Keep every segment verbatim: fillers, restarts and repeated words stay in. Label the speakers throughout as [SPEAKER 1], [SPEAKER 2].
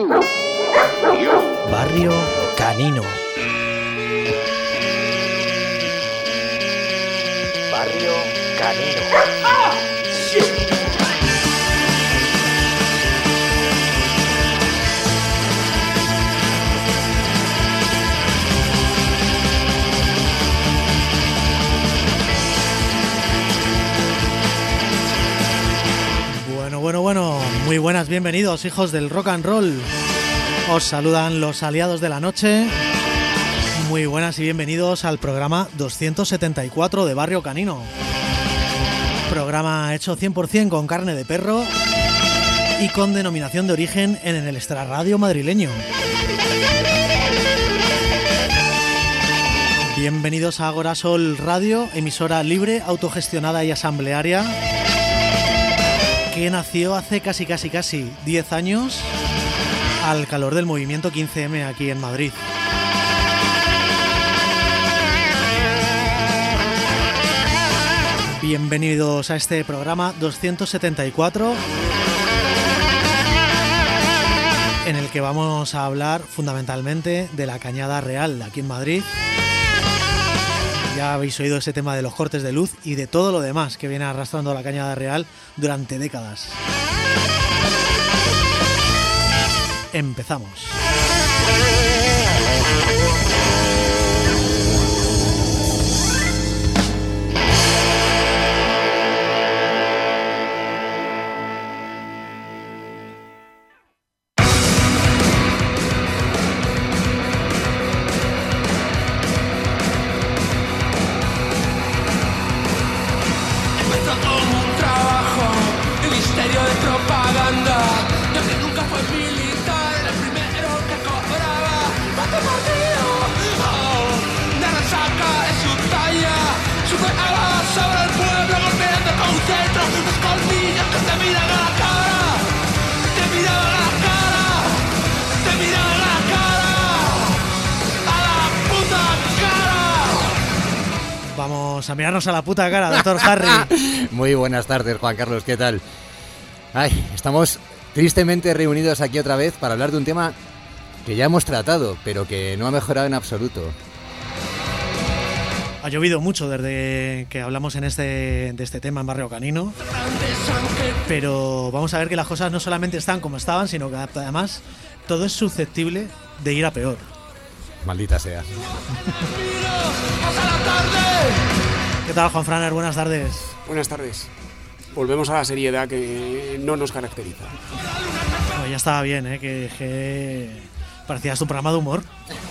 [SPEAKER 1] You. You.
[SPEAKER 2] Barrio Canino. Barrio Canino. ¡Ah! ¡Shit! Bueno, bueno, bueno, muy buenas, bienvenidos, hijos del rock and roll. Os saludan los aliados de la noche. Muy buenas y bienvenidos al programa doscientos setenta y cuatro de Barrio Canino. Programa hecho cien por ciento con carne de perro y con denominación de origen en el extrarradio madrileño. Bienvenidos a Agora Sol Radio, emisora libre, autogestionada y asamblearia, que nació hace casi casi casi diez años al calor del movimiento quince eme aquí en Madrid. Bienvenidos a este programa doscientos setenta y cuatro, en el que vamos a hablar fundamentalmente de la Cañada Real aquí en Madrid. Ya habéis oído ese tema de los cortes de luz y de todo lo demás que viene arrastrando la Cañada Real durante décadas. Empezamos. Vamos a mirarnos a la puta cara, doctor Harry.
[SPEAKER 3] Muy buenas tardes, Juan Carlos, ¿qué tal? Ay, estamos tristemente reunidos aquí otra vez para hablar de un tema que ya hemos tratado, pero que no ha mejorado en absoluto.
[SPEAKER 2] Ha llovido mucho desde que hablamos en este, de este tema en Barrio Canino, pero vamos a ver que las cosas no solamente están como estaban, sino que además todo es susceptible de ir a peor.
[SPEAKER 3] Maldita sea.
[SPEAKER 2] ¿Qué tal, Juan Franer? Buenas tardes.
[SPEAKER 4] Buenas tardes. Volvemos a la seriedad que no nos caracteriza.
[SPEAKER 2] Bueno, ya estaba bien, ¿eh? Que, que parecías un programa de humor.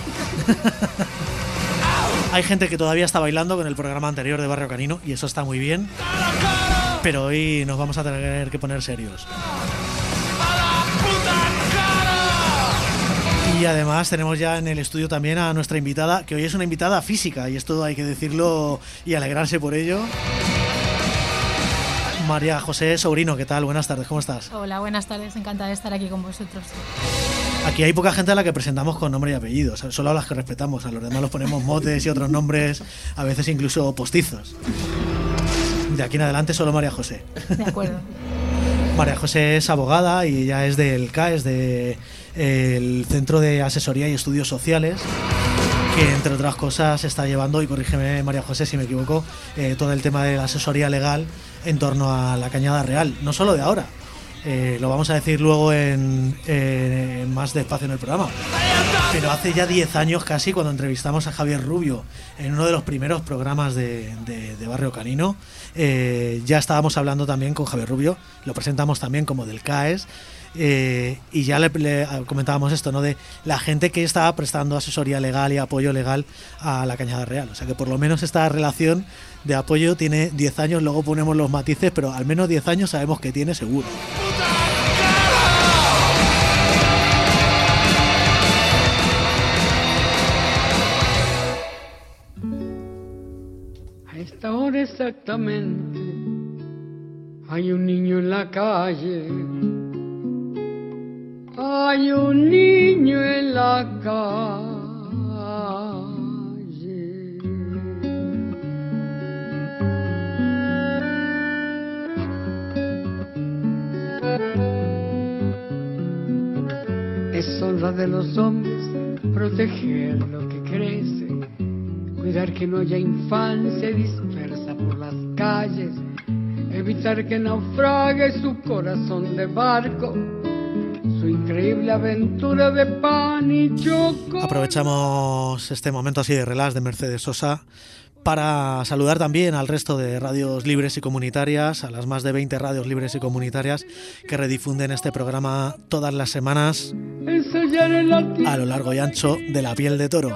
[SPEAKER 2] Hay gente que todavía está bailando con el programa anterior de Barrio Canino y eso está muy bien, pero hoy nos vamos a tener que poner serios. Y además tenemos ya en el estudio también a nuestra invitada, que hoy es una invitada física, y esto hay que decirlo y alegrarse por ello. María José Sobrino, ¿qué tal? Buenas tardes, ¿cómo estás?
[SPEAKER 5] Hola, buenas tardes, encantada de estar aquí con vosotros.
[SPEAKER 2] Aquí hay poca gente a la que presentamos con nombre y apellido, solo a las que respetamos, a los demás los ponemos motes y otros nombres, a veces incluso postizos. De aquí en adelante solo María José.
[SPEAKER 5] De acuerdo.
[SPEAKER 2] María José es abogada y ella es del C A E S, de el Centro de Asesoría y Estudios Sociales, que entre otras cosas está llevando, y corrígeme María José si me equivoco, eh, todo el tema de la asesoría legal en torno a la Cañada Real, no solo de ahora, eh, lo vamos a decir luego en, eh, más despacio en el programa, pero hace ya diez años casi, cuando entrevistamos a Javier Rubio en uno de los primeros programas de, de, de Barrio Canino, eh, ya estábamos hablando también con Javier Rubio, lo presentamos también como del C A E S, Eh, y ya le, le comentábamos esto, ¿no? De la gente que estaba prestando asesoría legal y apoyo legal a la Cañada Real. O sea que por lo menos esta relación de apoyo tiene diez años, luego ponemos los matices, pero al menos diez años sabemos que tiene seguro.
[SPEAKER 6] A esta hora exactamente hay un niño en la calle. Hay un niño en la calle. honra de los hombres, proteger lo que crece, cuidar que no haya infancia dispersa por las calles, evitar que naufrague su corazón de barco, su increíble aventura de pan y choco.
[SPEAKER 2] Aprovechamos este momento así de relax de Mercedes Sosa para saludar también al resto de radios libres y comunitarias, a las más de veinte radios libres y comunitarias que redifunden este programa todas las semanas a lo largo y ancho de la piel de toro.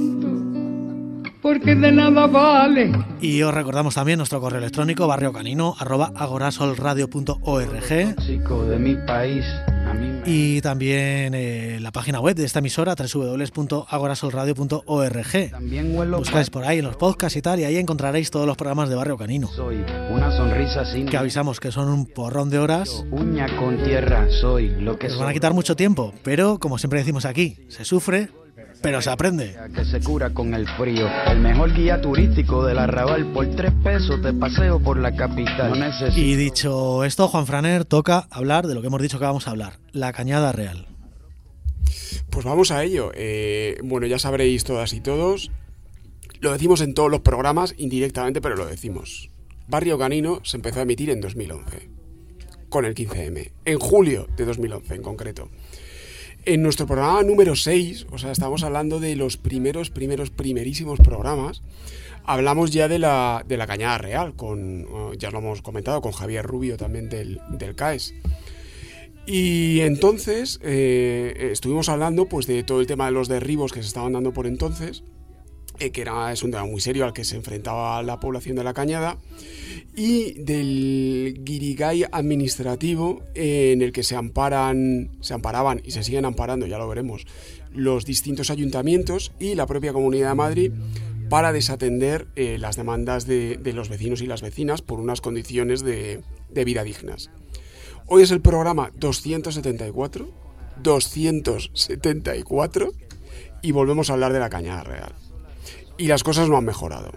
[SPEAKER 6] Porque de nada vale.
[SPEAKER 2] Y os recordamos también nuestro correo electrónico barriocanino arroba agorasolradio punto org
[SPEAKER 1] de mi país, a mí me...
[SPEAKER 2] y también eh, la página web de esta emisora doble u doble u doble u punto agorasolradio punto org.
[SPEAKER 1] También huelo
[SPEAKER 2] Buscáis por ahí en los podcasts y tal, y ahí encontraréis todos los programas de Barrio Canino.
[SPEAKER 1] Soy una sonrisa sin
[SPEAKER 2] Que avisamos que son un porrón de horas.
[SPEAKER 1] uña con tierra, soy lo que
[SPEAKER 2] Nos
[SPEAKER 1] soy.
[SPEAKER 2] van a quitar mucho tiempo, pero como siempre decimos aquí, se sufre, pero se aprende.
[SPEAKER 1] Que se cura con el frío. El mejor guía turístico del Arrabal. Por tres pesos te paseo por la capital. No necesito...
[SPEAKER 2] Y dicho esto, Juan Franer, toca hablar de lo que hemos dicho que vamos a hablar, la Cañada Real.
[SPEAKER 4] Pues vamos a ello. Eh, bueno, ya sabréis todas y todos. Lo decimos en todos los programas, indirectamente, pero lo decimos. Barrio Canino se empezó a emitir en dos mil once, con el quince eme, en julio de dos mil once en concreto. En nuestro programa número seis, o sea, estamos hablando de los primeros, primeros, primerísimos programas, hablamos ya de la, de la Cañada Real, con, ya lo hemos comentado, con Javier Rubio también del, del CAES. Y entonces eh, estuvimos hablando pues de todo el tema de los derribos que se estaban dando por entonces, eh, que era, es un tema muy serio al que se enfrentaba la población de la Cañada, y del guirigay administrativo eh, en el que se amparan, se amparaban y se siguen amparando, ya lo veremos, los distintos ayuntamientos y la propia Comunidad de Madrid para desatender eh, las demandas de, de los vecinos y las vecinas por unas condiciones de, de vida dignas. Hoy es el programa doscientos setenta y cuatro, doscientos setenta y cuatro, y volvemos a hablar de la Cañada Real. Y las cosas no han mejorado.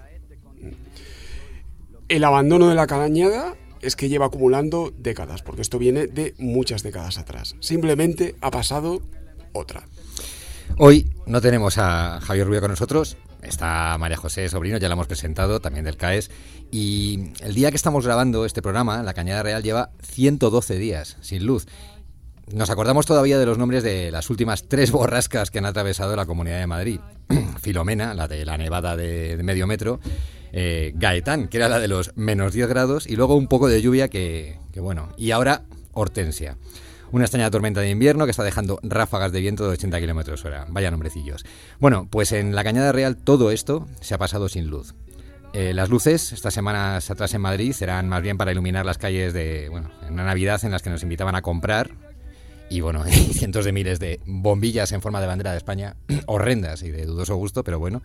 [SPEAKER 4] El abandono de la cañada es que lleva acumulando décadas, porque esto viene de muchas décadas atrás. Simplemente ha pasado otra.
[SPEAKER 3] Hoy no tenemos a Javier Rubio con nosotros, está María José Sobrino, ya la hemos presentado, también del CAES, y el día que estamos grabando este programa, la Cañada Real lleva ciento doce días sin luz. Nos acordamos todavía de los nombres de las últimas tres borrascas que han atravesado la Comunidad de Madrid. Filomena, la de la nevada de, de medio metro, eh, Gaetán, que era la de los menos diez grados, y luego un poco de lluvia que, que bueno, y ahora Hortensia. Una extraña tormenta de invierno que está dejando ráfagas de viento de ochenta kilómetros hora. Vaya nombrecillos. Bueno, pues en la Cañada Real todo esto se ha pasado sin luz. Eh, las luces, estas semanas atrás en Madrid, serán más bien para iluminar las calles de, bueno, en una Navidad en las que nos invitaban a comprar. Y bueno, cientos de miles de bombillas en forma de bandera de España, horrendas y de dudoso gusto, pero bueno.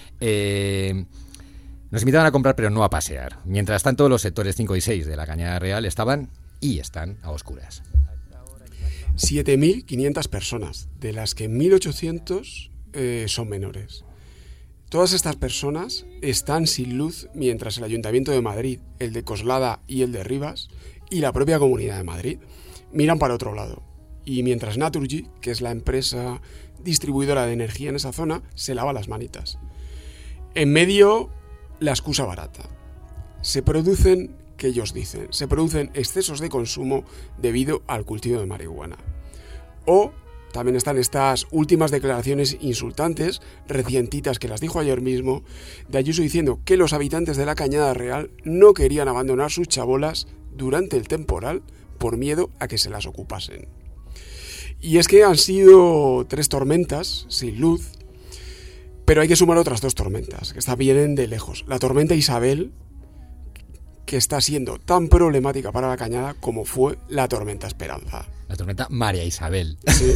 [SPEAKER 3] Eh, nos invitaban a comprar, pero no a pasear. Mientras tanto, los sectores cinco y seis de la Cañada Real estaban y están a oscuras.
[SPEAKER 4] siete mil quinientas personas, de las que mil ochocientos eh, son menores. Todas estas personas están sin luz mientras el Ayuntamiento de Madrid, el de Coslada y el de Rivas, y la propia Comunidad de Madrid, miran para otro lado. Y mientras Naturgy, que es la empresa distribuidora de energía en esa zona, se lava las manitas. En medio, la excusa barata. Se producen, que ellos dicen, se producen excesos de consumo debido al cultivo de marihuana. O también están estas últimas declaraciones insultantes, recientitas, que las dijo ayer mismo, de Ayuso diciendo que los habitantes de la Cañada Real no querían abandonar sus chabolas durante el temporal por miedo a que se las ocupasen. Y es que han sido tres tormentas sin luz, pero hay que sumar otras dos tormentas, que estas vienen de lejos. La tormenta Isabel, que está siendo tan problemática para la Cañada como fue la tormenta Esperanza.
[SPEAKER 3] La tormenta María Isabel.
[SPEAKER 4] Sí.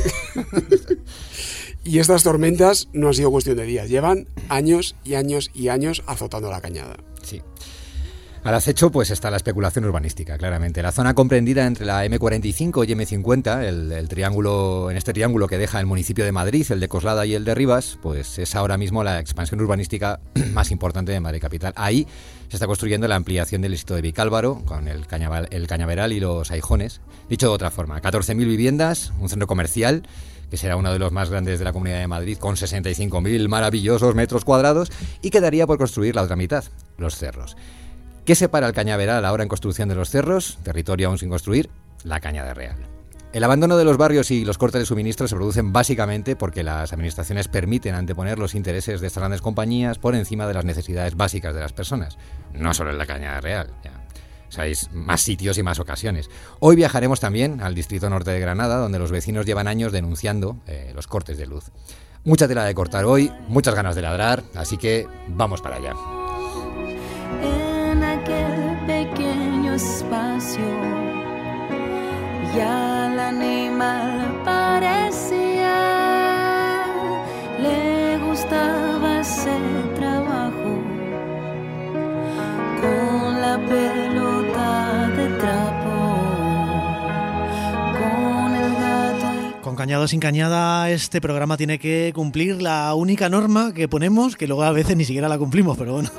[SPEAKER 4] Y estas tormentas no han sido cuestión de días, llevan años y años y años azotando la Cañada.
[SPEAKER 3] Sí. Al acecho pues está la especulación urbanística, claramente. La zona comprendida entre la eme cuarenta y cinco y eme cincuenta, el, el triángulo, en este triángulo que deja el municipio de Madrid, el de Coslada y el de Rivas, pues es ahora mismo la expansión urbanística más importante de Madrid capital. Ahí se está construyendo la ampliación del distrito de Vicálvaro, con el, Cañaval, el Cañaveral y los Aijones. Dicho de otra forma, catorce mil viviendas, un centro comercial que será uno de los más grandes de la Comunidad de Madrid, con sesenta y cinco mil maravillosos metros cuadrados, y quedaría por construir la otra mitad, los cerros. ¿Qué separa el Cañaveral ahora en construcción de los cerros? Territorio aún sin construir, la Cañada Real. El abandono de los barrios y los cortes de suministro se producen básicamente porque las administraciones permiten anteponer los intereses de estas grandes compañías por encima de las necesidades básicas de las personas. No solo en la Cañada Real, ya sabéis, más sitios y más ocasiones. Hoy viajaremos también al distrito norte de Granada, donde los vecinos llevan años denunciando eh, los cortes de luz. Mucha tela de cortar hoy, muchas ganas de ladrar, así que vamos para allá.
[SPEAKER 7] En aquel pequeño espacio ya el animal parecía, le gustaba ese trabajo con la pelota de trapo, con el gato.
[SPEAKER 2] Con Cañado sin Cañada este programa tiene que cumplir la única norma que ponemos, que luego a veces ni siquiera la cumplimos, pero bueno.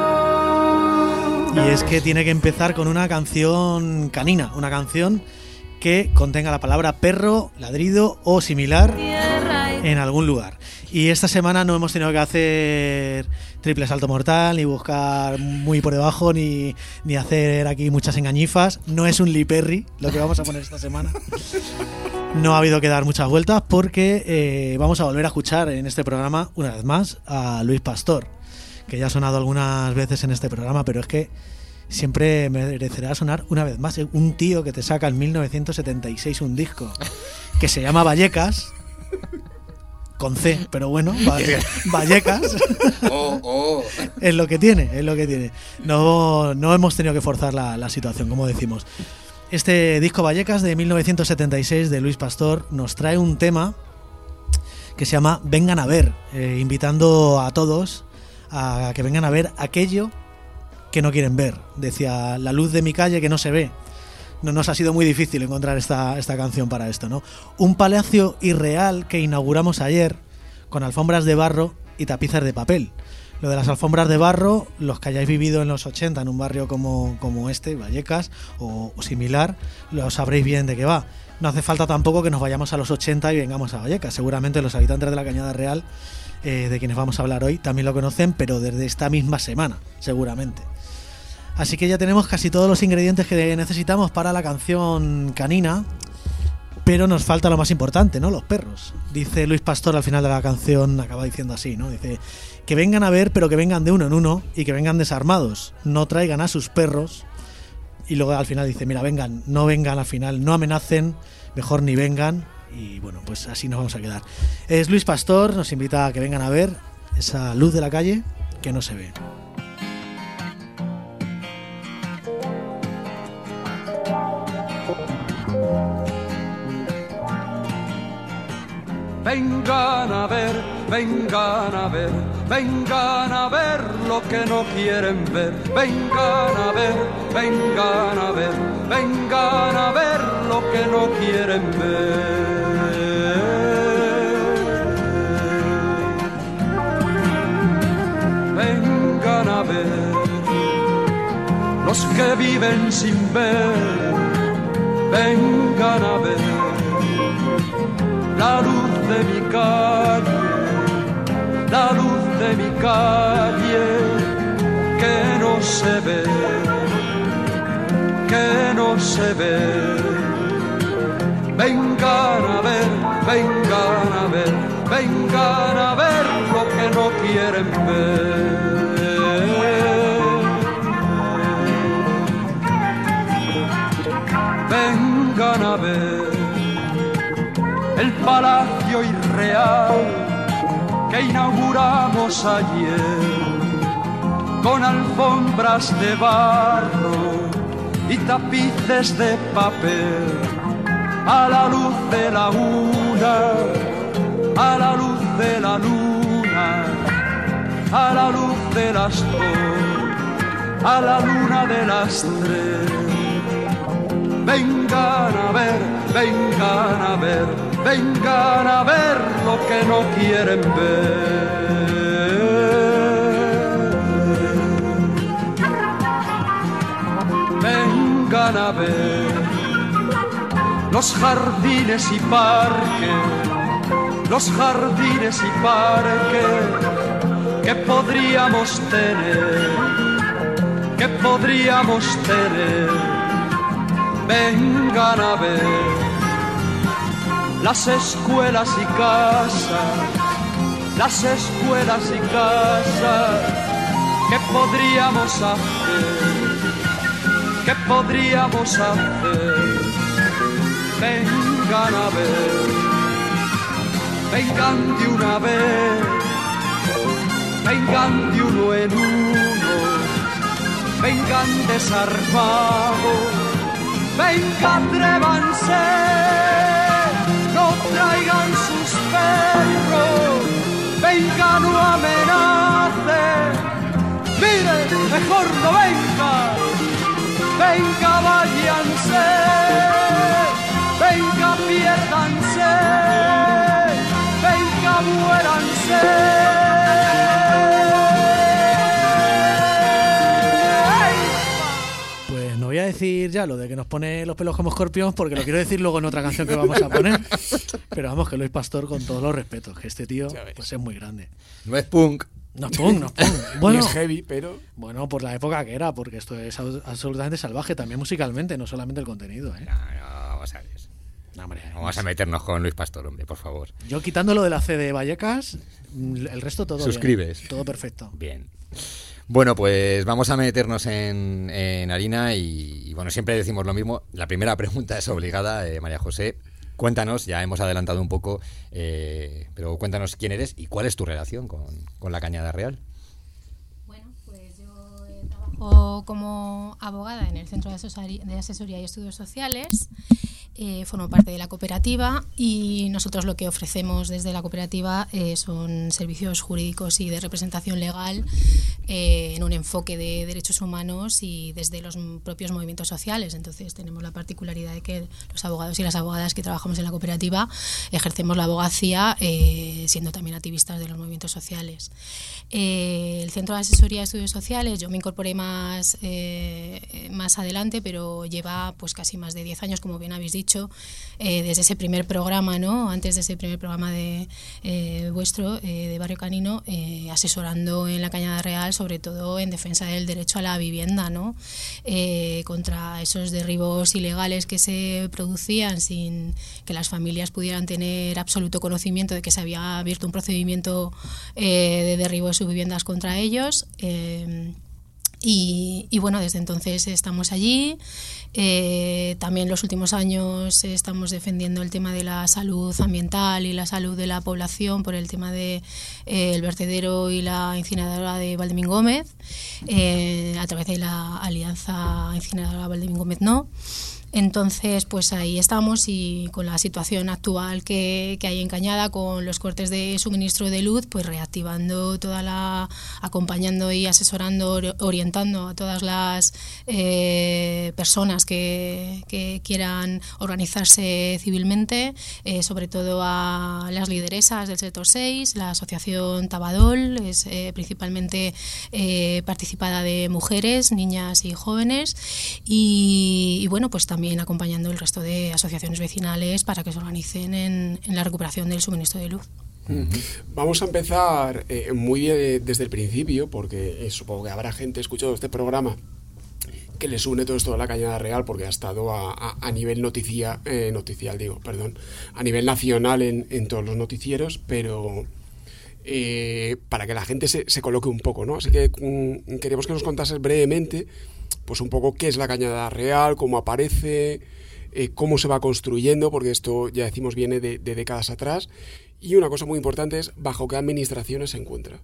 [SPEAKER 2] Y es que tiene que empezar con una canción canina, una canción que contenga la palabra perro, ladrido o similar en algún lugar. Y esta semana no hemos tenido que hacer triple salto mortal, ni buscar muy por debajo, ni, ni hacer aquí muchas engañifas. No es un Lee Perry lo que vamos a poner esta semana. No ha habido que dar muchas vueltas porque eh, vamos a volver a escuchar en este programa, una vez más, a Luis Pastor, que ya ha sonado algunas veces en este programa, pero es que siempre merecerá sonar una vez más. Un tío que te saca en mil novecientos setenta y seis un disco que se llama Vallecas, con C, pero bueno, Vallecas.
[SPEAKER 3] Oh, oh.
[SPEAKER 2] Es lo que tiene, es lo que tiene. No, no hemos tenido que forzar la, la situación, como decimos. Este disco Vallecas de mil novecientos setenta y seis de Luis Pastor nos trae un tema que se llama Vengan a ver, eh, invitando a todos a que vengan a ver aquello que no quieren ver. Decía, la luz de mi calle que no se ve. No nos ha sido muy difícil encontrar esta, esta canción para esto, ¿no? Un palacio irreal que inauguramos ayer con alfombras de barro y tapices de papel. Lo de las alfombras de barro, los que hayáis vivido en los ochenta en un barrio como, como este, Vallecas, o, o similar, lo sabréis bien de qué va. No hace falta tampoco que nos vayamos a los ochenta y vengamos a Vallecas. Seguramente los habitantes de la Cañada Real, eh, de quienes vamos a hablar hoy, también lo conocen, pero desde esta misma semana, seguramente. Así que ya tenemos casi todos los ingredientes que necesitamos para la canción canina, pero nos falta lo más importante, ¿no? Los perros. Dice Luis Pastor al final de la canción, acaba diciendo así, ¿no? Dice, que vengan a ver, pero que vengan de uno en uno y que vengan desarmados. No traigan a sus perros. Y luego al final dice, mira, vengan, no vengan al final, no amenacen, mejor ni vengan. Y bueno, pues así nos vamos a quedar. Es Luis Pastor, nos invita a que vengan a ver esa luz de la calle que no se ve.
[SPEAKER 8] Vengan a ver, vengan a ver, vengan a ver lo que no quieren ver. Vengan a ver, vengan a ver, vengan a ver lo que no quieren ver. Vengan a ver los que viven sin ver. Vengan a ver la luz de mi calle, la luz de mi calle, que no se ve, que no se ve. Vengan a ver, vengan a ver, vengan a ver lo que no quieren ver. Vengan a ver el palacio irreal que inauguramos ayer, con alfombras de barro y tapices de papel, a la luz de la una, a la luz de la luna, a la luz de las dos, a la luna de las tres. Vengan a ver, vengan a ver, vengan a ver lo que no quieren ver. Vengan a ver los jardines y parques los jardines y parques que podríamos tener, que podríamos tener. Vengan a ver las escuelas y casas, las escuelas y casas que podríamos hacer, que podríamos hacer. Vengan a ver, vengan de una vez, vengan de uno en uno, vengan desarmados, vengan, atrévanse, no traigan sus perros, vengan, no amenacen, miren, mejor no vengan, venga, váyanse, venga, piérdanse, venga, muéranse.
[SPEAKER 2] Pues no voy a decir ya lo de que nos pone los pelos como escorpión, porque lo quiero decir luego en otra canción que vamos a poner. Pero vamos, que Luis Pastor, con todos los respetos, que este tío pues es muy grande.
[SPEAKER 3] No es punk.
[SPEAKER 2] No es punk, no es punk. Bueno,
[SPEAKER 4] y es heavy, pero...
[SPEAKER 2] Bueno, por la época que era, porque esto es absolutamente salvaje también musicalmente, no solamente el contenido, ¿eh?
[SPEAKER 3] No, no, vamos a ver.
[SPEAKER 2] No, hombre,
[SPEAKER 3] vamos a meternos con Luis Pastor, hombre, por favor.
[SPEAKER 2] Yo quitándolo de la C de Vallecas, el resto todo
[SPEAKER 3] ¿Suscribes?
[SPEAKER 2] Bien, todo perfecto.
[SPEAKER 3] Bien. Bueno, pues vamos a meternos en, en harina y, y, bueno, siempre decimos lo mismo. La primera pregunta es obligada, eh, María José. Cuéntanos, ya hemos adelantado un poco, eh, pero cuéntanos quién eres y cuál es tu relación con, con la Cañada Real.
[SPEAKER 5] Bueno, pues yo eh, trabajo como abogada en el Centro de Asesoría, de Asesoría y Estudios Sociales. Eh, formo parte de la cooperativa y nosotros lo que ofrecemos desde la cooperativa eh, son servicios jurídicos y de representación legal eh, en un enfoque de derechos humanos y desde los propios movimientos sociales. Entonces tenemos la particularidad de que los abogados y las abogadas que trabajamos en la cooperativa ejercemos la abogacía eh, siendo también activistas de los movimientos sociales. Eh, el Centro de Asesoría de Estudios Sociales, yo me incorporé más, eh, más adelante, pero lleva pues casi más de diez años, como bien habéis dicho. Eh, desde ese primer programa, ¿no? Antes de ese primer programa de eh, vuestro, eh, de Barrio Canino, eh, asesorando en la Cañada Real, sobre todo en defensa del derecho a la vivienda, ¿no? Eh, contra esos derribos ilegales que se producían sin que las familias pudieran tener absoluto conocimiento de que se había abierto un procedimiento eh, de derribo de sus viviendas contra ellos. Eh, Y, y bueno, desde entonces estamos allí. Eh, también los últimos años estamos defendiendo el tema de la salud ambiental y la salud de la población por el tema de eh, el vertedero y la incineradora de Valdemín Gómez, eh, a través de la alianza incineradora Valdemín Gómez No. Entonces, pues ahí estamos y con la situación actual que, que hay en Cañada, con los cortes de suministro de luz, pues reactivando toda la, acompañando y asesorando, orientando a todas las eh, personas que, que quieran organizarse civilmente, eh, sobre todo a las lideresas del sector seis, la asociación Tabadol, es eh, principalmente eh, participada de mujeres, niñas y jóvenes, y, y bueno, pues también también acompañando el resto de asociaciones vecinales para que se organicen en, en la recuperación del suministro de luz.
[SPEAKER 4] Vamos a empezar eh, muy de, desde el principio, porque eh, supongo que habrá gente escuchando este programa que les une todo esto de la Cañada Real, porque ha estado a, a, a nivel noticia, eh, noticial, digo, perdón, a nivel nacional en, en todos los noticieros, pero eh, para que la gente se, se coloque un poco, ¿no? Así que um, queremos que nos contases brevemente pues un poco qué es la Cañada Real, cómo aparece, eh, cómo se va construyendo, porque esto ya decimos viene de, de décadas atrás, y una cosa muy importante es bajo qué administraciones se encuentra.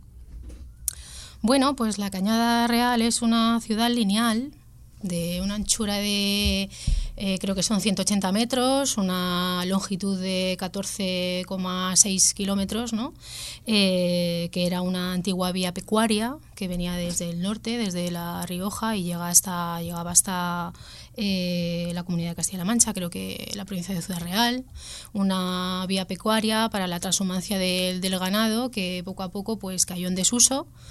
[SPEAKER 5] Bueno, pues la Cañada Real es una ciudad lineal de una anchura de eh, creo que son ciento ochenta metros, una longitud de catorce coma seis kilómetros, ¿no? Eh, que era una antigua vía pecuaria que venía desde el norte, desde La Rioja, y llega hasta, llegaba hasta eh, la Comunidad de Castilla-La Mancha, creo que la provincia de Ciudad Real, una vía pecuaria para la transhumancia del, del ganado que poco a poco pues cayó en desuso.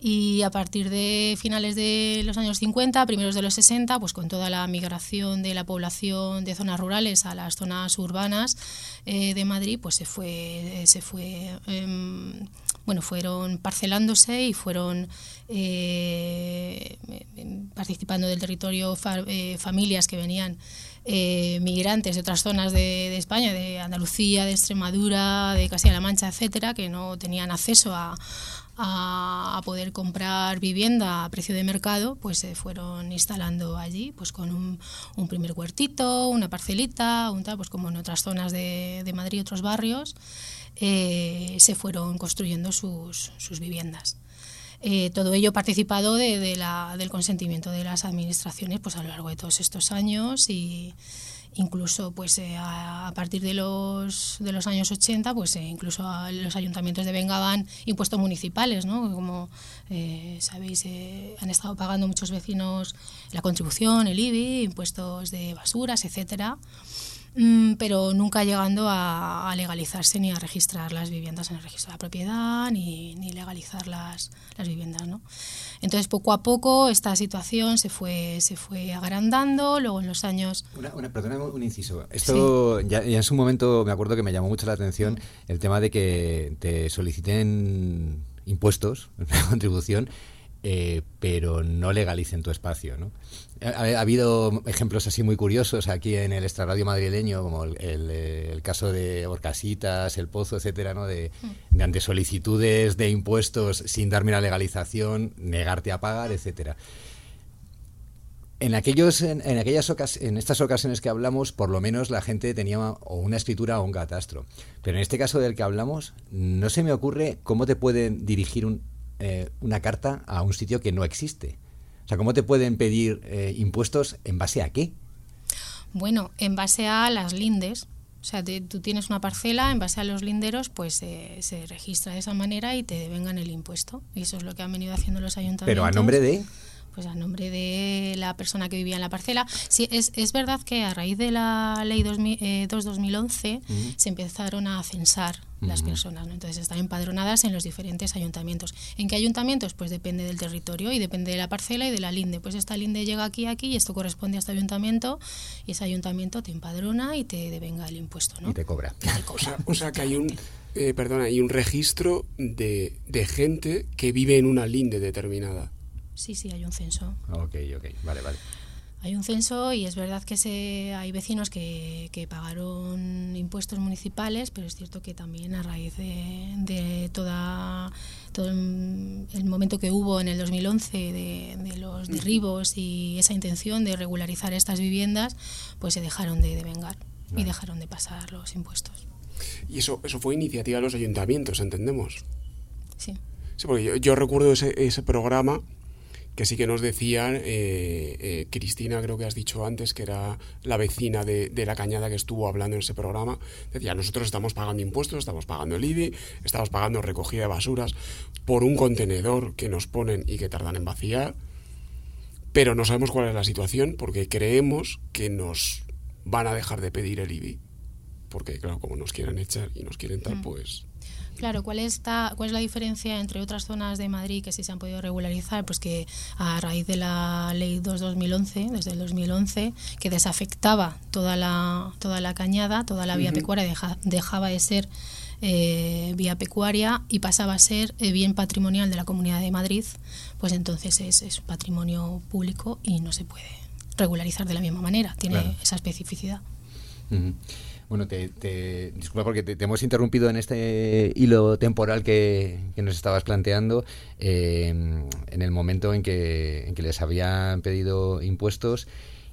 [SPEAKER 5] Y a partir de finales de los años cincuenta, primeros de los sesenta, pues con toda la migración de la población de zonas rurales a las zonas urbanas eh, de Madrid, pues se fue, se fue eh, bueno, fueron parcelándose y fueron eh, participando del territorio fa, eh, familias que venían eh, migrantes de otras zonas de, de España, de Andalucía, de Extremadura, de Castilla-La Mancha, etcétera, que no tenían acceso a A, a poder comprar vivienda a precio de mercado, pues se fueron instalando allí, pues con un, un primer huertito, una parcelita, un tal, pues como en otras zonas de, de Madrid, otros barrios, eh, se fueron construyendo sus, sus viviendas. Eh, todo ello participado de, de la, del consentimiento de las administraciones, pues a lo largo de todos estos años, y incluso pues eh, a, a partir de los de los años ochenta, pues eh, incluso a los ayuntamientos devengaban impuestos municipales, ¿no? Como eh, sabéis, eh, han estado pagando muchos vecinos la contribución, el I B I, impuestos de basuras, etcétera, mm, pero nunca llegando a, a legalizarse ni a registrar las viviendas en el registro de la propiedad, ni, ni legalizar las, las viviendas, ¿no? Entonces, poco a poco, esta situación se fue se fue agrandando. Luego, en los años...
[SPEAKER 3] Una, una, perdóname un inciso. Esto, sí. ya, ya en su momento, me acuerdo que me llamó mucho la atención el tema de que te soliciten impuestos, una contribución, eh, pero no legalicen tu espacio, ¿no? Ha, ha habido ejemplos así muy curiosos aquí en el extrarradio madrileño, como el, el, el caso de Orcasitas, El Pozo, etcétera, ¿no? De, de ante solicitudes de impuestos sin darme la legalización, negarte a pagar, etcétera. En aquellos, en, en aquellas ocas, en estas ocasiones que hablamos, por lo menos la gente tenía o una escritura o un catastro. Pero en este caso del que hablamos, no se me ocurre cómo te pueden dirigir un, eh, una carta a un sitio que no existe. O sea, ¿cómo te pueden pedir eh, impuestos en base a qué?
[SPEAKER 5] Bueno, en base a las lindes. O sea, te, tú tienes una parcela, en base a los linderos, pues eh, se registra de esa manera y te devengan el impuesto. Y eso es lo que han venido haciendo los ayuntamientos.
[SPEAKER 3] ¿Pero a nombre de...?
[SPEAKER 5] Pues a nombre de la persona que vivía en la parcela. Sí, es, es verdad que a raíz de la ley dos barra dos mil once uh-huh. se empezaron a censar uh-huh. las personas, ¿no? Entonces están empadronadas en los diferentes ayuntamientos. ¿En qué ayuntamientos? Pues depende del territorio y depende de la parcela y de la linde. Pues esta linde llega aquí, aquí y esto corresponde a este ayuntamiento y ese ayuntamiento te empadrona y te devenga el impuesto, ¿no?
[SPEAKER 3] Y te cobra.
[SPEAKER 5] Y te cobra.
[SPEAKER 4] O sea, o sea que hay un... Eh, perdona, hay un registro de, de gente que vive en una linde determinada.
[SPEAKER 5] Sí, sí, hay un censo.
[SPEAKER 3] Ok, ok, vale, vale.
[SPEAKER 5] Hay un censo y es verdad que se, hay vecinos que, que pagaron impuestos municipales, pero es cierto que también a raíz de, de toda, todo el, el momento que hubo en el dos mil once de, de los derribos y esa intención de regularizar estas viviendas, pues se dejaron de devengar no. y dejaron de pasar los impuestos.
[SPEAKER 4] Y eso, eso fue iniciativa de los ayuntamientos, ¿entendemos?
[SPEAKER 5] Sí.
[SPEAKER 4] Sí, porque yo, yo recuerdo ese, ese programa que sí que nos decían, eh, eh, Cristina, creo que has dicho antes, que era la vecina de, de La Cañada que estuvo hablando en ese programa, decía, nosotros estamos pagando impuestos, estamos pagando el I B I, estamos pagando recogida de basuras por un contenedor que nos ponen y que tardan en vaciar, pero no sabemos cuál es la situación porque creemos que nos van a dejar de pedir el I B I, porque claro, como nos quieren echar y nos quieren tal, pues...
[SPEAKER 5] Claro, ¿cuál, está, ¿cuál es la diferencia entre otras zonas de Madrid que sí se han podido regularizar? Pues que a raíz de la ley dos barra dos mil once, desde el dos mil once, que desafectaba toda la, toda la cañada, toda la vía uh-huh. pecuaria, deja, dejaba de ser eh, vía pecuaria y pasaba a ser eh, bien patrimonial de la Comunidad de Madrid, pues entonces es, es patrimonio público y no se puede regularizar de la misma manera, tiene claro. esa especificidad.
[SPEAKER 3] Uh-huh. Bueno, te, te disculpa porque te, te hemos interrumpido en este hilo temporal que, que nos estabas planteando, eh, en el momento en que, en que les habían pedido impuestos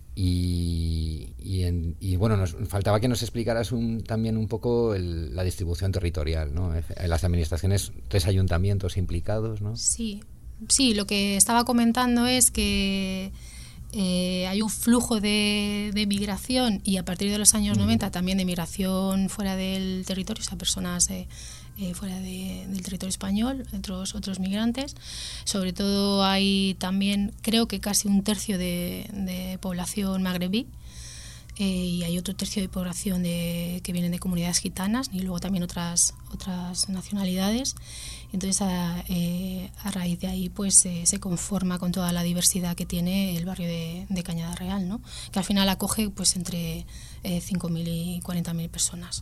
[SPEAKER 3] y, y, en, y bueno, nos faltaba que nos explicaras un, también un poco el, la distribución territorial, ¿no? Las administraciones, tres ayuntamientos implicados, ¿no?
[SPEAKER 5] Sí, sí, lo que estaba comentando es que Eh, hay un flujo de, de migración y a partir de los años noventa también de migración fuera del territorio, o sea, personas eh, eh, fuera de, del territorio español, otros, otros migrantes. Sobre todo hay también, creo que casi un tercio de, de población magrebí, eh, y hay otro tercio de población de, que vienen de comunidades gitanas y luego también otras, otras nacionalidades. Entonces, a, eh, a raíz de ahí, pues eh, se conforma con toda la diversidad que tiene el barrio de, de Cañada Real, ¿no? Que al final acoge pues entre eh, cinco mil y cuarenta mil personas.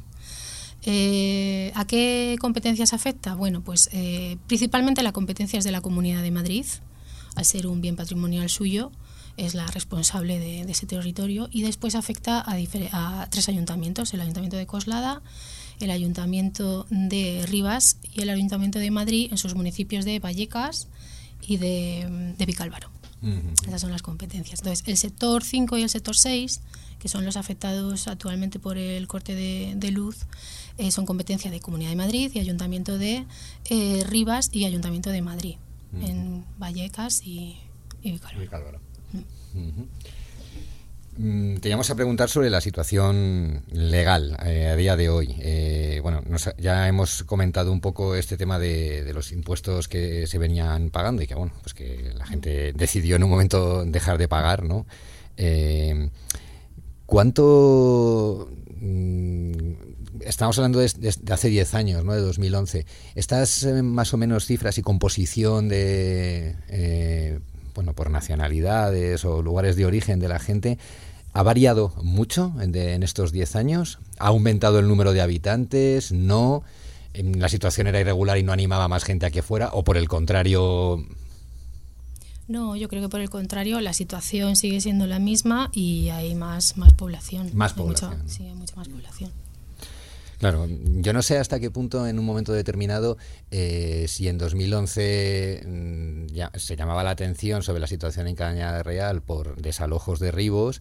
[SPEAKER 5] Eh, ¿A qué competencias afecta? Bueno, pues eh, principalmente la competencia es de la Comunidad de Madrid, al ser un bien patrimonial suyo, es la responsable de, de ese territorio, y después afecta a, a tres ayuntamientos, el Ayuntamiento de Coslada, el Ayuntamiento de Rivas y el Ayuntamiento de Madrid en sus municipios de Vallecas y de, de Vicálvaro. Uh-huh. Esas son las competencias. Entonces, el sector cinco y el sector seis, que son los afectados actualmente por el corte de, de luz, eh, son competencia de Comunidad de Madrid y Ayuntamiento de eh, Rivas y Ayuntamiento de Madrid, uh-huh. en Vallecas y, y Vicálvaro. Vicálvaro. Uh-huh.
[SPEAKER 3] Uh-huh. Te íbamos a preguntar sobre la situación legal eh, a día de hoy. Eh, bueno, nos, ya hemos comentado un poco este tema de, de los impuestos que se venían pagando y que, bueno, pues que la gente decidió en un momento dejar de pagar, ¿no? Eh, ¿Cuánto...? Mmm, estamos hablando de, de, de hace diez años, ¿no? De dos mil once. ¿Estas eh, más o menos cifras y composición de... Eh, bueno, por nacionalidades o lugares de origen de la gente, ¿ha variado mucho en, de, en estos diez años? ¿Ha aumentado el número de habitantes? ¿No? ¿La situación era irregular y no animaba a más gente a que fuera? ¿O por el contrario...?
[SPEAKER 5] No, yo creo que por el contrario, la situación sigue siendo la misma y hay más, más población.
[SPEAKER 3] Más población.
[SPEAKER 5] Hay mucha, sí, hay mucha más población.
[SPEAKER 3] Claro, yo no sé hasta qué punto en un momento determinado, eh, si en dos mil once mmm, ya se llamaba la atención sobre la situación en Cañada Real por desalojos de Ribos,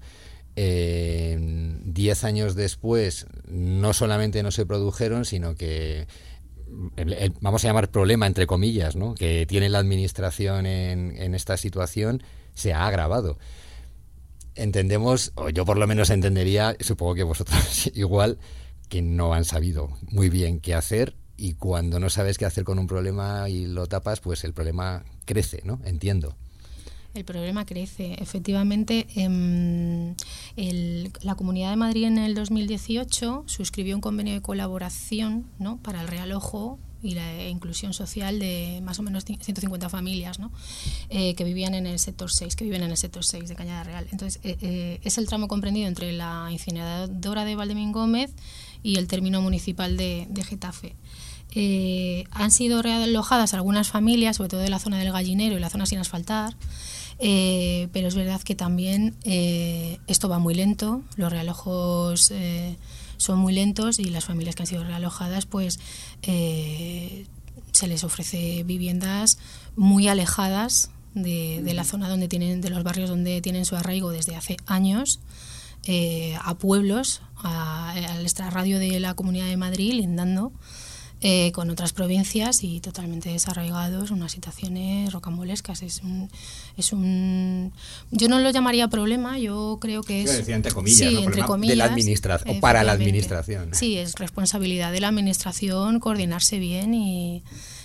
[SPEAKER 3] eh, diez años después no solamente no se produjeron, sino que el, el, vamos a llamar problema entre comillas, ¿no?, que tiene la administración en, en esta situación se ha agravado. Entendemos, o yo por lo menos entendería, supongo que vosotros igual, que no han sabido muy bien qué hacer, y cuando no sabes qué hacer con un problema y lo tapas, pues el problema crece, ¿no? Entiendo.
[SPEAKER 5] El problema crece. Efectivamente, eh, el, la Comunidad de Madrid en el dos mil dieciocho suscribió un convenio de colaboración, ¿no?, para el realojo y la inclusión social de más o menos ciento cincuenta familias, ¿no?, eh, que vivían en el sector seis, que viven en el sector seis de Cañada Real. Entonces, eh, eh, es el tramo comprendido entre la incineradora de Valdemín Gómez y el término municipal de, de Getafe. Eh, han sido realojadas algunas familias, sobre todo de la zona del Gallinero y la zona sin asfaltar, eh, pero es verdad que también eh, esto va muy lento, los realojos eh, son muy lentos y las familias que han sido realojadas, pues eh, se les ofrece viviendas muy alejadas de, de la zona donde tienen, de los barrios donde tienen su arraigo desde hace años, eh, a pueblos, a, al extrarradio de la Comunidad de Madrid, lindando eh, con otras provincias y totalmente desarraigados, unas situaciones rocambolescas. Es un, es un, yo no lo llamaría problema, yo creo que es...
[SPEAKER 3] Yo decía entre comillas,
[SPEAKER 5] sí,
[SPEAKER 3] ¿no?
[SPEAKER 5] entre comillas,
[SPEAKER 3] de la administración, o para la administración.
[SPEAKER 5] Sí, es responsabilidad de la administración coordinarse bien y...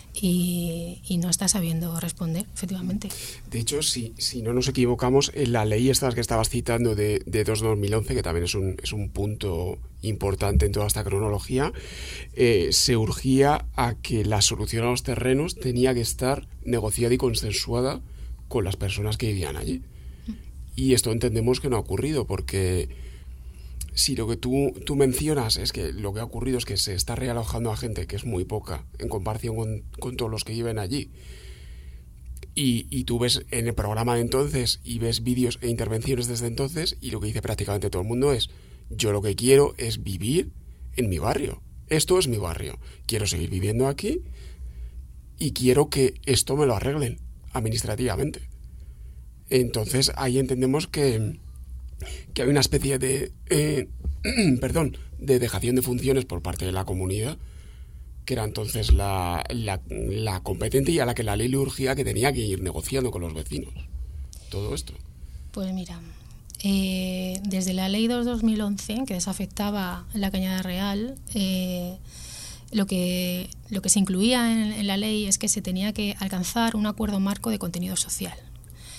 [SPEAKER 5] Y, y no está sabiendo responder, efectivamente.
[SPEAKER 4] De hecho, si, si no nos equivocamos, en la ley esta que estabas citando de, de dos mil once, que también es un, es un punto importante en toda esta cronología, eh, se urgía a que la solución a los terrenos tenía que estar negociada y consensuada con las personas que vivían allí. Y esto entendemos que no ha ocurrido, porque si lo que tú, tú mencionas es que lo que ha ocurrido es que se está realojando a gente que es muy poca en comparación con, con todos los que viven allí, y, y tú ves en el programa de entonces y ves vídeos e intervenciones desde entonces, y lo que dice prácticamente todo el mundo es: yo lo que quiero es vivir en mi barrio, esto es mi barrio, quiero seguir viviendo aquí y quiero que esto me lo arreglen administrativamente. Entonces ahí entendemos que que hay una especie de eh, perdón, de dejación de funciones por parte de la comunidad, que era entonces la, la, la competente y a la que la ley le urgía, que tenía que ir negociando con los vecinos todo esto.
[SPEAKER 5] Pues mira, eh, desde la ley dos dos mil once, que desafectaba la Cañada Real, eh, lo que, lo que se incluía en, en la ley es que se tenía que alcanzar un acuerdo marco de contenido social.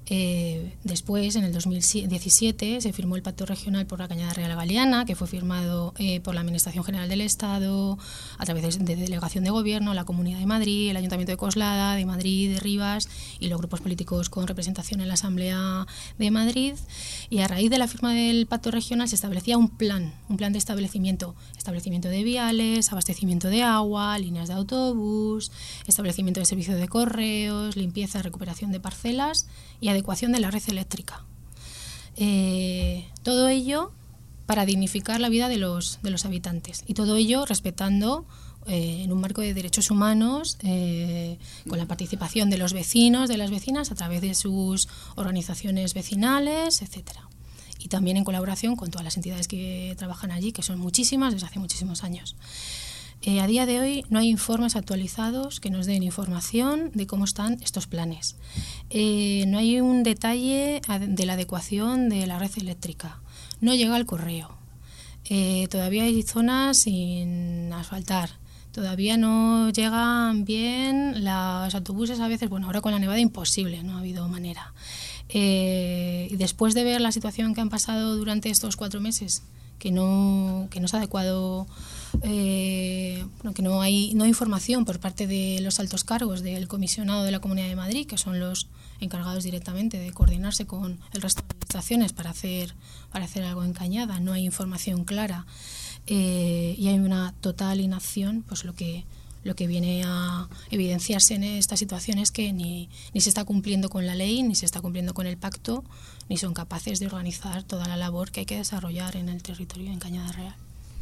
[SPEAKER 5] Eh, después, en el dos mil diecisiete, se firmó el Pacto Regional por la Cañada Real Galiana, que fue firmado eh, por la Administración General del Estado, a través de, de Delegación de Gobierno, la Comunidad de Madrid, el Ayuntamiento de Coslada, de Madrid, de Rivas y los grupos políticos con representación en la Asamblea de Madrid. Y a raíz de la firma del Pacto Regional se establecía un plan, un plan de establecimiento, establecimiento de viales, abastecimiento de agua, líneas de autobús, establecimiento de servicio de correos, limpieza, recuperación de parcelas y adecuación de la red eléctrica. Eh, todo ello para dignificar la vida de los, de los habitantes y todo ello respetando eh, en un marco de derechos humanos eh, con la participación de los vecinos, de las vecinas a través de sus organizaciones vecinales, etcétera. Y también en colaboración con todas las entidades que trabajan allí, que son muchísimas desde hace muchísimos años. Eh, a día de hoy no hay informes actualizados que nos den información de cómo están estos planes. Eh, no hay un detalle de la adecuación de la red eléctrica. No llega el correo. Eh, todavía hay zonas sin asfaltar. Todavía no llegan bien los autobuses a veces. Bueno, ahora con la nevada imposible, no ha habido manera. Eh, y después de ver la situación que han pasado durante estos cuatro meses, que no, que no se ha adecuado... Eh, bueno, que no hay, no hay información por parte de los altos cargos del comisionado de la Comunidad de Madrid, que son los encargados directamente de coordinarse con el resto de administraciones para hacer, para hacer algo en Cañada. No hay información clara eh, y hay una total inacción. Pues lo que, lo que viene a evidenciarse en esta situación es que ni, ni se está cumpliendo con la ley, ni se está cumpliendo con el pacto, ni son capaces de organizar toda la labor que hay que desarrollar en el territorio en Cañada Real.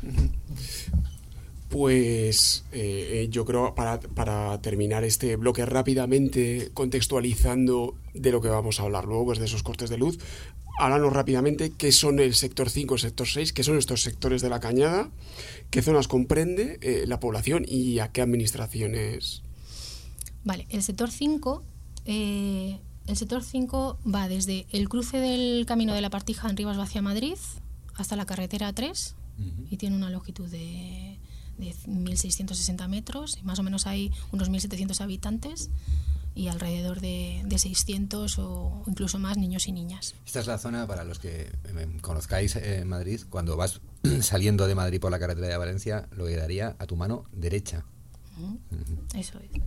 [SPEAKER 4] Pues eh, yo creo, para, para terminar este bloque rápidamente, contextualizando de lo que vamos a hablar luego, pues de esos cortes de luz, háblanos rápidamente qué son el sector cinco, el sector seis, qué son estos sectores de la Cañada, qué zonas comprende eh, la población y a qué administraciones.
[SPEAKER 5] Vale, el sector cinco... Eh, el sector cinco va desde el cruce del Camino de la Partija en Rivas hacia Madrid hasta la carretera tres, y tiene una longitud de, de mil seiscientos sesenta metros y más o menos hay unos mil setecientos habitantes y alrededor de, de seiscientos o incluso más niños y niñas.
[SPEAKER 3] Esta es la zona, para los que eh, conozcáis eh, Madrid, cuando vas saliendo de Madrid por la carretera de Valencia, lo quedaría a tu mano derecha.
[SPEAKER 5] Uh-huh. Uh-huh. Eso es.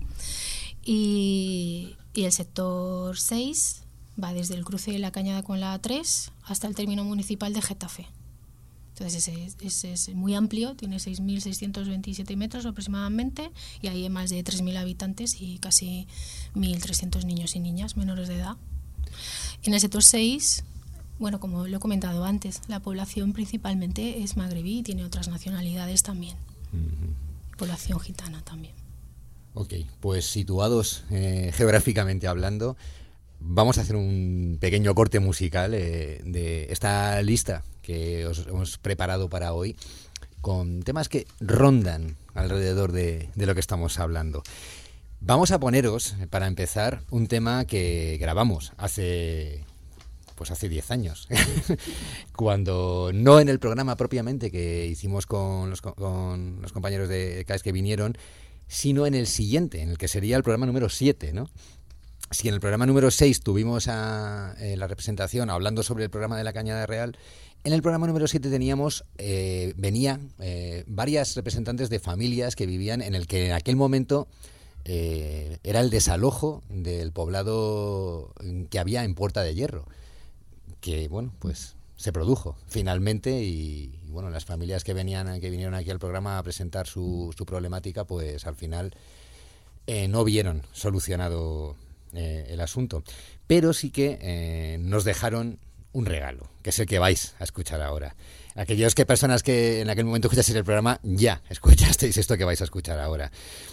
[SPEAKER 5] Y, y el sector seis va desde el cruce de la Cañada con la A tres hasta el término municipal de Getafe. Entonces ese, ese es muy amplio, tiene seis mil seiscientos veintisiete metros aproximadamente y hay más de tres mil habitantes y casi mil trescientos niños y niñas menores de edad. En el sector seis, bueno, como lo he comentado antes, la población principalmente es magrebí y tiene otras nacionalidades también. Uh-huh. Población gitana también.
[SPEAKER 3] Ok, pues situados eh, geográficamente hablando, vamos a hacer un pequeño corte musical eh, de esta lista que os hemos preparado para hoy, con temas que rondan alrededor de, de lo que estamos hablando. Vamos a poneros, para empezar, un tema que grabamos hace pues hace diez años, cuando no en el programa propiamente que hicimos con los, con los compañeros de C A E S que vinieron, sino en el siguiente, en el que sería el programa número siete, ¿no? Si en el programa número seis tuvimos a eh, la representación hablando sobre el programa de la Cañada Real, en el programa número siete teníamos, eh, venían eh, varias representantes de familias que vivían en el que en aquel momento eh, era el desalojo del poblado que había en Puerta de Hierro, que bueno, pues se produjo finalmente y, y bueno, las familias que venían que vinieron aquí al programa a presentar su, su problemática, pues al final eh, no vieron solucionado eh, el asunto, pero sí que eh, nos dejaron un regalo, que es el que vais a escuchar ahora. Aquellos que personas que en aquel momento escuchasteis el programa ya escuchasteis esto que vais a escuchar ahora.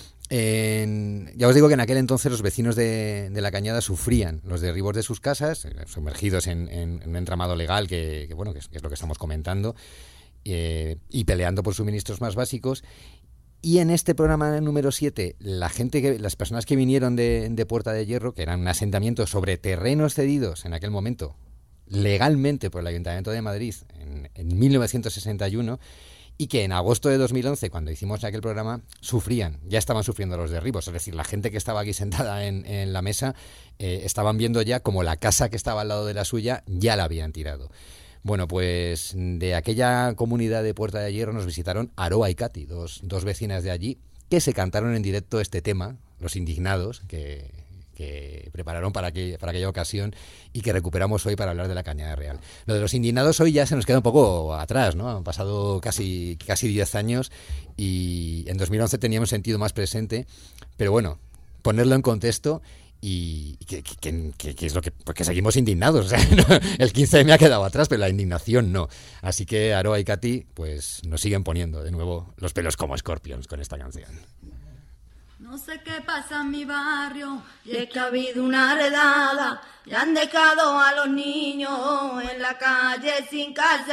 [SPEAKER 3] En, ya os digo que en aquel entonces los vecinos de, de la Cañada sufrían los derribos de sus casas, sumergidos en, en, en un entramado legal que, que bueno, que es, que es lo que estamos comentando, eh, y peleando por suministros más básicos. Y en este programa número siete, la gente que, las personas que vinieron de, de Puerta de Hierro, que eran un asentamiento sobre terrenos cedidos en aquel momento legalmente por el Ayuntamiento de Madrid en, en mil novecientos sesenta y uno, y que en agosto de dos mil once, cuando hicimos aquel programa, sufrían, ya estaban sufriendo los derribos. Es decir, la gente que estaba aquí sentada en, en la mesa eh, estaban viendo ya como la casa que estaba al lado de la suya ya la habían tirado. Bueno, pues de aquella comunidad de Puerta de Hierro nos visitaron Aroa y Katy, dos, dos vecinas de allí, que se cantaron en directo este tema, Los Indignados, que... que prepararon para, aquella, para aquella ocasión y que recuperamos hoy para hablar de la Cañada Real. Lo de Los Indignados hoy ya se nos queda un poco atrás, ¿no? Han pasado casi casi diez años y en dos mil once teníamos sentido más presente, pero bueno, ponerlo en contexto y que, que, que, que es lo que... porque seguimos indignados, o sea, no, el quince eme ha quedado atrás, pero la indignación no. Así que Aroa y Katy pues nos siguen poniendo de nuevo los pelos como escorpions con esta canción.
[SPEAKER 9] No sé qué pasa en mi barrio, y es que ha habido una redada, y han dejado a los niños en la calle sin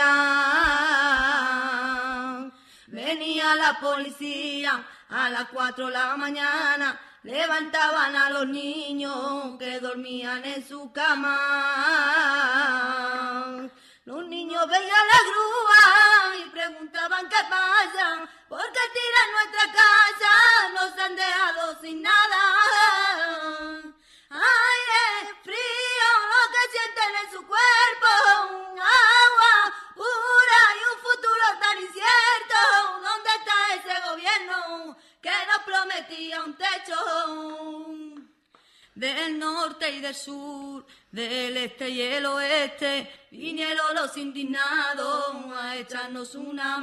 [SPEAKER 9] casa. Venía la policía a las cuatro de la mañana, levantaban a los niños que dormían en su cama. Los niños veían la grúa y preguntaban qué pasa, ¿por qué tiran nuestra casa? Nos han dejado sin nada. Aire frío, lo que sienten en su cuerpo, agua pura y un futuro tan incierto. ¿Dónde está ese gobierno que nos prometía un techo? Del norte y del sur, del este y el oeste, vinieron los indignados a echarnos una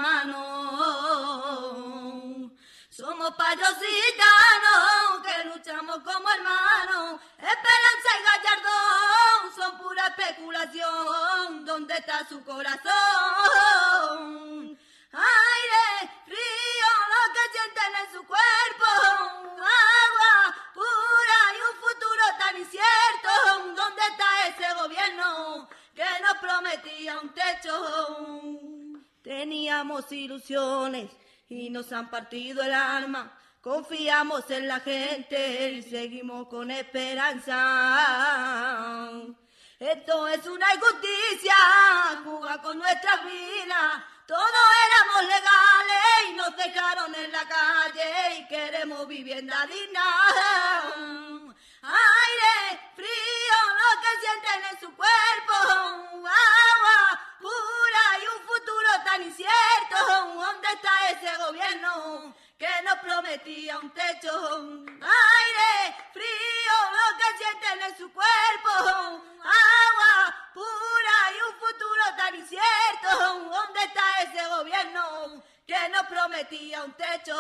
[SPEAKER 9] mano. Somos payos gitanos que luchamos como hermanos, Esperanza y Gallardón son pura especulación. ¿Dónde está su corazón? Aire frío, lo que sienten en su cuerpo, agua pura y un futuro tan incierto. ¿Dónde está ese gobierno que nos prometía un techo? Teníamos ilusiones y nos han partido el alma. Confiamos en la gente y seguimos con esperanza. Esto es una injusticia, jugar con nuestras vidas. Todos éramos legales y nos dejaron en la calle y queremos vivienda digna. Aire frío, lo que sienten en su cuerpo, agua pura y un futuro tan incierto. ¿Dónde está ese gobierno que nos prometía un techo? Aire frío, lo que sienten en su cuerpo, agua pura y un futuro tan incierto. ¿Dónde está ese gobierno que nos prometía un techo?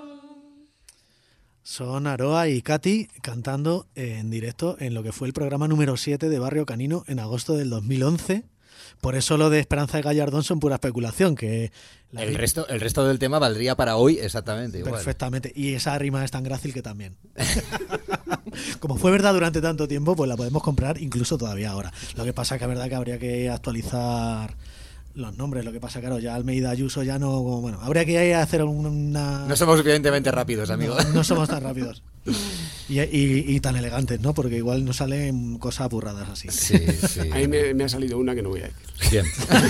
[SPEAKER 2] Son Aroa y Katy cantando en directo en lo que fue el programa número siete de Barrio Canino en agosto del dos mil once. Por eso lo de Esperanza y Gallardón son pura especulación. Que la
[SPEAKER 3] el, resto, el resto del tema valdría para hoy exactamente igual.
[SPEAKER 2] Perfectamente. Y esa rima es tan grácil que también. Como fue verdad durante tanto tiempo, pues la podemos comprar incluso todavía ahora. Lo que pasa es que es verdad que habría que actualizar los nombres. Lo que pasa, claro, ya Almeida Ayuso ya no... Bueno, habría que hacer una...
[SPEAKER 3] No somos suficientemente rápidos, amigo.
[SPEAKER 2] No, no somos tan rápidos. Y, y, y tan elegantes, ¿no? Porque igual nos salen cosas burradas así.
[SPEAKER 3] Sí, sí.
[SPEAKER 4] Ahí me, me ha salido una que no voy a decir.
[SPEAKER 3] Bien.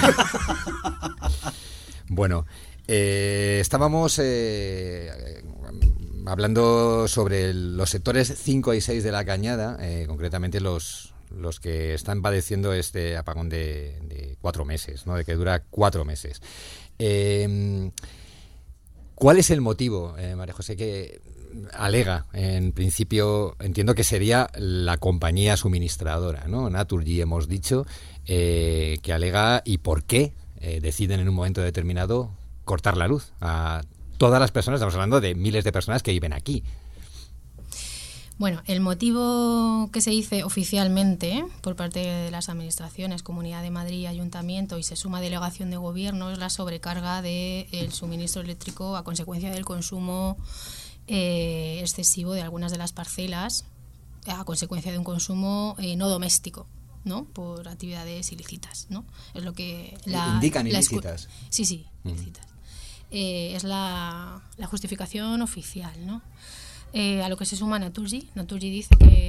[SPEAKER 3] Bueno, eh, estábamos eh, hablando sobre los sectores cinco y seis de la Cañada, eh, concretamente los... los que están padeciendo este apagón de, de cuatro meses, ¿no? De que dura cuatro meses. Eh, ¿Cuál es el motivo, eh, María José, que alega? En principio, entiendo que sería la compañía suministradora, ¿no? Naturgy, hemos dicho, eh, que alega y por qué eh, deciden en un momento determinado cortar la luz a todas las personas. Estamos hablando de miles de personas que viven aquí.
[SPEAKER 5] Bueno, el motivo que se dice oficialmente por parte de las administraciones, Comunidad de Madrid, Ayuntamiento y se suma delegación de gobierno es la sobrecarga del suministro eléctrico a consecuencia del consumo eh, excesivo de algunas de las parcelas, a consecuencia de un consumo eh, no doméstico, ¿no? Por actividades ilícitas, ¿no? Es lo que la,
[SPEAKER 3] indican
[SPEAKER 5] la
[SPEAKER 3] ilícitas.
[SPEAKER 5] Sí, sí, mm. ilícitas. Eh, es la, la justificación oficial, ¿no? Eh, a lo que se suma Naturgy. Naturgy dice que,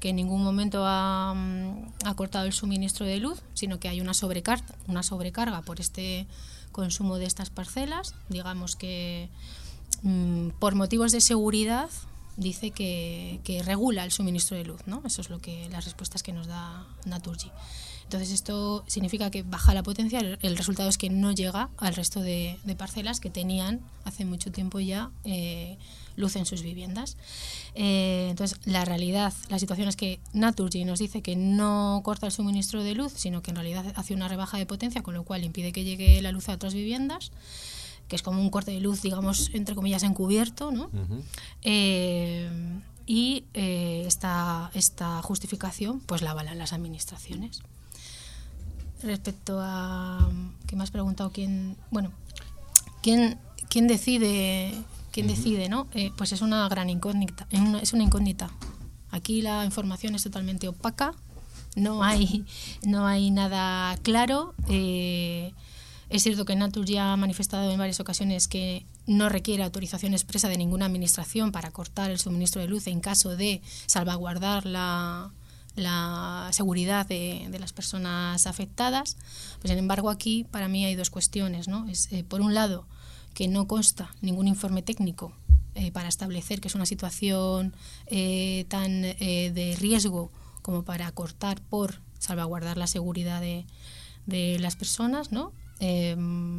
[SPEAKER 5] que en ningún momento ha, ha cortado el suministro de luz, sino que hay una sobrecarga, una sobrecarga por este consumo de estas parcelas. Digamos que mmm, por motivos de seguridad dice que, que regula el suministro de luz, ¿no? Eso es lo que las respuestas que nos da Naturgy. Entonces esto significa que baja la potencia, el, el resultado es que no llega al resto de, de parcelas que tenían hace mucho tiempo ya eh, luz en sus viviendas. Eh, entonces la realidad, la situación es que Naturgy nos dice que no corta el suministro de luz, sino que en realidad hace una rebaja de potencia, con lo cual impide que llegue la luz a otras viviendas, que es como un corte de luz, digamos, entre comillas, encubierto, ¿no? Uh-huh. Eh, y eh, esta, esta justificación pues la avalan las administraciones. Respecto a... ¿Qué me has preguntado? ¿Quién, bueno, quién, quién decide, quién uh-huh. decide, ¿no? Eh, pues es una gran incógnita. Es una incógnita. Aquí la información es totalmente opaca. No hay, no hay nada claro. Eh, es cierto que Naturgy ha manifestado en varias ocasiones que no requiere autorización expresa de ninguna administración para cortar el suministro de luz en caso de salvaguardar la... la seguridad de, de las personas afectadas. Pues sin embargo aquí para mí hay dos cuestiones, ¿no? Es, eh, por un lado, que no consta ningún informe técnico eh, para establecer que es una situación eh, tan eh, de riesgo como para cortar por salvaguardar la seguridad de, de las personas, ¿no? Eh,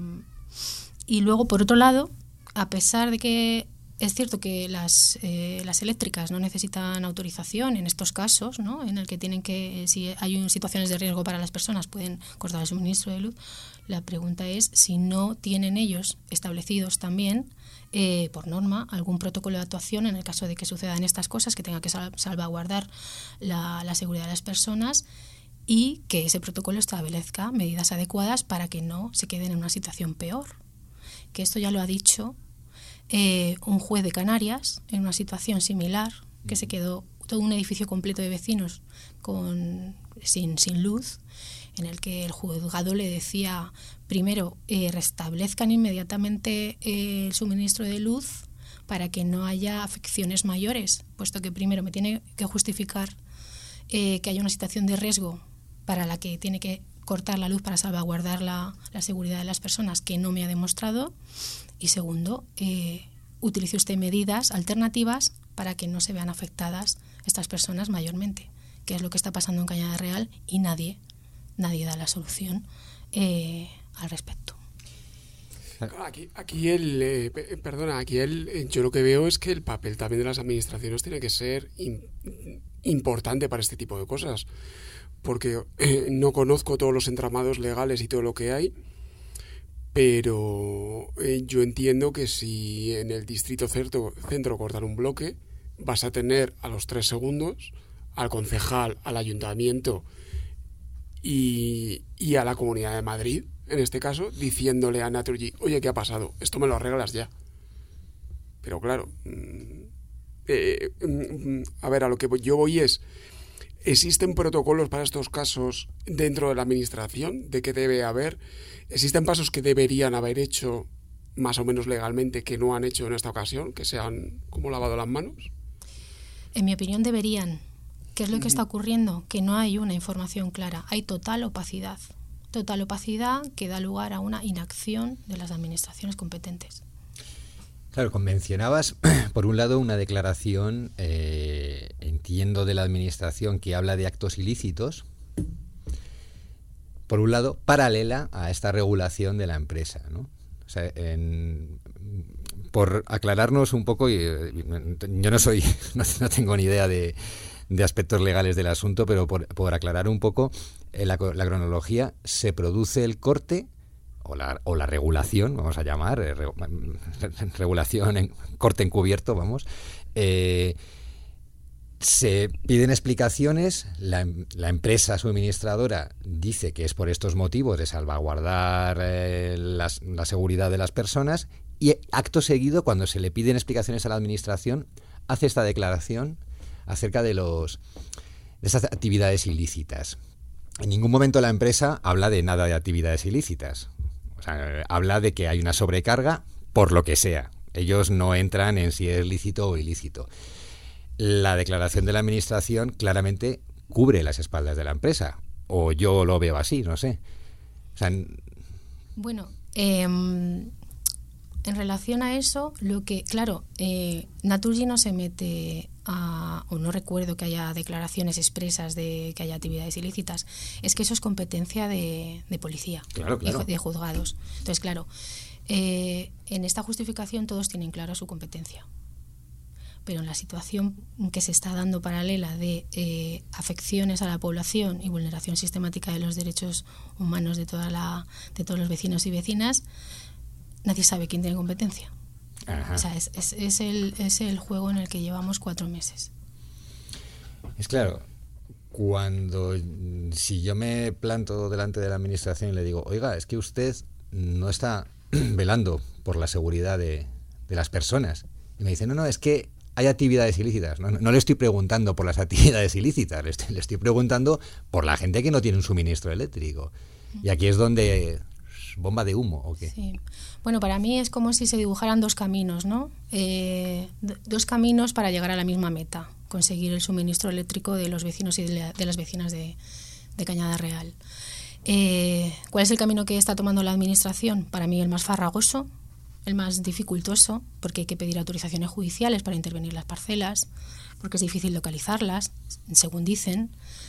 [SPEAKER 5] y luego, por otro lado, a pesar de que es cierto que las, eh, las eléctricas no necesitan autorización en estos casos, ¿no? En el que tienen que, si hay situaciones de riesgo para las personas, pueden cortar el suministro de luz. La pregunta es si no tienen ellos establecidos también, eh, por norma, algún protocolo de actuación en el caso de que sucedan estas cosas, que tenga que sal- salvaguardar la, la seguridad de las personas, y que ese protocolo establezca medidas adecuadas para que no se queden en una situación peor. Que esto ya lo ha dicho Eh, un juez de Canarias en una situación similar, que se quedó todo un edificio completo de vecinos con, sin, sin luz, en el que el juzgado le decía, primero, eh, restablezcan inmediatamente eh, el suministro de luz para que no haya afecciones mayores, puesto que primero me tiene que justificar eh, que haya una situación de riesgo para la que tiene que cortar la luz para salvaguardar la, la seguridad de las personas, que no me ha demostrado. Y segundo, eh, utilice usted medidas alternativas para que no se vean afectadas estas personas mayormente, que es lo que está pasando en Cañada Real, y nadie, nadie da la solución eh, al respecto.
[SPEAKER 4] Aquí, aquí el, eh, perdona, aquí el, yo lo que veo es que el papel también de las administraciones tiene que ser in, importante para este tipo de cosas, porque eh, no conozco todos los entramados legales y todo lo que hay. Pero eh, yo entiendo que si en el distrito centro, centro cortan un bloque, vas a tener a los tres segundos al concejal, al ayuntamiento y, y a la Comunidad de Madrid, en este caso, diciéndole a Naturgy, oye, ¿qué ha pasado? Esto me lo arreglas ya. Pero claro, eh, eh, a ver, a lo que yo voy es, ¿existen protocolos para estos casos dentro de la administración? ¿De qué debe haber? ¿Existen pasos que deberían haber hecho más o menos legalmente que no han hecho en esta ocasión, que se han como lavado las manos?
[SPEAKER 5] En mi opinión deberían. ¿Qué es lo que está ocurriendo? Que no hay una información clara. Hay total opacidad. Total opacidad que da lugar a una inacción de las administraciones competentes.
[SPEAKER 3] Claro, convencionabas, por un lado, una declaración, eh, entiendo, de la administración que habla de actos ilícitos, por un lado, paralela a esta regulación de la empresa, ¿no? O sea, en, por aclararnos un poco, y, yo no soy, no, no tengo ni idea de, de aspectos legales del asunto, pero por, por aclarar un poco, en la, la cronología, se produce el corte o la, o la regulación, vamos a llamar, eh, re, regulación, en, corte encubierto, vamos, eh, se piden explicaciones, la, la empresa suministradora dice que es por estos motivos de salvaguardar eh, las, la seguridad de las personas, y acto seguido, cuando se le piden explicaciones a la administración, hace esta declaración acerca de los de esas actividades ilícitas. En ningún momento la empresa habla de nada de actividades ilícitas. O sea, habla de que hay una sobrecarga por lo que sea. Ellos no entran en si es lícito o ilícito. la declaración de la administración claramente cubre las espaldas de la empresa. O yo lo veo así, no sé. O sea,
[SPEAKER 5] bueno, eh, en relación a eso, lo que, claro, eh, Naturgy no se mete a, o no recuerdo que haya declaraciones expresas de que haya actividades ilícitas, es que eso es competencia de, de policía,
[SPEAKER 3] claro, claro.
[SPEAKER 5] Y de juzgados. Entonces, claro, eh, en esta justificación todos tienen clara su competencia. Pero en la situación que se está dando paralela de eh, afecciones a la población y vulneración sistemática de los derechos humanos de toda la de todos los vecinos y vecinas, nadie sabe quién tiene competencia.
[SPEAKER 3] Ajá.
[SPEAKER 5] O sea, es, es, es, el, es el juego en el que llevamos cuatro meses.
[SPEAKER 3] Es claro, cuando si yo me planto delante de la administración y le digo, oiga, es que usted no está velando por la seguridad de, de las personas, y me dice, no, no, es que hay actividades ilícitas. No, no le estoy preguntando por las actividades ilícitas, le estoy, le estoy preguntando por la gente que no tiene un suministro eléctrico. Y aquí es donde... ¿Bomba de humo o qué?
[SPEAKER 5] Sí. Bueno, para mí es como si se dibujaran dos caminos, ¿no? Eh, d- dos caminos para llegar a la misma meta, conseguir el suministro eléctrico de los vecinos y de, la, de las vecinas de, de Cañada Real. Eh, ¿Cuál es el camino que está tomando la administración? Para mí el más farragoso, el más dificultoso, porque hay que pedir autorizaciones judiciales para intervenir las parcelas, porque es difícil localizarlas, según dicen,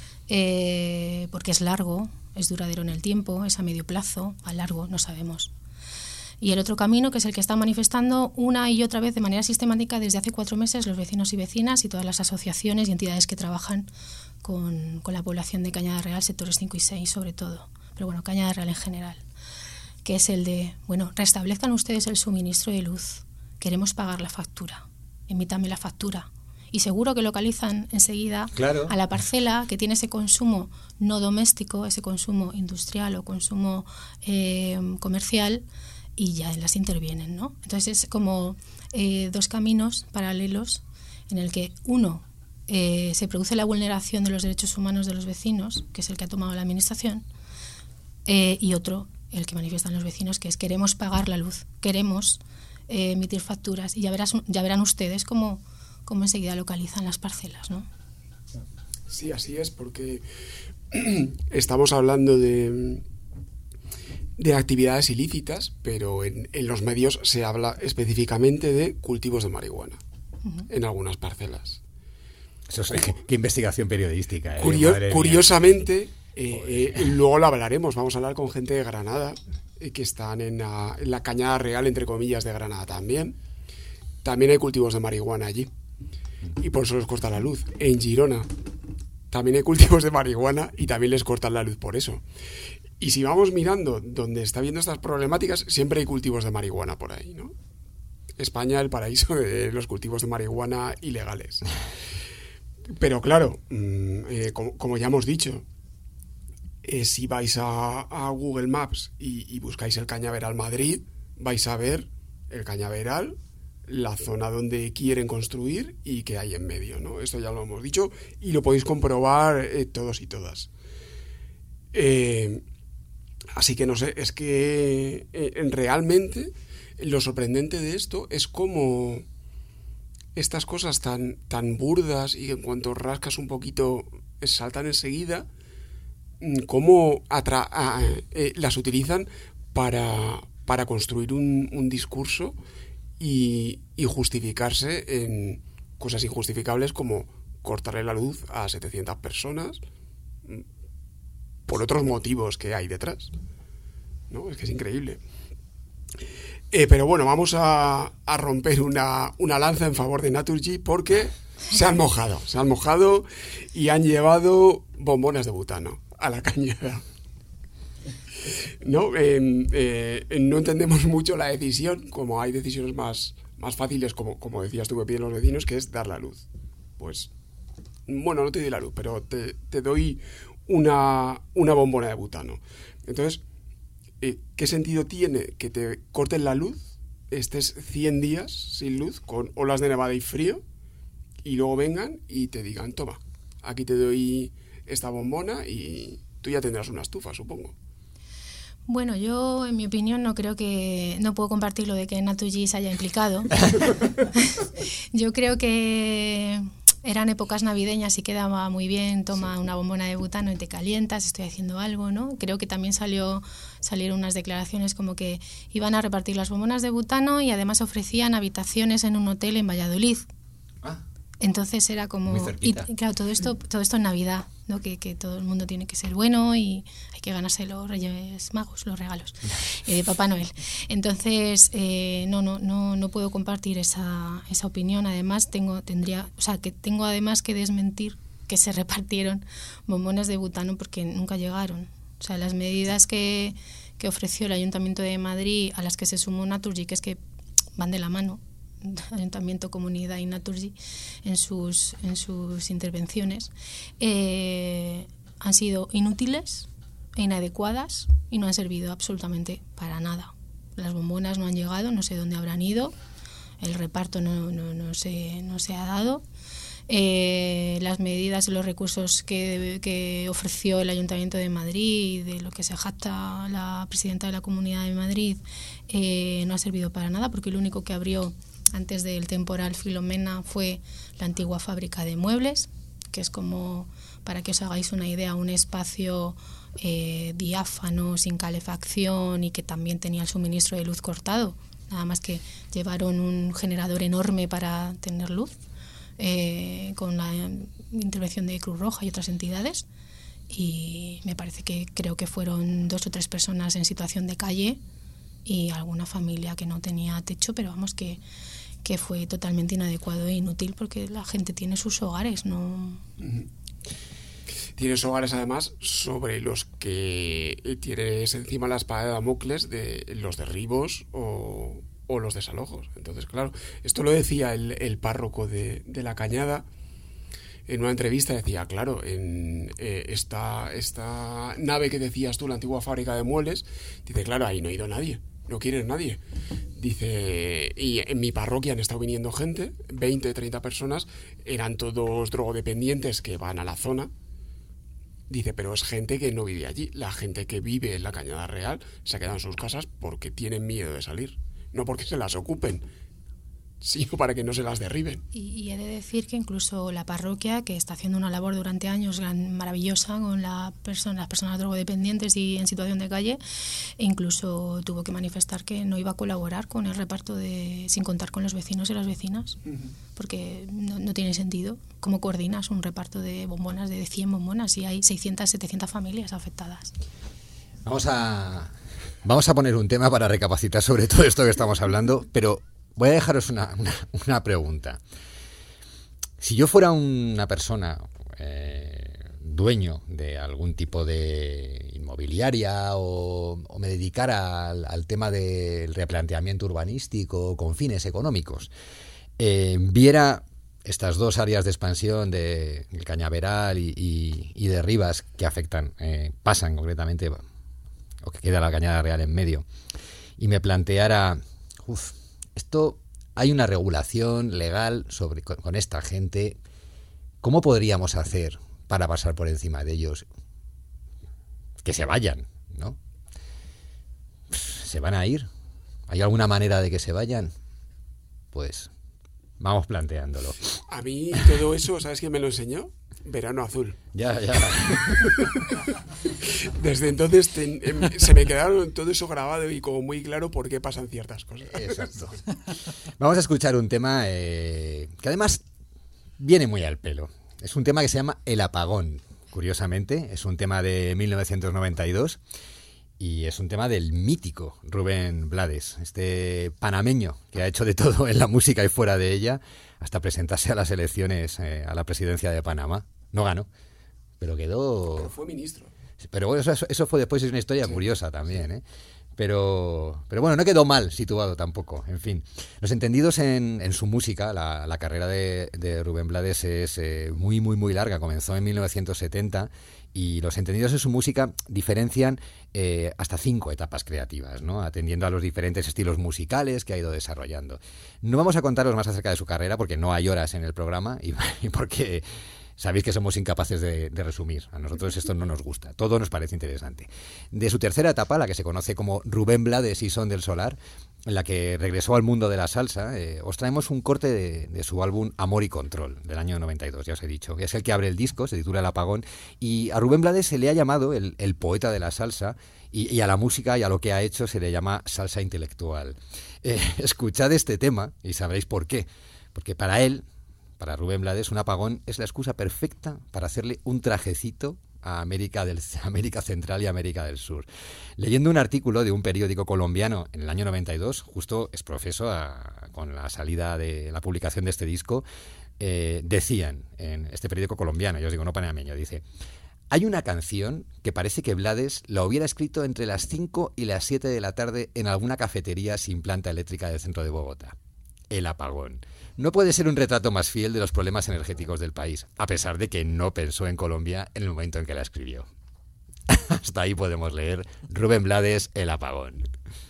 [SPEAKER 5] eh, porque es largo, es duradero en el tiempo, es a medio plazo, a largo, no sabemos. Y el otro camino, que es el que están manifestando una y otra vez de manera sistemática desde hace cuatro meses los vecinos y vecinas y todas las asociaciones y entidades que trabajan con, con la población de Cañada Real, sectores cinco y seis sobre todo, pero bueno, Cañada Real en general, que es el de, bueno, restablezcan ustedes el suministro de luz, queremos pagar la factura, emítame la factura. Y seguro que localizan enseguida
[SPEAKER 3] claro.
[SPEAKER 5] a la parcela que tiene ese consumo no doméstico, ese consumo industrial o consumo eh, comercial, y ya las intervienen, ¿no? Entonces es como eh, dos caminos paralelos en el que uno eh, se produce la vulneración de los derechos humanos de los vecinos, que es el que ha tomado la administración, eh, y otro, el que manifiestan los vecinos, que es queremos pagar la luz, queremos eh, emitir facturas, y ya, verás, ya verán ustedes cómo cómo enseguida localizan las parcelas, ¿no?
[SPEAKER 4] Sí, así es, porque estamos hablando de, de actividades ilícitas, pero en, en los medios se habla específicamente de cultivos de marihuana, uh-huh. en algunas parcelas.
[SPEAKER 3] Eso es, qué, qué investigación periodística. ¿eh?
[SPEAKER 4] Curio, curiosamente, eh, eh, luego lo hablaremos, vamos a hablar con gente de Granada, eh, que están en la, en la Cañada Real, entre comillas, de Granada también. También hay cultivos de marihuana allí. Y por eso les corta la luz. En Girona también hay cultivos de marihuana y también les cortan la luz por eso. Y si vamos mirando donde está viendo estas problemáticas, siempre hay cultivos de marihuana por ahí, ¿no? España, el paraíso de los cultivos de marihuana ilegales. Pero claro, eh, como, como ya hemos dicho, eh, si vais a, a Google Maps y, y buscáis el Cañaveral Madrid, vais a ver el Cañaveral, la zona donde quieren construir y qué hay en medio, ¿no? Esto ya lo hemos dicho y lo podéis comprobar eh, todos y todas. Eh, así que no sé, es que eh, realmente lo sorprendente de esto es cómo estas cosas tan, tan burdas y en cuanto rascas un poquito saltan enseguida, cómo atra- a, eh, las utilizan para, para construir un, un discurso Y, y justificarse en cosas injustificables como cortarle la luz a setecientas personas por otros motivos que hay detrás, ¿no? Es que es increíble. Eh, pero bueno, vamos a, a romper una, una lanza en favor de Naturgy porque se han mojado, se han mojado y han llevado bombonas de butano a la Cañada. No, eh, eh, no entendemos mucho la decisión, como hay decisiones más, más fáciles, como, como decías tú que piden los vecinos, que es dar la luz. Pues, bueno, no te doy la luz, pero te, te doy una, una bombona de butano. Entonces, eh, ¿qué sentido tiene que te corten la luz, estés cien días sin luz, con olas de nevada y frío, y luego vengan y te digan, toma, aquí te doy esta bombona y tú ya tendrás una estufa, supongo?
[SPEAKER 5] Bueno, yo, en mi opinión, no creo que... No puedo compartir lo de que Naturgy se haya implicado. Yo creo que eran épocas navideñas y quedaba muy bien, toma una bombona de butano y te calientas, estoy haciendo algo, ¿no? Creo que también salió salieron unas declaraciones como que iban a repartir las bombonas de butano y además ofrecían habitaciones en un hotel en Valladolid.
[SPEAKER 3] Ah.
[SPEAKER 5] Entonces era como... Y claro, todo esto, todo esto en Navidad, ¿no? Que, que todo el mundo tiene que ser bueno y hay que ganarse los Reyes Magos, los regalos eh, de Papá Noel. Entonces, eh, no, no, no, no puedo compartir esa, esa opinión. Además, tengo, tendría, o sea, que tengo además que desmentir que se repartieron bombonas de butano porque nunca llegaron. O sea, las medidas que, que ofreció el Ayuntamiento de Madrid, a las que se sumó Naturgy, que es que van de la mano, Ayuntamiento, Comunidad y Naturgy en sus, en sus intervenciones, eh, han sido inútiles e inadecuadas y no han servido absolutamente para nada. Las bombonas no han llegado, no sé dónde habrán ido, el reparto no, no, no, se, no se ha dado. Eh, las medidas y los recursos que, que ofreció el Ayuntamiento de Madrid, de lo que se jacta la presidenta de la Comunidad de Madrid, eh, no ha servido para nada, porque lo único que abrió antes del temporal Filomena fue la antigua fábrica de muebles, que es como, para que os hagáis una idea, un espacio eh, diáfano, sin calefacción y que también tenía el suministro de luz cortado. Nada más que llevaron un generador enorme para tener luz, eh, con la intervención de Cruz Roja y otras entidades. Y me parece que creo que fueron dos o tres personas en situación de calle y alguna familia que no tenía techo, pero vamos, que, que fue totalmente inadecuado e inútil porque la gente tiene sus hogares, ¿no?
[SPEAKER 4] Tienes hogares además sobre los que tienes encima la espada de Damocles de los derribos o, o los desalojos. Entonces, claro, esto lo decía el, el párroco de, de La Cañada en una entrevista, decía, claro, en eh, esta, esta nave que decías tú, la antigua fábrica de muebles, dice, claro, ahí no ha ido nadie. No quiere nadie. Dice, y en mi parroquia han estado viniendo gente, veinte, treinta personas, eran todos drogodependientes que van a la zona. Dice, pero es gente que no vive allí. La gente que vive en la Cañada Real se ha quedado en sus casas porque tienen miedo de salir. No porque se las ocupen, sino para que no se las derriben.
[SPEAKER 5] Y, y he de decir que incluso la parroquia, que está haciendo una labor durante años gran, maravillosa con la persona, las personas drogodependientes y en situación de calle, incluso tuvo que manifestar que no iba a colaborar con el reparto de, sin contar con los vecinos y las vecinas, uh-huh. porque no, no tiene sentido. ¿Cómo coordinas un reparto de bombonas, de cien bombonas, si hay seiscientas, setecientas familias afectadas?
[SPEAKER 3] Vamos a, vamos a poner un tema para recapacitar sobre todo esto que estamos hablando, pero voy a dejaros una, una, una pregunta. Si yo fuera una persona eh, dueño de algún tipo de inmobiliaria o, o me dedicara al, al tema del replanteamiento urbanístico con fines económicos, eh, viera estas dos áreas de expansión de el Cañaveral y, y, y de Rivas que afectan, eh, pasan concretamente, o que queda la Cañada Real en medio, y me planteara, uff, esto, hay una regulación legal sobre con, con esta gente. ¿Cómo podríamos hacer para pasar por encima de ellos? Que se vayan, ¿no? ¿Se van a ir? ¿Hay alguna manera de que se vayan? Pues vamos planteándolo.
[SPEAKER 4] A mí todo eso, ¿sabes quién me lo enseñó? Verano Azul.
[SPEAKER 3] Ya, ya.
[SPEAKER 4] Desde entonces ten, em, se me quedaron todo eso grabado y como muy claro por qué pasan ciertas cosas.
[SPEAKER 3] Exacto. Vamos a escuchar un tema eh, que además viene muy al pelo. Es un tema que se llama El Apagón, curiosamente. Es un tema de mil novecientos noventa y dos y es un tema del mítico Rubén Blades, este panameño que ha hecho de todo en la música y fuera de ella hasta presentarse a las elecciones eh, a la presidencia de Panamá. No ganó, pero quedó...
[SPEAKER 4] Pero fue ministro.
[SPEAKER 3] Pero bueno, eso, eso fue después, es una historia sí, curiosa también, ¿eh? Pero, pero bueno, no quedó mal situado tampoco. En fin, los entendidos en, en su música, la, la carrera de, de Rubén Blades es eh, muy, muy, muy larga. Comenzó en mil novecientos setenta y los entendidos en su música diferencian eh, hasta cinco etapas creativas, ¿no? Atendiendo a los diferentes estilos musicales que ha ido desarrollando. No vamos a contaros más acerca de su carrera porque no hay horas en el programa y, y porque Sabéis que somos incapaces de, de resumir. A nosotros esto no nos gusta. Todo nos parece interesante. De su tercera etapa, la que se conoce como Rubén Blades y Son del Solar, en la que regresó al mundo de la salsa, eh, os traemos un corte de, de su álbum Amor y Control, del año noventa y dos, ya os he dicho. Es el que abre el disco, se titula El Apagón, y a Rubén Blades se le ha llamado el, el poeta de la salsa, y, y a la música y a lo que ha hecho se le llama salsa intelectual. Eh, escuchad este tema y sabréis por qué. Porque para él, para Rubén Blades, un apagón es la excusa perfecta para hacerle un trajecito a América, del, América Central y América del Sur. Leyendo un artículo de un periódico colombiano en el año noventa y dos, justo es profeso a, con la salida de la publicación de este disco, eh, decían en este periódico colombiano, yo os digo no panameño, dice: hay una canción que parece que Blades la hubiera escrito entre las cinco y las siete de la tarde en alguna cafetería sin planta eléctrica del centro de Bogotá. El apagón. No puede ser un retrato más fiel de los problemas energéticos del país, a pesar de que no pensó en Colombia en el momento en que la escribió. Hasta ahí podemos leer Rubén Blades, El Apagón.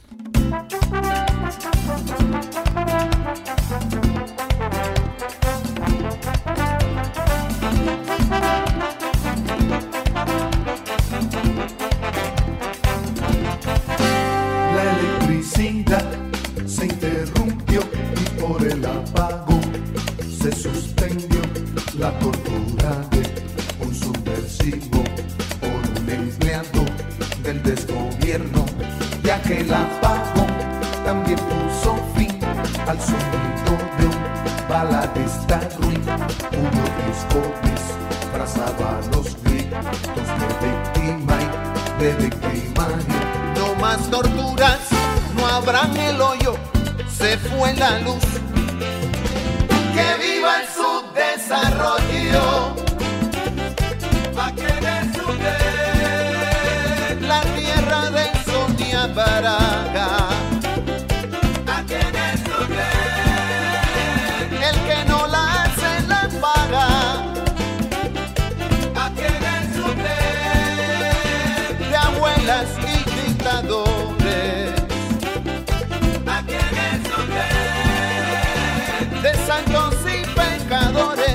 [SPEAKER 10] La electricidad se interrumpió y por el apagón se suspendió la tortura de un subversivo por un empleado del desgobierno, ya que el apagón también puso fin al sonido de un baladista ruin, cuyo disco disfrazaba los gritos de víctima y de victimario. No más torturas, no habrán el hoyo, se fue la luz. ¡Que viva el subdesarrollo! ¿A quién es usted? La tierra del Sonia Baraga. ¿A quién es usted? El que no la hace la paga. ¿A quién es usted? De abuelas y dictadores. ¿A quién es usted? De santos y pecadores.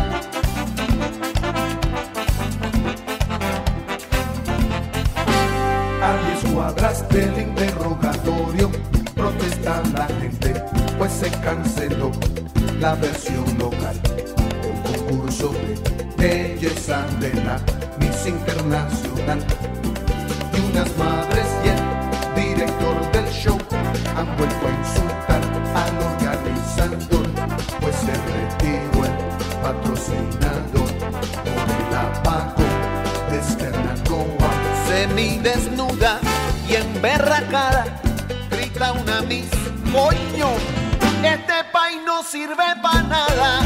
[SPEAKER 10] A diez cuadras del interrogatorio protesta la gente, pues se canceló la versión local. Un concurso de belleza de la Miss Internacional. Y unas madres y el director del show han vuelto a insultar al organizador, pues se retiró el patrocinador por el apagón de Esquernanoa. Semidesnuda y emberracada, grita una Miss: coño, este país no sirve para nada.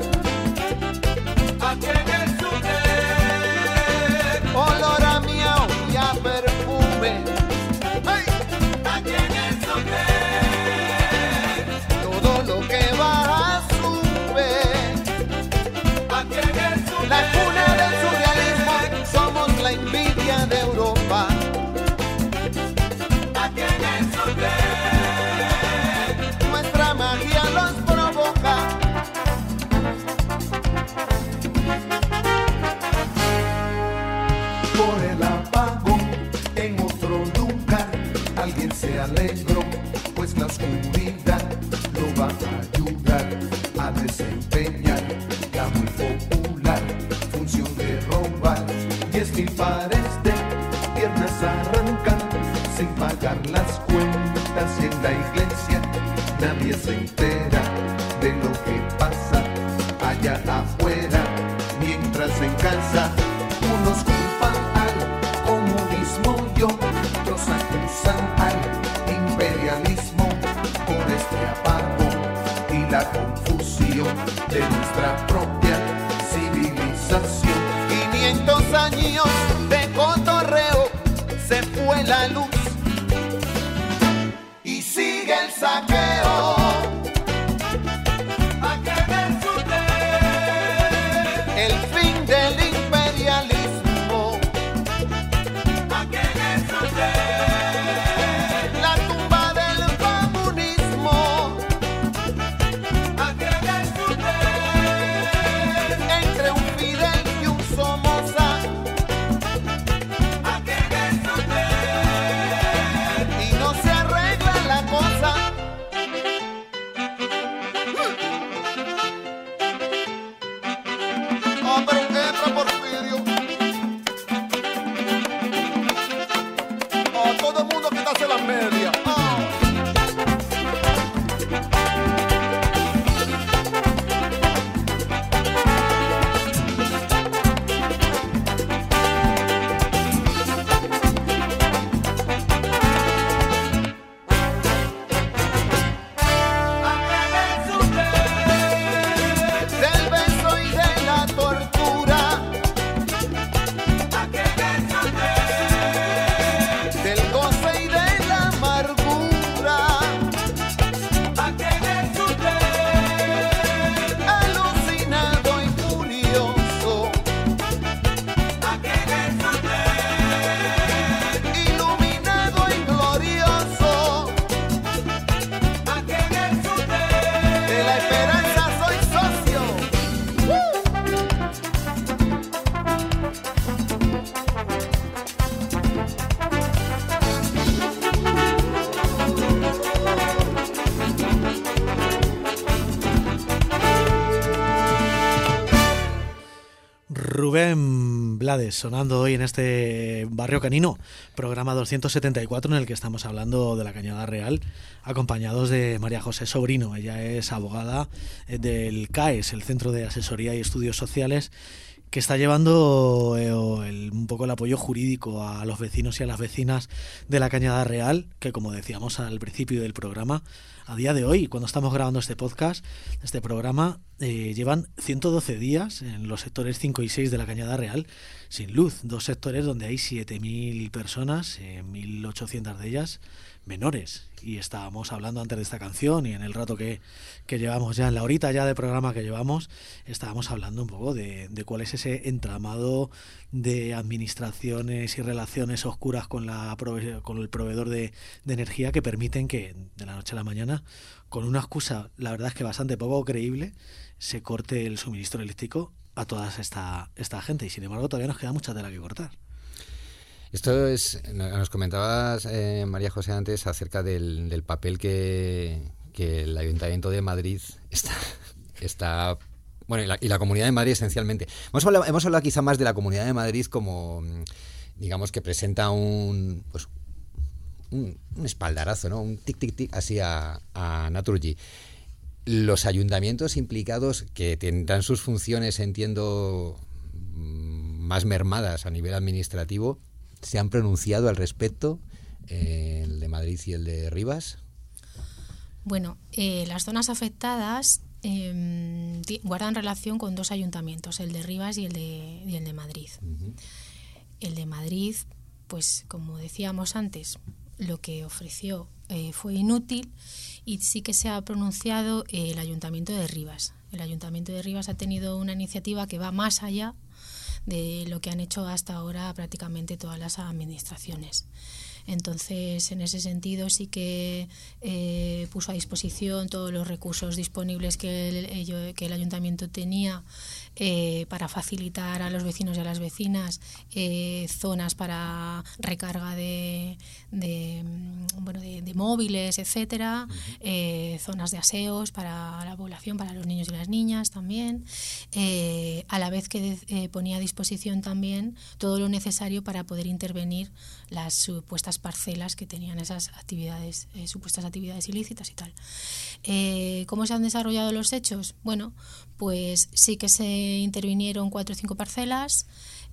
[SPEAKER 10] ¿A quién es usted? Olor a miau y a perfume. ¡Ay! ¿A quién es usted? Todo lo que va sube. ¿A quién es usted? La cuna del surrealismo, somos la envidia de Europa. ¿A quién es usted? Nuestra magia los provoca. Por el apagón en otro lugar alguien se alegró, pues la oscuridad lo va a ayudar a desempeñar la muy popular función de robar. Diez mil pares de piernas arrancan sin pagar las cuentas, y en la iglesia nadie se entera de lo que pasa allá afuera, mientras en casa unos culpan al comunismo y otros acusan al imperialismo por este apagón y la confusión de nuestra propia civilización. quinientos años de cotorreo, se fue la luz y sigue el saqueo. ¿A qué ves usted? El fin del imperialismo. ¿A qué ves usted? La tumba del comunismo. ¿A qué ves usted? Entre un fidel
[SPEAKER 2] Rubén Blades sonando hoy en este Barrio Canino, programa doscientos setenta y cuatro en el que estamos hablando de la Cañada Real, acompañados de María José Sobrino. Ella es abogada del CAES, el Centro de Asesoría y Estudios Sociales, que está llevando eh, el, un poco el apoyo jurídico a los vecinos y a las vecinas de la Cañada Real, que como decíamos al principio del programa, a día de hoy, cuando estamos grabando este podcast, este programa, eh, llevan ciento doce días en los sectores cinco y seis de la Cañada Real sin luz. Dos sectores donde hay siete mil personas, eh, mil ochocientas de ellas menores. Y estábamos hablando antes de esta canción y en el rato que, que llevamos ya, en la horita ya de programa que llevamos, estábamos hablando un poco de, de cuál es ese entramado de administraciones y relaciones oscuras con, la, con el proveedor de, de energía que permiten que de la noche a la mañana, con una excusa, la verdad es que bastante poco creíble, se corte el suministro eléctrico a toda esta, esta gente. Y sin embargo todavía nos queda mucha tela que cortar.
[SPEAKER 3] Esto es, nos comentabas, eh, María José, antes acerca del, del papel que, que el Ayuntamiento de Madrid está, está bueno, y la, y la Comunidad de Madrid esencialmente. Hemos hablado, hemos hablado quizá más de la Comunidad de Madrid como, digamos, que presenta un, pues, un, un espaldarazo, ¿no? Un tic, tic, tic, así a, a Naturgy. Los ayuntamientos implicados, que tendrán sus funciones, entiendo, más mermadas a nivel administrativo, ¿se han pronunciado al respecto, eh, el de Madrid y el de Rivas?
[SPEAKER 5] Bueno, eh, las zonas afectadas eh, guardan relación con dos ayuntamientos, el de Rivas y el de, y el de Madrid. Uh-huh. El de Madrid, pues como decíamos antes, lo que ofreció eh, fue inútil, y sí que se ha pronunciado eh, el Ayuntamiento de Rivas. El Ayuntamiento de Rivas ha tenido una iniciativa que va más allá de lo que han hecho hasta ahora prácticamente todas las administraciones. Entonces, en ese sentido sí que eh, puso a disposición todos los recursos disponibles que el, que el ayuntamiento tenía eh, para facilitar a los vecinos y a las vecinas eh, zonas para recarga de, de, bueno, de, de móviles, etcétera, eh, zonas de aseos para la población, para los niños y las niñas también, eh, a la vez que eh, ponía a disposición también todo lo necesario para poder intervenir las supuestas parcelas que tenían esas actividades, eh, supuestas actividades ilícitas y tal. Eh, ¿Cómo se han desarrollado los hechos? Bueno, pues sí que se intervinieron cuatro o cinco parcelas.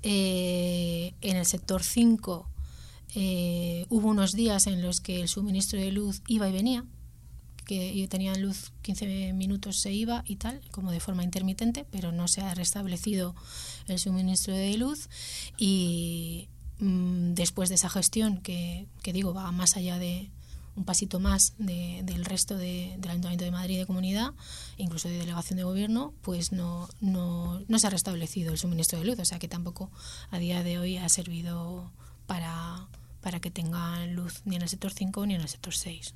[SPEAKER 5] Eh, en el sector cinco eh, hubo unos días en los que el suministro de luz iba y venía, que tenían luz quince minutos, se iba y tal, como de forma intermitente, pero no se ha restablecido el suministro de luz. Y después de esa gestión, que, que digo, va más allá de un pasito más de, del resto de, del Ayuntamiento de Madrid, de comunidad, incluso de delegación de gobierno, pues no, no, no se ha restablecido el suministro de luz, o sea que tampoco a día de hoy ha servido para, para que tengan luz ni en el sector cinco ni en el sector seis.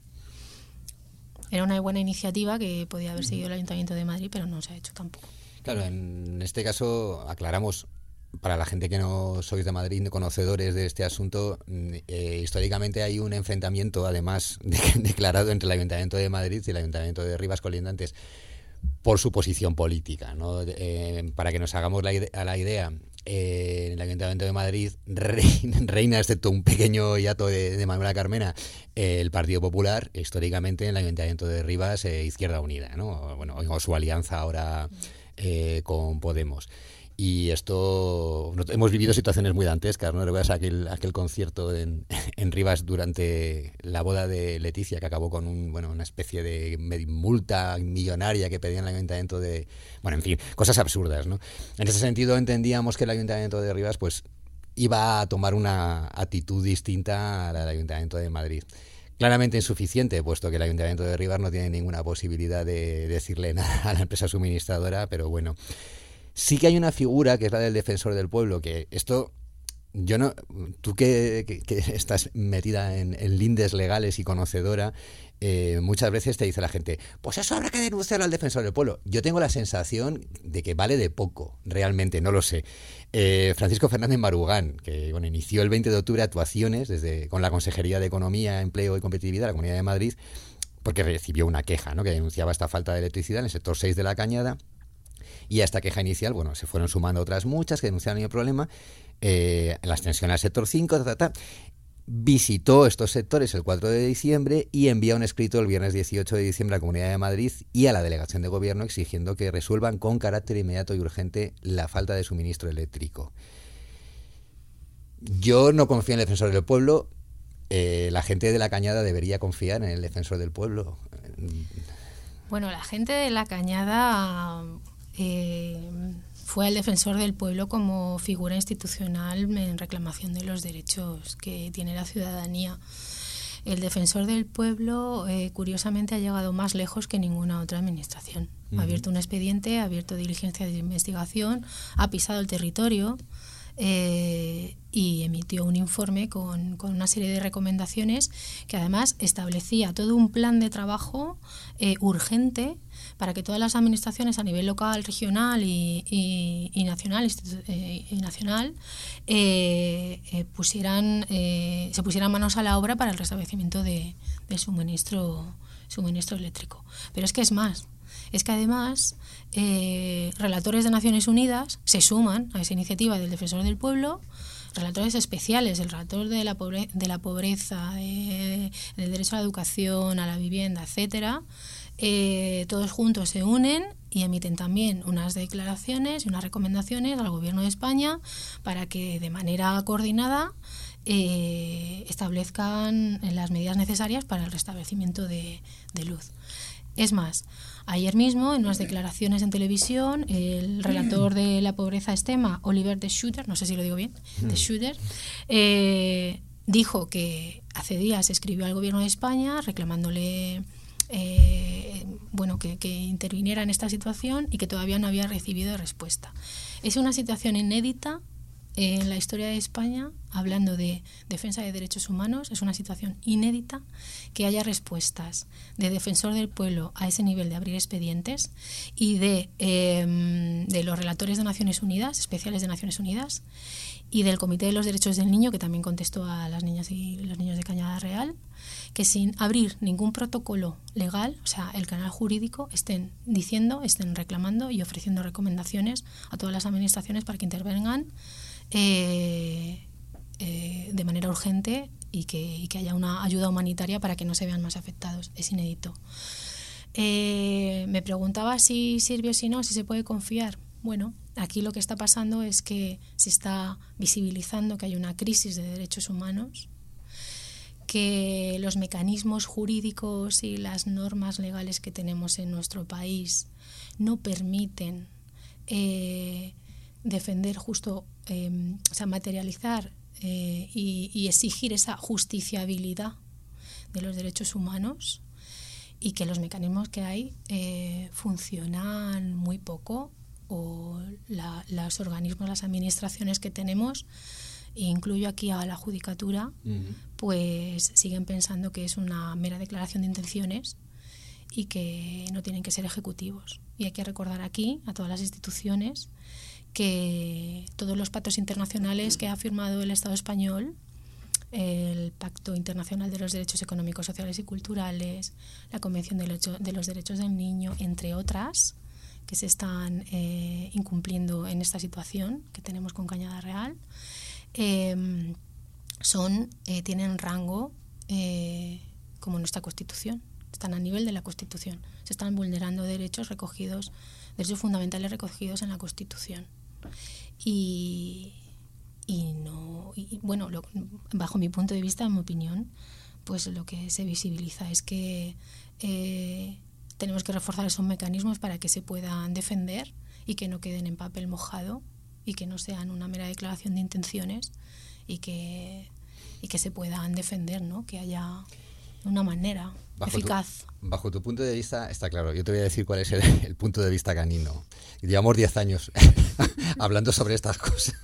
[SPEAKER 5] Era una buena iniciativa que podía haber seguido el Ayuntamiento de Madrid, pero no se ha hecho tampoco.
[SPEAKER 3] Claro, en este caso aclaramos, para la gente que no sois de Madrid, conocedores de este asunto, eh, históricamente hay un enfrentamiento, además de, declarado entre el Ayuntamiento de Madrid y el Ayuntamiento de Rivas colindantes por su posición política, ¿no? Eh, para que nos hagamos la idea, a la idea, eh, en el Ayuntamiento de Madrid reina, reina excepto un pequeño hiato de, de Manuela Carmena, eh, el Partido Popular. Históricamente en el Ayuntamiento de Rivas, eh, Izquierda Unida, ¿no? Bueno, o su alianza ahora eh, con Podemos. Y esto, hemos vivido situaciones muy dantescas, ¿no? Recuerdas aquel, aquel concierto en, en Rivas durante la boda de Leticia, que acabó con un, bueno, una especie de multa millonaria que pedían el Ayuntamiento de... Bueno, en fin, cosas absurdas, ¿no? En ese sentido entendíamos que el Ayuntamiento de Rivas pues iba a tomar una actitud distinta a la del Ayuntamiento de Madrid. Claramente insuficiente, puesto que el Ayuntamiento de Rivas no tiene ninguna posibilidad de decirle nada a la empresa suministradora, pero bueno... Sí que hay una figura que es la del defensor del pueblo, que esto, yo no, tú que, que, que estás metida en, en lindes legales y conocedora, eh, muchas veces te dice la gente, pues eso habrá que denunciar al defensor del pueblo. Yo tengo la sensación de que vale de poco, realmente, no lo sé. Eh, Francisco Fernández Marugán, que bueno, inició el veinte de octubre actuaciones desde con la Consejería de Economía, Empleo y Competitividad de la Comunidad de Madrid, porque recibió una queja, ¿no?, que denunciaba esta falta de electricidad en el sector seis de la Cañada. Y a esta queja inicial, bueno, se fueron sumando otras muchas que denunciaron el problema, eh, la extensión al sector cinco, ta, ta, ta. Visitó estos sectores el cuatro de diciembre y envía un escrito el viernes dieciocho de diciembre a la Comunidad de Madrid y a la Delegación de Gobierno exigiendo que resuelvan con carácter inmediato y urgente la falta de suministro eléctrico. Yo no confío en el Defensor del Pueblo. Eh, la gente de La Cañada debería confiar en el Defensor del Pueblo.
[SPEAKER 5] Bueno, la gente de La Cañada eh, fue al Defensor del Pueblo como figura institucional en reclamación de los derechos que tiene la ciudadanía. El Defensor del Pueblo, eh, curiosamente, ha llegado más lejos que ninguna otra administración. Uh-huh. Ha abierto un expediente, ha abierto diligencias de investigación, ha pisado el territorio. Eh, y emitió un informe con, con una serie de recomendaciones que además establecía todo un plan de trabajo eh, urgente para que todas las administraciones a nivel local, regional y, y, y nacional, eh, y nacional eh, eh, pusieran, eh, se pusieran manos a la obra para el restablecimiento de, del suministro, suministro eléctrico. Pero es que es más. Es que además eh, relatores de Naciones Unidas se suman a esa iniciativa del Defensor del Pueblo, relatores especiales, el relator de la, pobre, de la pobreza, de, del derecho a la educación, a la vivienda, etcétera. Eh, todos juntos se unen y emiten también unas declaraciones y unas recomendaciones al Gobierno de España para que de manera coordinada eh, establezcan las medidas necesarias para el restablecimiento de, de luz. Es más, ayer mismo, en unas declaraciones en televisión, el relator de la pobreza extrema, Oliver de Schutter, no sé si lo digo bien, de Schutter, eh, dijo que hace días escribió al Gobierno de España reclamándole eh, bueno, que, que interviniera en esta situación y que todavía no había recibido respuesta. Es una situación inédita en la historia de España, hablando de defensa de derechos humanos. Es una situación inédita que haya respuestas de Defensor del Pueblo a ese nivel de abrir expedientes y de, eh, de los relatores de Naciones Unidas, especiales de Naciones Unidas, y del Comité de los Derechos del Niño, que también contestó a las niñas y los niños de Cañada Real, que sin abrir ningún protocolo legal, o sea, el canal jurídico, estén diciendo, estén reclamando y ofreciendo recomendaciones a todas las administraciones para que intervengan Eh, eh, de manera urgente y que, y que haya una ayuda humanitaria para que no se vean más afectados. Es inédito. Eh, me preguntaba si sirve o si no, si se puede confiar. Bueno, aquí lo que está pasando es que se está visibilizando que hay una crisis de derechos humanos, que los mecanismos jurídicos y las normas legales que tenemos en nuestro país no permiten eh, defender justo, eh, o sea, materializar eh, y, y exigir esa justiciabilidad de los derechos humanos, y que los mecanismos que hay eh, funcionan muy poco, o la, los organismos, las administraciones que tenemos, e incluyo aquí a la Judicatura, uh-huh. pues siguen pensando que es una mera declaración de intenciones y que no tienen que ser ejecutivos. Y hay que recordar aquí a todas las instituciones que todos los pactos internacionales que ha firmado el Estado español, el Pacto Internacional de los Derechos Económicos, Sociales y Culturales, la Convención de los Derechos del Niño, entre otras, que se están eh, incumpliendo en esta situación que tenemos con Cañada Real, eh, son, eh, tienen rango eh, como nuestra Constitución, están a nivel de la Constitución, se están vulnerando derechos recogidos, derechos fundamentales recogidos en la Constitución. Y, y no y, bueno, lo, bajo mi punto de vista, en mi opinión, pues lo que se visibiliza es que eh, tenemos que reforzar esos mecanismos para que se puedan defender y que no queden en papel mojado y que no sean una mera declaración de intenciones, y que, y que se puedan defender, ¿no? Que haya una manera bajo eficaz.
[SPEAKER 3] Tu, bajo tu punto de vista, está claro. Yo te voy a decir cuál es el, el punto de vista canino. Llevamos diez años hablando sobre estas cosas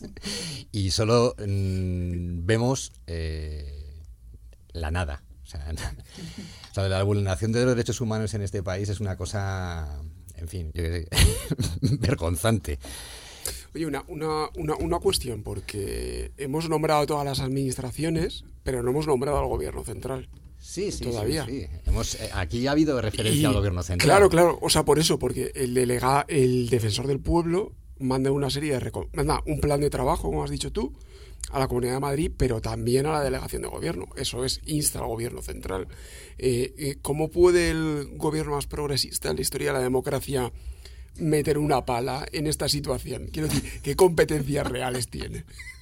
[SPEAKER 3] y solo mmm, vemos eh, la nada. O sea, o sea, la vulneración de los derechos humanos en este país es una cosa, en fin, yo qué sé, vergonzante.
[SPEAKER 4] Oye, una, una, una, una cuestión, porque hemos nombrado todas las administraciones, pero no hemos nombrado al gobierno central.
[SPEAKER 3] Sí, sí,
[SPEAKER 4] todavía.
[SPEAKER 3] sí, sí. Hemos, eh, aquí ha habido referencia
[SPEAKER 4] Y,
[SPEAKER 3] al gobierno central.
[SPEAKER 4] Claro, claro. O sea, por eso, porque el delega, el defensor del pueblo manda una serie de reco- manda un plan de trabajo, como has dicho tú, a la Comunidad de Madrid, pero también a la delegación de gobierno. Eso es, insta al gobierno central. Eh, eh, ¿Cómo puede el gobierno más progresista en la historia de la democracia meter una pala en esta situación? Quiero decir, ¿qué competencias reales tiene?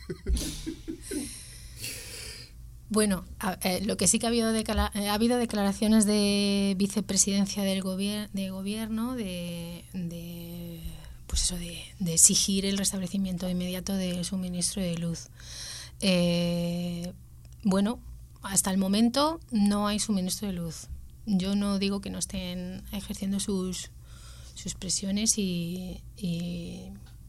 [SPEAKER 5] Bueno, a, eh, lo que sí que ha habido, declara- eh, ha habido declaraciones de vicepresidencia del gobier- de gobierno de, de pues eso de, de exigir el restablecimiento inmediato del suministro de luz. Eh, bueno, hasta el momento no hay suministro de luz. Yo no digo que no estén ejerciendo sus sus presiones y, y,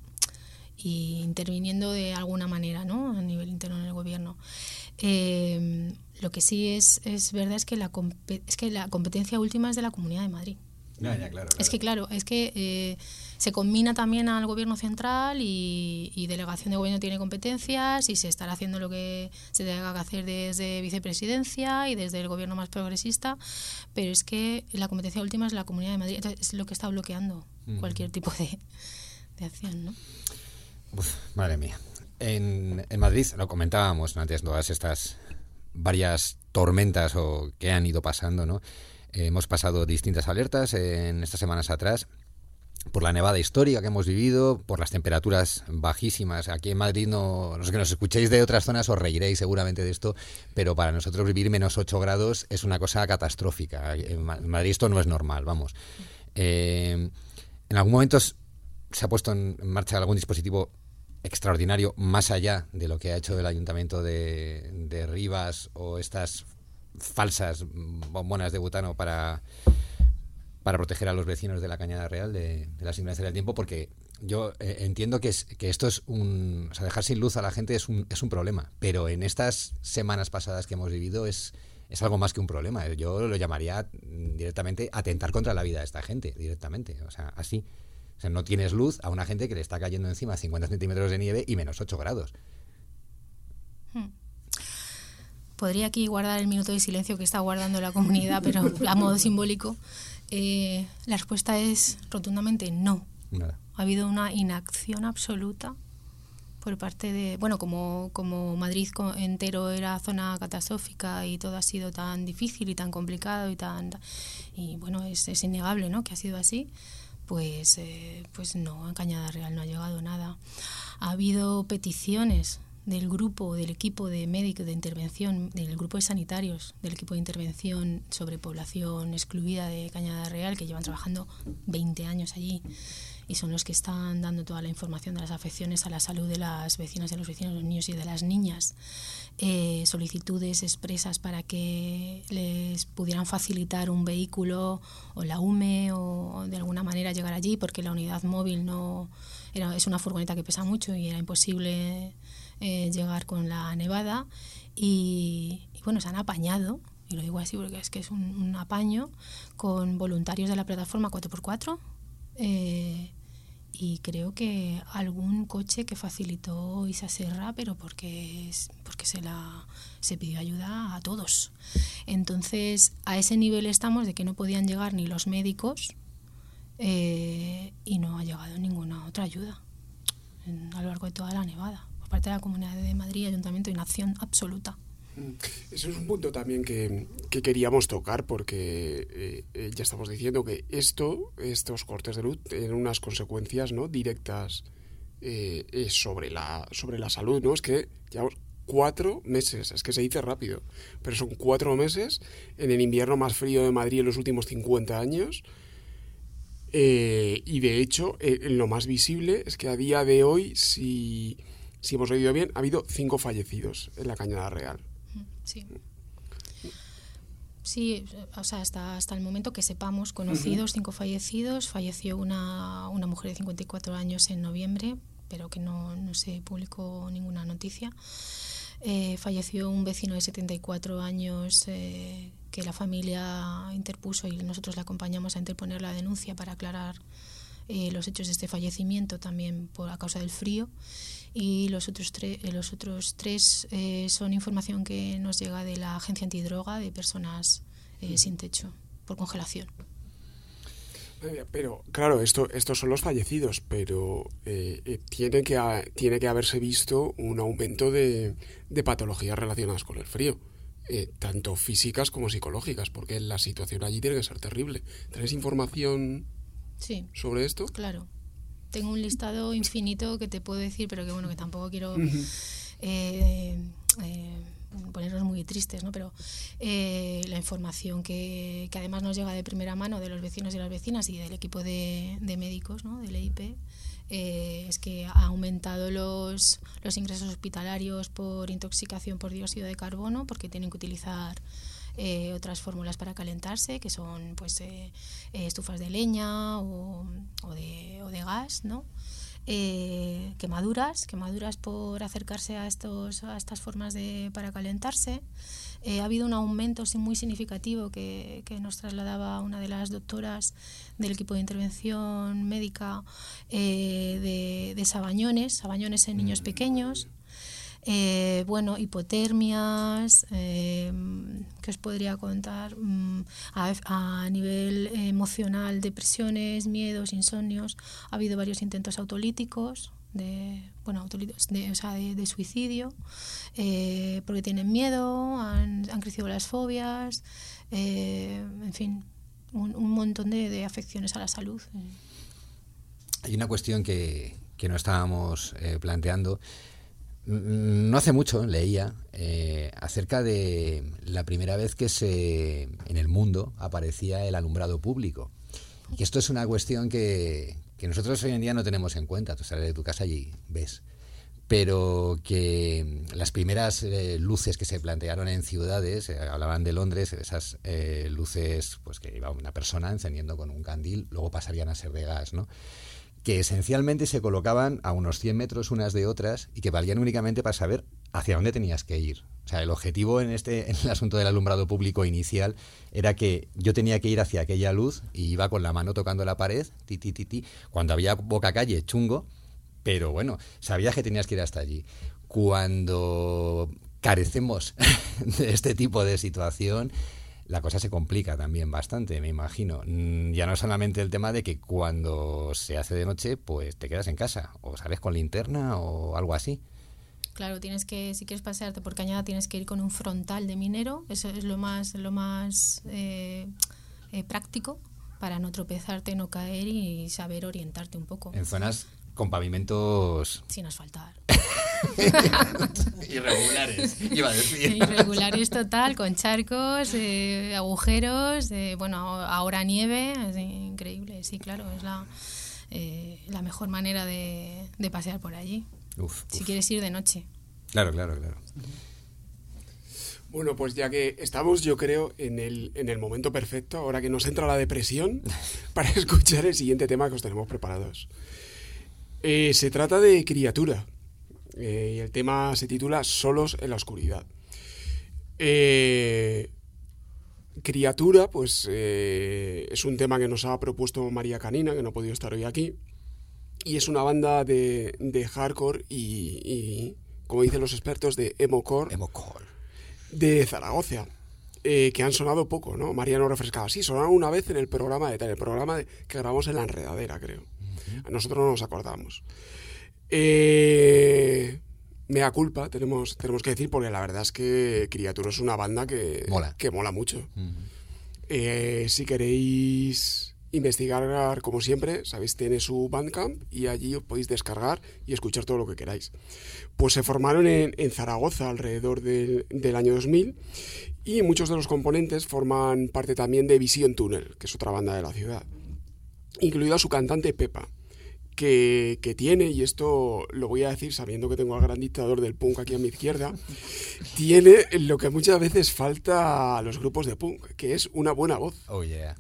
[SPEAKER 5] y interviniendo de alguna manera, ¿no?, a nivel interno en el gobierno. Eh, lo que sí es, es verdad es que, la es que la competencia última es de la Comunidad de Madrid.
[SPEAKER 3] Ya, ya, claro, claro.
[SPEAKER 5] Es que claro, es que eh, se combina también al gobierno central y, y delegación de gobierno tiene competencias y se estará haciendo lo que se tenga que hacer desde vicepresidencia y desde el gobierno más progresista, pero es que la competencia última es la Comunidad de Madrid, entonces es lo que está bloqueando mm. cualquier tipo de, de acción, ¿no?
[SPEAKER 3] Uf, madre mía. En, en Madrid, lo comentábamos antes, todas estas varias tormentas o que han ido pasando, ¿no? Eh, hemos pasado distintas alertas en estas semanas atrás por la nevada histórica que hemos vivido, por las temperaturas bajísimas. Aquí en Madrid, no, los que nos escuchéis de otras zonas os reiréis seguramente de esto, pero para nosotros vivir menos ocho grados es una cosa catastrófica. En Madrid esto no es normal, vamos. Eh, en algún momento se ha puesto en marcha algún dispositivo extraordinario más allá de lo que ha hecho el Ayuntamiento de, de Rivas o estas falsas bombonas de butano para, para proteger a los vecinos de la Cañada Real de, de las inclemencias del tiempo, porque yo eh, entiendo que, es, que esto es un... O sea, dejar sin luz a la gente es un, es un problema, pero en estas semanas pasadas que hemos vivido es, es algo más que un problema. Yo lo llamaría directamente atentar contra la vida de esta gente, directamente, o sea, así. O sea, no tienes luz a una gente que le está cayendo encima cincuenta centímetros de nieve y menos ocho grados.
[SPEAKER 5] Hmm. Podría aquí guardar el minuto de silencio que está guardando la comunidad, pero a modo simbólico. Eh, la respuesta es rotundamente no.
[SPEAKER 3] Nada.
[SPEAKER 5] Ha habido una inacción absoluta por parte de... Bueno, como, como Madrid entero era zona catastrófica y todo ha sido tan difícil y tan complicado y tan... Y bueno, es, es innegable, ¿no?, que ha sido así. Pues, eh, pues no, en Cañada Real no ha llegado nada. Ha habido peticiones del grupo, del equipo de médicos de intervención, del grupo de sanitarios, del equipo de intervención sobre población excluida de Cañada Real, que llevan trabajando veinte años allí y son los que están dando toda la información de las afecciones a la salud de las vecinas, de los vecinos, de los niños y de las niñas. Eh, solicitudes expresas para que les pudieran facilitar un vehículo o la U M E o de alguna manera llegar allí, porque la unidad móvil no era, es una furgoneta que pesa mucho y era imposible eh, llegar con la nevada y, y bueno, se han apañado, y lo digo así porque es que es un, un apaño, con voluntarios de la plataforma cuatro por cuatro, eh, y creo que algún coche que facilitó Isa Serra, pero porque es, porque se la se pidió ayuda a todos. Entonces, a ese nivel estamos de que no podían llegar ni los médicos eh, y no ha llegado ninguna otra ayuda en, a lo largo de toda la nevada. Por parte de la Comunidad de Madrid y Ayuntamiento, inacción absoluta.
[SPEAKER 4] Eso es un punto también que, que queríamos tocar, porque eh, eh, ya estamos diciendo que esto, estos cortes de luz tienen unas consecuencias, ¿no?, directas eh, eh, sobre la sobre la salud, ¿no? Es que llevamos cuatro meses, es que se dice rápido, pero son cuatro meses en el invierno más frío de Madrid en los últimos cincuenta años. Eh, y de hecho, eh, lo más visible es que a día de hoy, si, si hemos oído bien, ha habido cinco fallecidos en la Cañada Real.
[SPEAKER 5] Sí. Sí, o sea, hasta, hasta el momento que sepamos, conocidos, cinco fallecidos. Falleció una, una mujer de cincuenta y cuatro años en noviembre, pero que no, no se publicó ninguna noticia. Eh, falleció un vecino de setenta y cuatro años eh, que la familia interpuso y nosotros le acompañamos a interponer la denuncia para aclarar eh, los hechos de este fallecimiento también por a causa del frío. Y los otros, tre- los otros tres eh, son información que nos llega de la Agencia Antidroga de personas eh, sin techo por congelación.
[SPEAKER 4] Pero, claro, esto, estos son los fallecidos, pero eh, eh, tiene, que ha, tiene que haberse visto un aumento de, de patologías relacionadas con el frío, eh, tanto físicas como psicológicas, porque la situación allí tiene que ser terrible. ¿Tenéis información
[SPEAKER 5] sí,
[SPEAKER 4] sobre esto?
[SPEAKER 5] Claro. Tengo un listado infinito que te puedo decir, pero que bueno, que tampoco quiero uh-huh. eh, eh, ponernos muy tristes, ¿no? Pero eh, la información que, que además nos llega de primera mano de los vecinos y las vecinas y del equipo de, de médicos, ¿no? Del E I P, eh, es que ha aumentado los, los ingresos hospitalarios por intoxicación por dióxido de carbono, porque tienen que utilizar Eh, otras fórmulas para calentarse, que son pues eh, eh, estufas de leña o, o, de, o de gas, ¿no? Eh, quemaduras, quemaduras por acercarse a estos a estas formas de para calentarse. Eh, ha habido un aumento muy significativo que, que nos trasladaba una de las doctoras del equipo de intervención médica eh, de, de sabañones, sabañones en niños pequeños. Eh, bueno, hipotermias, eh, ¿qué os podría contar? Mm, a, a nivel emocional, depresiones, miedos, insomnios. Ha habido varios intentos autolíticos, de, bueno, autolíticos de, o sea, de, de suicidio, eh, porque tienen miedo, han, han crecido las fobias, eh, en fin, un, un montón de, de afecciones a la salud.
[SPEAKER 3] Hay una cuestión que, que no estábamos eh, planteando. No hace mucho leía eh, acerca de la primera vez que se en el mundo aparecía el alumbrado público. Y esto es una cuestión que, que nosotros hoy en día no tenemos en cuenta. Tú sales de tu casa y ves. Pero que las primeras eh, luces que se plantearon en ciudades, eh, hablaban de Londres, esas eh, luces pues que iba una persona encendiendo con un candil, luego pasarían a ser de gas, ¿no? Que esencialmente se colocaban a unos cien metros unas de otras y que valían únicamente para saber hacia dónde tenías que ir. O sea, el objetivo en este en el asunto del alumbrado público inicial era que yo tenía que ir hacia aquella luz y iba con la mano tocando la pared, ti, ti, ti, ti. Cuando había boca calle, chungo, pero bueno, sabías que tenías que ir hasta allí. Cuando carecemos de este tipo de situación, la cosa se complica también bastante, me imagino. Ya no solamente el tema de que cuando se hace de noche, pues te quedas en casa, o sales con linterna o algo así.
[SPEAKER 5] Claro, tienes que, si quieres pasearte por Cañada, tienes que ir con un frontal de minero, eso es lo más, lo más eh, eh, práctico para no tropezarte, no caer y saber orientarte un poco.
[SPEAKER 3] En zonas con pavimentos...
[SPEAKER 5] Sin asfaltar.
[SPEAKER 3] Irregulares, iba a decir.
[SPEAKER 5] Irregulares total, con charcos, eh, agujeros, eh, bueno, ahora nieve, es increíble, sí, claro, es la, eh, la mejor manera de, de pasear por allí, uf, si uf. quieres ir de noche.
[SPEAKER 3] Claro, claro, claro.
[SPEAKER 4] Bueno, pues ya que estamos, yo creo, en el, en el momento perfecto, ahora que nos entra la depresión, para escuchar el siguiente tema que os tenemos preparados. Eh, se trata de Criatura. Eh, y el tema se titula Solos en la oscuridad. Eh, Criatura, pues eh, es un tema que nos ha propuesto María Canina, que no ha podido estar hoy aquí, y es una banda de, de hardcore y, y, como dicen los expertos, de emocore,
[SPEAKER 3] emocore. de
[SPEAKER 4] Zaragoza, eh, que han sonado poco, ¿no? María nos refrescaba, sí, sonaron una vez en el programa de tal, el programa de, que grabamos en La Enredadera, creo. Uh-huh. Nosotros no nos acordamos. Eh, mea culpa, tenemos, tenemos que decir, porque la verdad es que Criatura es una banda que
[SPEAKER 3] mola,
[SPEAKER 4] que mola mucho.
[SPEAKER 3] Uh-huh.
[SPEAKER 4] Eh, si queréis investigar, como siempre, sabéis, tiene su Bandcamp y allí os podéis descargar y escuchar todo lo que queráis. Pues se formaron en, en Zaragoza alrededor del, del año dos mil y muchos de los componentes forman parte también de Vision Tunnel, que es otra banda de la ciudad, incluida su cantante Pepa. Que, que tiene, y esto lo voy a decir sabiendo que tengo al gran dictador del punk aquí a mi izquierda, tiene lo que muchas veces falta a los grupos de punk, que es una buena voz.
[SPEAKER 3] Oh, yeah.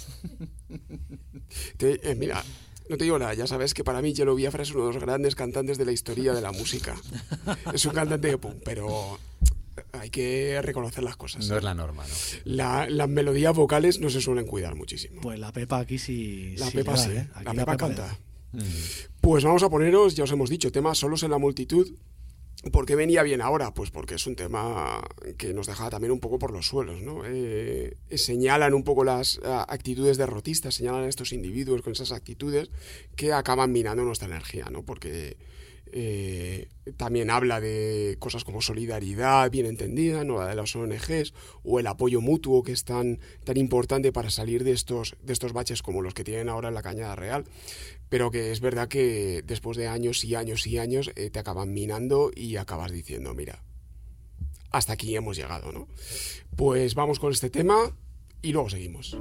[SPEAKER 4] Te, eh, mira, no te digo nada, ya sabes que para mí Yellow Biafra es uno de los grandes cantantes de la historia de la música. Es un cantante de punk, pero hay que reconocer las cosas.
[SPEAKER 3] No
[SPEAKER 4] ¿eh?
[SPEAKER 3] es la norma, ¿no?
[SPEAKER 4] La, las melodías vocales no se suelen cuidar muchísimo.
[SPEAKER 2] Pues la Pepa aquí sí.
[SPEAKER 4] La
[SPEAKER 2] sí
[SPEAKER 4] Pepa
[SPEAKER 2] da,
[SPEAKER 4] sí,
[SPEAKER 2] ¿eh? Aquí
[SPEAKER 4] la Pepa
[SPEAKER 2] le
[SPEAKER 4] canta.
[SPEAKER 2] da.
[SPEAKER 3] Mm.
[SPEAKER 4] Pues vamos a poneros, ya os hemos dicho, temas solos en la multitud. ¿Por qué venía bien ahora? Pues porque es un tema que nos deja también un poco por los suelos, ¿no? Eh, señalan un poco las uh, actitudes derrotistas, señalan a estos individuos con esas actitudes que acaban minando nuestra energía, ¿no? Porque eh, también habla de cosas como solidaridad bien entendida, ¿no? La de las O N Ges, o el apoyo mutuo que es tan, tan importante para salir de estos, de estos baches como los que tienen ahora en la Cañada Real. Pero que es verdad que después de años y años y años eh, te acaban minando y acabas diciendo, mira, hasta aquí hemos llegado, ¿no? Pues vamos con este tema y luego seguimos.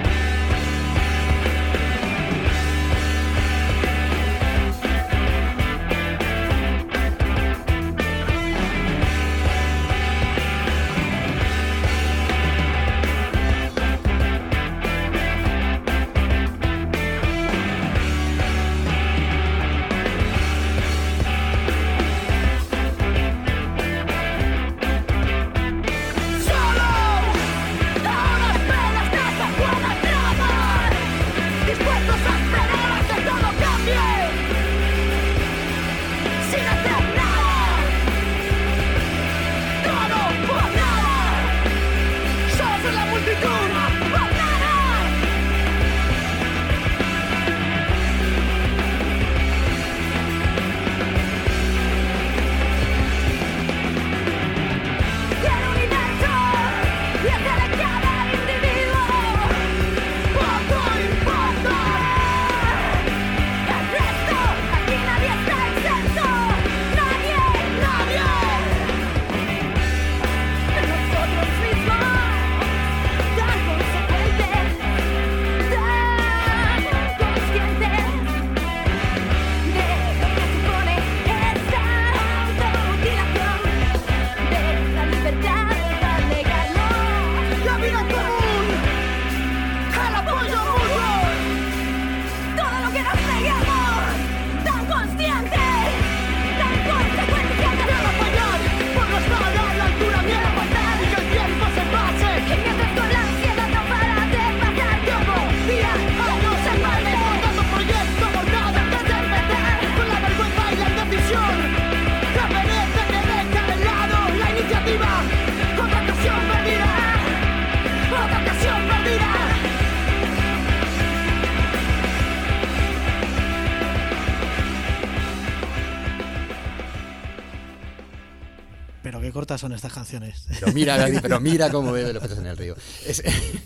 [SPEAKER 2] Cortas son estas canciones.
[SPEAKER 3] Pero mira, Gaby, pero mira cómo bebe los peces en el río. Es,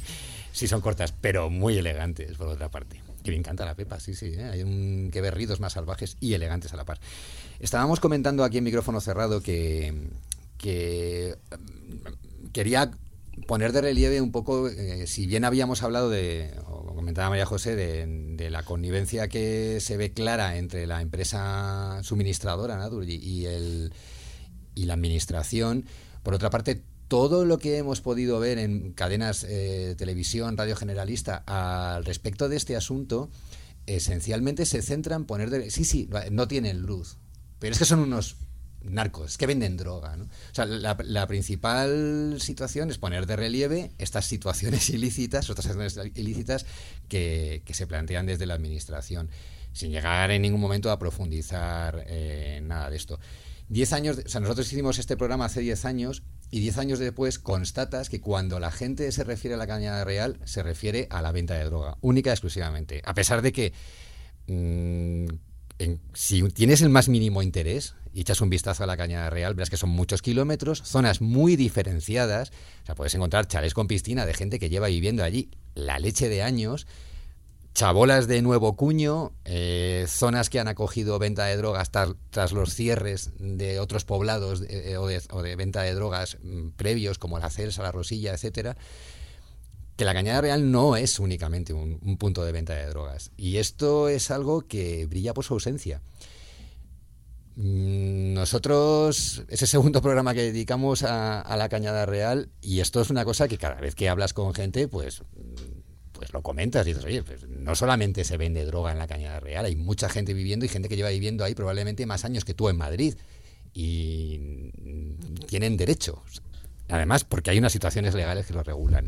[SPEAKER 3] sí, son cortas, pero muy elegantes, por otra parte. Que bien canta la Pepa, sí, sí. ¿eh? Hay un que ver ritmos más salvajes y elegantes a la par. Estábamos comentando aquí en micrófono cerrado que, que quería poner de relieve un poco, eh, si bien habíamos hablado de, o comentaba María José, de, de la connivencia que se ve clara entre la empresa suministradora, Naturgy, y el... y la administración. Por otra parte, todo lo que hemos podido ver en cadenas de eh, televisión, radio generalista al respecto de este asunto, esencialmente se centra en poner de... Sí, sí, no tienen luz, pero es que son unos narcos, es que venden droga, ¿no? O sea, la, la principal situación es poner de relieve estas situaciones ilícitas, otras situaciones ilícitas que, que se plantean desde la administración, sin llegar en ningún momento a profundizar eh, nada de esto. Diez años, o sea, nosotros hicimos este programa hace diez años y diez años después constatas que cuando la gente se refiere a la Cañada Real se refiere a la venta de droga, única y exclusivamente. A pesar de que mmm, en, si tienes el más mínimo interés y echas un vistazo a la Cañada Real, verás que son muchos kilómetros, zonas muy diferenciadas, o sea, puedes encontrar chalés con piscina de gente que lleva viviendo allí la leche de años, chabolas de nuevo cuño, eh, zonas que han acogido venta de drogas tar, tras los cierres de otros poblados eh, o, de, o de venta de drogas mm, previos, como la Celsa, la Rosilla, etcétera, que la Cañada Real no es únicamente un, un punto de venta de drogas. Y esto es algo que brilla por su ausencia. Nosotros, ese segundo programa que dedicamos a, a la Cañada Real, y esto es una cosa que cada vez que hablas con gente, pues... pues lo comentas y dices, oye, pues no solamente se vende droga en la Cañada Real, hay mucha gente viviendo y gente que lleva viviendo ahí probablemente más años que tú en Madrid y tienen derecho. Además, porque hay unas situaciones legales que lo regulan.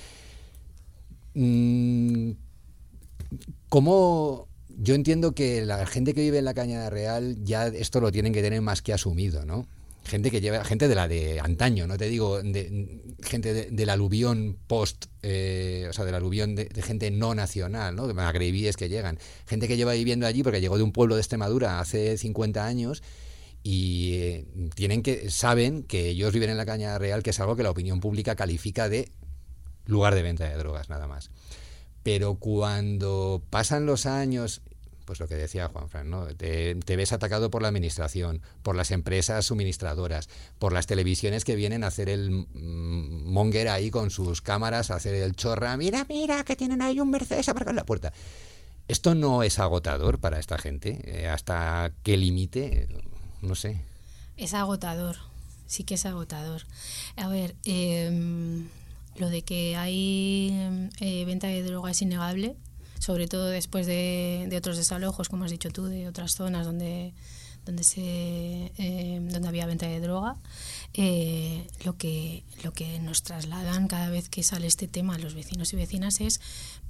[SPEAKER 3] ¿Cómo...? Yo entiendo que la gente que vive en la Cañada Real ya esto lo tienen que tener más que asumido, ¿no? Gente que lleva, gente de la de antaño, no te digo, de, gente de, del aluvión post, eh, o sea, del aluvión de, de gente no nacional, ¿no? De magrebíes que llegan. Gente que lleva viviendo allí porque llegó de un pueblo de Extremadura hace cincuenta años y eh, tienen que saben que ellos viven en la Cañada Real, que es algo que la opinión pública califica de lugar de venta de drogas, nada más. Pero cuando pasan los años, pues lo que decía Juanfran, ¿no? Te, te ves atacado por la administración, por las empresas suministradoras, por las televisiones que vienen a hacer el mm, monger ahí con sus cámaras, a hacer el chorra, mira, mira, que tienen ahí un Mercedes aparcado en la puerta. ¿Esto no es agotador para esta gente? Eh, ¿Hasta qué límite? No sé.
[SPEAKER 5] Es agotador, sí que es agotador. A ver, eh, lo de que hay eh, venta de droga es innegable, sobre todo después de, de otros desalojos, como has dicho tú, de otras zonas donde, donde, se, eh, donde había venta de droga. Eh, lo que, lo que nos trasladan cada vez que sale este tema a los vecinos y vecinas es,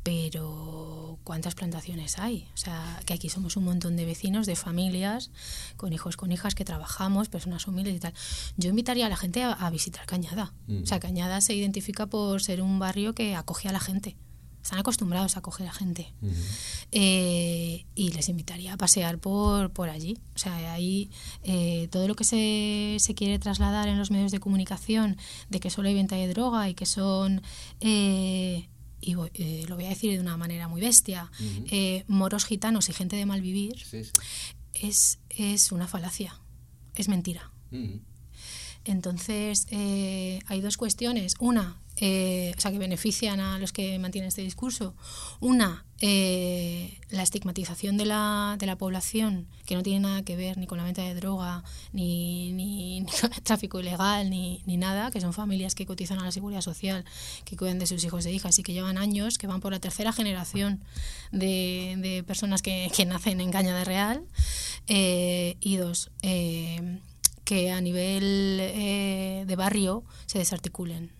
[SPEAKER 5] pero ¿cuántas plantaciones hay? O sea, que aquí somos un montón de vecinos, de familias, con hijos, con hijas, que trabajamos, personas humildes y tal. Yo invitaría a la gente a, a visitar Cañada. Mm. O sea, Cañada se identifica por ser un barrio que acoge a la gente. Están acostumbrados a acoger a gente. Uh-huh. eh, y les invitaría a pasear por, por allí. O sea, ahí eh, todo lo que se, se quiere trasladar en los medios de comunicación de que solo hay venta de droga y que son, eh, y voy, eh, lo voy a decir de una manera muy bestia, uh-huh. eh, moros gitanos y gente de mal vivir, sí, sí. Es, es una falacia, es mentira. Uh-huh. Entonces, eh, hay dos cuestiones. Una, eh, o sea, que benefician a los que mantienen este discurso. Una, eh, la estigmatización de la, de la población, que no tiene nada que ver ni con la venta de droga, ni, ni, ni con el tráfico ilegal, ni, ni nada, que son familias que cotizan a la Seguridad Social, que cuidan de sus hijos e hijas y que llevan años, que van por la tercera generación de, de personas que, que nacen en Cañada Real. Eh, y dos, eh, que a nivel eh, de barrio se desarticulen,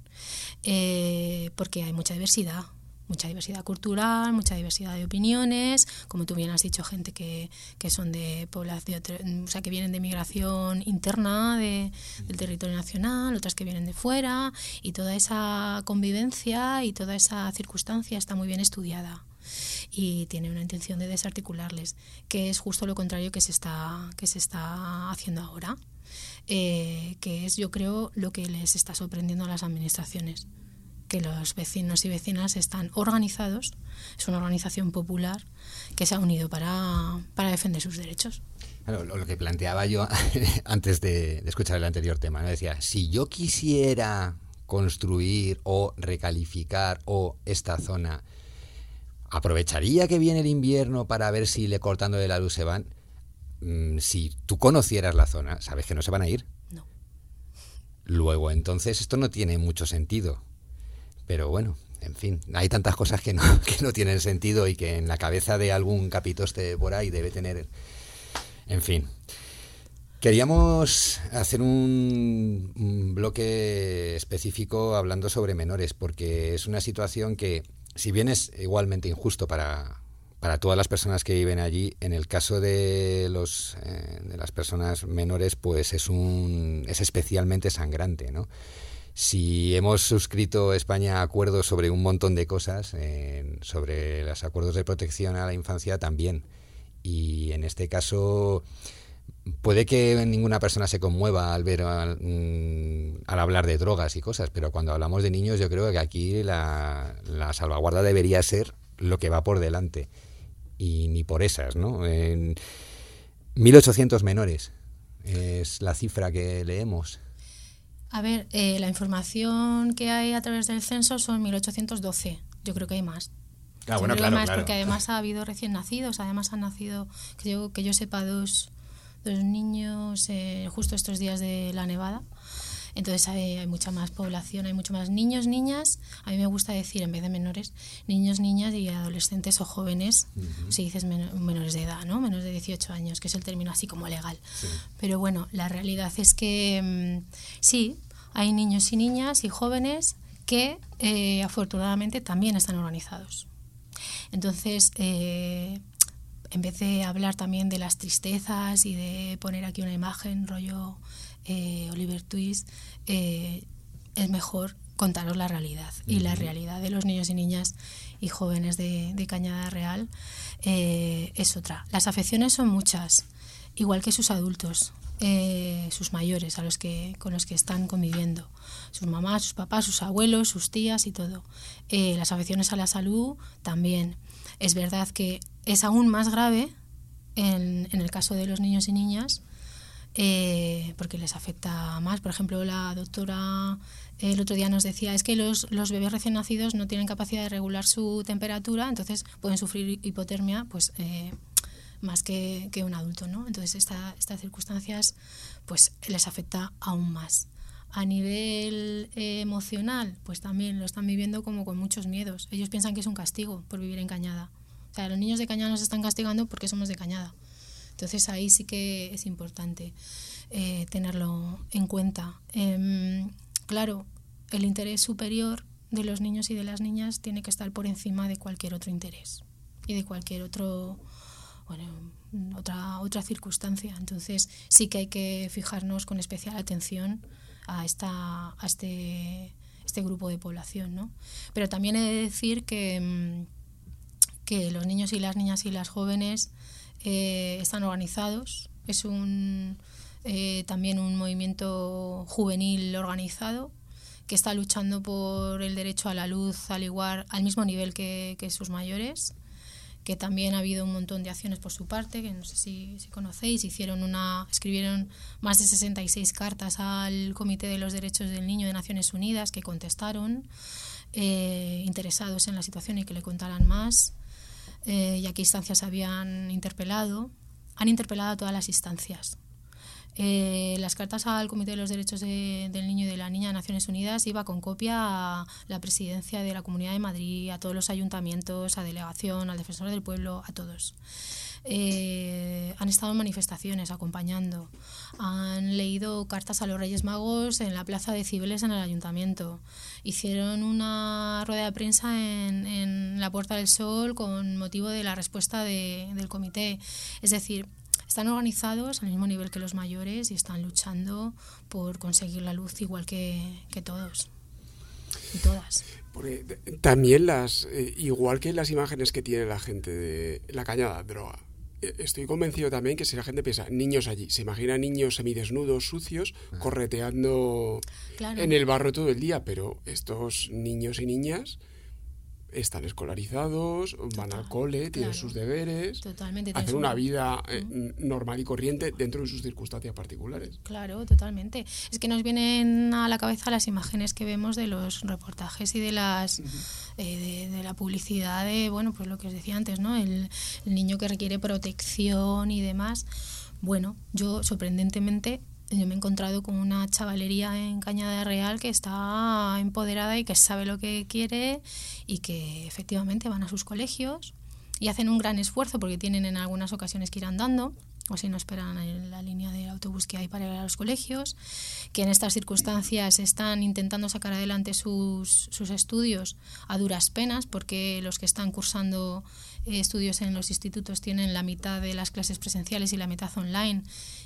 [SPEAKER 5] eh, porque hay mucha diversidad, mucha diversidad cultural, mucha diversidad de opiniones, como tú bien has dicho, gente que, que son de población, o sea, que vienen de migración interna de, del territorio nacional, otras que vienen de fuera, y toda esa convivencia y toda esa circunstancia está muy bien estudiada. Y tiene una intención de desarticularles, que es justo lo contrario que se está, que se está haciendo ahora, eh, que es, yo creo, lo que les está sorprendiendo a las administraciones, que los vecinos y vecinas están organizados, es una organización popular que se ha unido para, para defender sus derechos.
[SPEAKER 3] Claro, lo que planteaba yo antes de, de escuchar el anterior tema, ¿no? Decía, si yo quisiera construir o recalificar o esta zona, ¿aprovecharía que viene el invierno para ver si le cortando de la luz se van? Mm, si tú conocieras la zona, sabes que no se van a ir.
[SPEAKER 5] No.
[SPEAKER 3] Luego, entonces, esto no tiene mucho sentido. Pero bueno, en fin, hay tantas cosas que no, que no tienen sentido y que en la cabeza de algún capitoste por ahí debe tener... En fin. Queríamos hacer un, un bloque específico hablando sobre menores, porque es una situación que, si bien es igualmente injusto para, para todas las personas que viven allí, en el caso de los eh, de las personas menores, pues es un es especialmente sangrante, ¿no? Si hemos suscrito España acuerdos sobre un montón de cosas, eh, sobre los acuerdos de protección a la infancia también, y en este caso puede que ninguna persona se conmueva al ver al, al hablar de drogas y cosas, pero cuando hablamos de niños yo creo que aquí la, la salvaguarda debería ser lo que va por delante, y ni por esas, ¿no? En mil ochocientos menores es la cifra que leemos.
[SPEAKER 5] A ver, eh, la información que hay a través del censo son mil ochocientos doce. Yo creo que hay más.
[SPEAKER 3] Ah,
[SPEAKER 5] yo
[SPEAKER 3] bueno,
[SPEAKER 5] creo
[SPEAKER 3] claro,
[SPEAKER 5] que hay más,
[SPEAKER 3] claro.
[SPEAKER 5] Porque además ha habido recién nacidos, además han nacido, que yo, que yo sepa, dos, dos niños eh, justo estos días de la nevada. Entonces hay, hay mucha más población, hay mucho más niños, niñas. A mí me gusta decir, en vez de menores, niños, niñas y adolescentes o jóvenes. Uh-huh. Si dices men- menores de edad, ¿no? Menores de dieciocho años, que es el término así como legal. Sí. Pero bueno, la realidad es que mmm, sí, hay niños y niñas y jóvenes que eh, afortunadamente también están organizados. Entonces, eh, en vez de hablar también de las tristezas y de poner aquí una imagen rollo eh, Oliver Twist, eh, es mejor contaros la realidad. Uh-huh. Y la realidad de los niños y niñas y jóvenes de, de Cañada Real eh, es otra. Las afecciones son muchas, igual que sus adultos, eh, sus mayores, a los que con los que están conviviendo, sus mamás, sus papás, sus abuelos, sus tías y todo. Eh, las afecciones a la salud también. Es verdad que es aún más grave en, en el caso de los niños y niñas, eh, porque les afecta más. Por ejemplo, la doctora eh, el otro día nos decía, es que los, los bebés recién nacidos no tienen capacidad de regular su temperatura, entonces pueden sufrir hipotermia pues eh, más que, que un adulto, ¿no? Entonces esta, estas circunstancias pues les afecta aún más. A nivel eh, emocional, pues también lo están viviendo como con muchos miedos. Ellos piensan que es un castigo por vivir en Cañada. O sea, los niños de Cañada nos están castigando porque somos de Cañada. Entonces ahí sí que es importante eh, tenerlo en cuenta. Eh, claro, el interés superior de los niños y de las niñas tiene que estar por encima de cualquier otro interés y de cualquier otro, bueno, otra, otra circunstancia. Entonces sí que hay que fijarnos con especial atención a esta a este este grupo de población, ¿no? Pero también he de decir que, que los niños y las niñas y las jóvenes eh, están organizados. Es un eh, también un movimiento juvenil organizado que está luchando por el derecho a la luz al igual, al mismo nivel que, que sus mayores, que también ha habido un montón de acciones por su parte, que no sé si, si conocéis, hicieron una, escribieron más de sesenta y seis cartas al Comité de los Derechos del Niño de Naciones Unidas, que contestaron, eh, interesados en la situación y que le contaran más, eh, y a qué instancias habían interpelado. Han interpelado a todas las instancias. Eh, las cartas al Comité de los Derechos de, del Niño y de la Niña de Naciones Unidas iba con copia a la presidencia de la Comunidad de Madrid, a todos los ayuntamientos, a delegación, al Defensor del Pueblo, a todos. Eh, han estado en manifestaciones acompañando, han leído cartas a los Reyes Magos en la Plaza de Cibeles en el Ayuntamiento, hicieron una rueda de prensa en, en la Puerta del Sol con motivo de la respuesta de, del comité. Es decir, están organizados al mismo nivel que los mayores y están luchando por conseguir la luz igual que, que todos y todas.
[SPEAKER 4] Porque también las, eh, igual que las imágenes que tiene la gente de la cañada, droga, eh, estoy convencido también que si la gente piensa niños allí, se imagina niños semidesnudos, sucios, ah. correteando claro. en el barro todo el día, pero estos niños y niñas están escolarizados, Total, van al cole, tienen claro, sus deberes, hacen una vida eh, uh-huh. normal y corriente dentro de sus circunstancias particulares.
[SPEAKER 5] Claro, totalmente. Es que nos vienen a la cabeza las imágenes que vemos de los reportajes y de las uh-huh. eh, de, de la publicidad de, bueno, pues lo que os decía antes, ¿no? El, el niño que requiere protección y demás. Bueno, yo sorprendentemente yo me he encontrado con una chavalería en Cañada Real que está empoderada y que sabe lo que quiere y que efectivamente van a sus colegios y hacen un gran esfuerzo porque tienen en algunas ocasiones que ir andando o si no esperan en la línea de autobús que hay para ir a los colegios, que en estas circunstancias están intentando sacar adelante sus, sus estudios a duras penas porque los que están cursando eh, estudios en los institutos tienen la mitad de las clases presenciales y la mitad online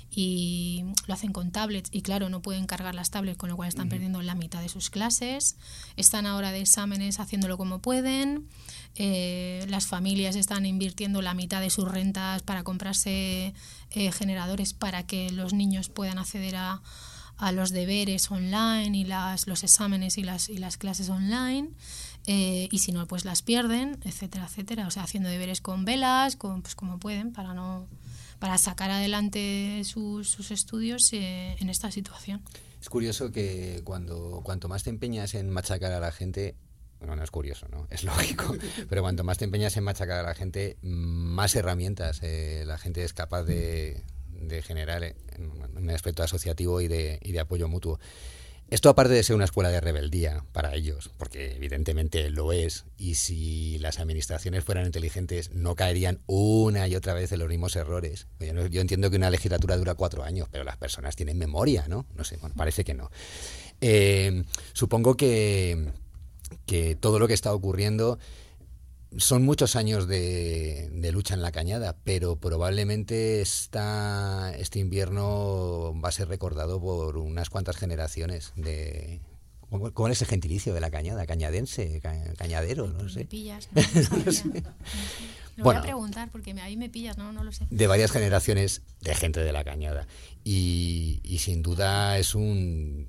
[SPEAKER 5] y lo hacen con tablets y claro, no pueden cargar las tablets, con lo cual están uh-huh. perdiendo la mitad de sus clases, están ahora de exámenes haciéndolo como pueden, eh, las familias están invirtiendo la mitad de sus rentas para comprarse eh, generadores para que los niños puedan acceder a, a los deberes online y las, los exámenes y las, y las clases online, eh, y si no pues las pierden, etcétera, etcétera, o sea, haciendo deberes con velas, con, pues como pueden, para no para sacar adelante sus, sus estudios eh, en esta situación.
[SPEAKER 3] Es curioso que cuando cuanto más te empeñas en machacar a la gente, bueno, no es curioso, ¿no? Es lógico, pero cuanto más te empeñas en machacar a la gente, más herramientas eh, la gente es capaz de, de generar en un aspecto asociativo y de, y de apoyo mutuo. Esto, aparte de ser una escuela de rebeldía para ellos, porque evidentemente lo es, y si las administraciones fueran inteligentes no caerían una y otra vez en los mismos errores. Yo, no, yo entiendo que una legislatura dura cuatro años, pero las personas tienen memoria, ¿no? No sé, bueno, parece que no. Eh, supongo que, que todo lo que está ocurriendo son muchos años de, de lucha en la Cañada, pero probablemente esta, este invierno va a ser recordado por unas cuantas generaciones de... ¿Cuál es el gentilicio de la Cañada? ¿Cañadense? Ca, ¿Cañadero? No sé.
[SPEAKER 5] Me pillas. No, no sé. No sé. Lo
[SPEAKER 3] Bueno,
[SPEAKER 5] voy a preguntar porque ahí me pillas, no, no lo sé.
[SPEAKER 3] De varias generaciones de gente de la Cañada. Y, y sin duda es un...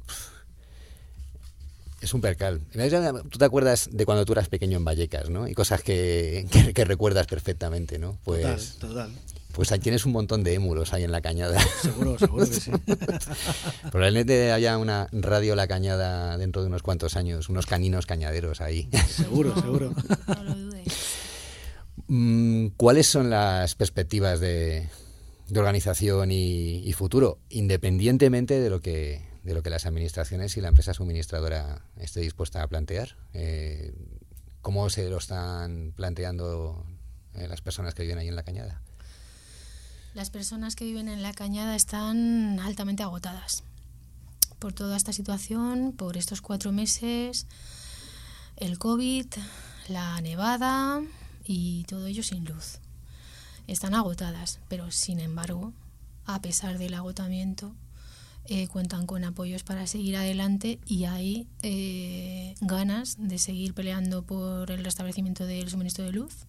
[SPEAKER 3] Es un percal. Tú te acuerdas de cuando tú eras pequeño en Vallecas, ¿no? Y cosas que, que, que recuerdas perfectamente, ¿no? Pues,
[SPEAKER 2] total, total.
[SPEAKER 3] Pues ahí tienes un montón de émulos ahí en la Cañada.
[SPEAKER 2] Seguro, seguro que sí.
[SPEAKER 3] Probablemente haya una radio La Cañada dentro de unos cuantos años, unos caninos cañaderos ahí.
[SPEAKER 2] Seguro, seguro.
[SPEAKER 5] No lo dudes.
[SPEAKER 3] ¿Cuáles son las perspectivas de, de organización y, y futuro, independientemente de lo que... de lo que las administraciones y la empresa suministradora esté dispuesta a plantear? Eh, ¿Cómo se lo están planteando eh, las personas que viven ahí en la Cañada?
[SPEAKER 5] Las personas que viven en la Cañada están altamente agotadas por toda esta situación, por estos cuatro meses, el COVID, la nevada y todo ello sin luz. Están agotadas, pero sin embargo, a pesar del agotamiento, Eh, cuentan con apoyos para seguir adelante y hay eh, ganas de seguir peleando por el restablecimiento del suministro de luz.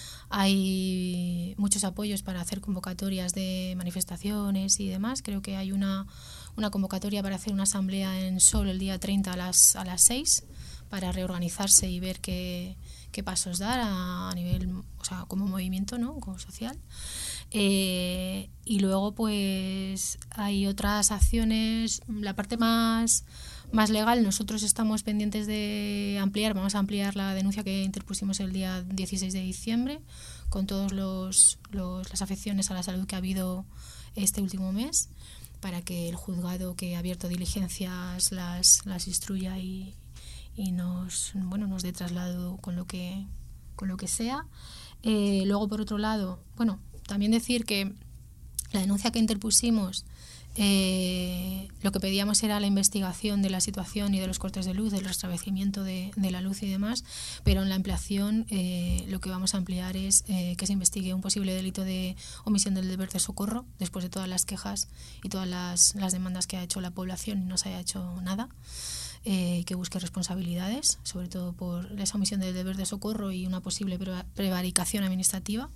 [SPEAKER 5] Hay muchos apoyos para hacer convocatorias de manifestaciones y demás. Creo que hay una, una convocatoria para hacer una asamblea en Sol el día treinta a las, a las seis para reorganizarse y ver qué, qué pasos dar a, a nivel, o sea, como movimiento, ¿no? Como social. Eh, y luego pues hay otras acciones, la parte más, más legal, nosotros estamos pendientes de ampliar, vamos a ampliar la denuncia que interpusimos el día dieciséis de diciembre con todas los, los, las afecciones a la salud que ha habido este último mes, para que el juzgado que ha abierto diligencias las, las instruya y, y nos, bueno, nos dé traslado con lo que, con lo que sea. Eh, luego, por otro lado, bueno, también decir que la denuncia que interpusimos, eh, lo que pedíamos era la investigación de la situación y de los cortes de luz, del restablecimiento de, de la luz y demás, pero en la ampliación eh, lo que vamos a ampliar es eh, que se investigue un posible delito de omisión del deber de socorro, después de todas las quejas y todas las, las demandas que ha hecho la población y no se haya hecho nada. Eh, que busque responsabilidades, sobre todo por esa omisión del deber de socorro y una posible prevaricación administrativa.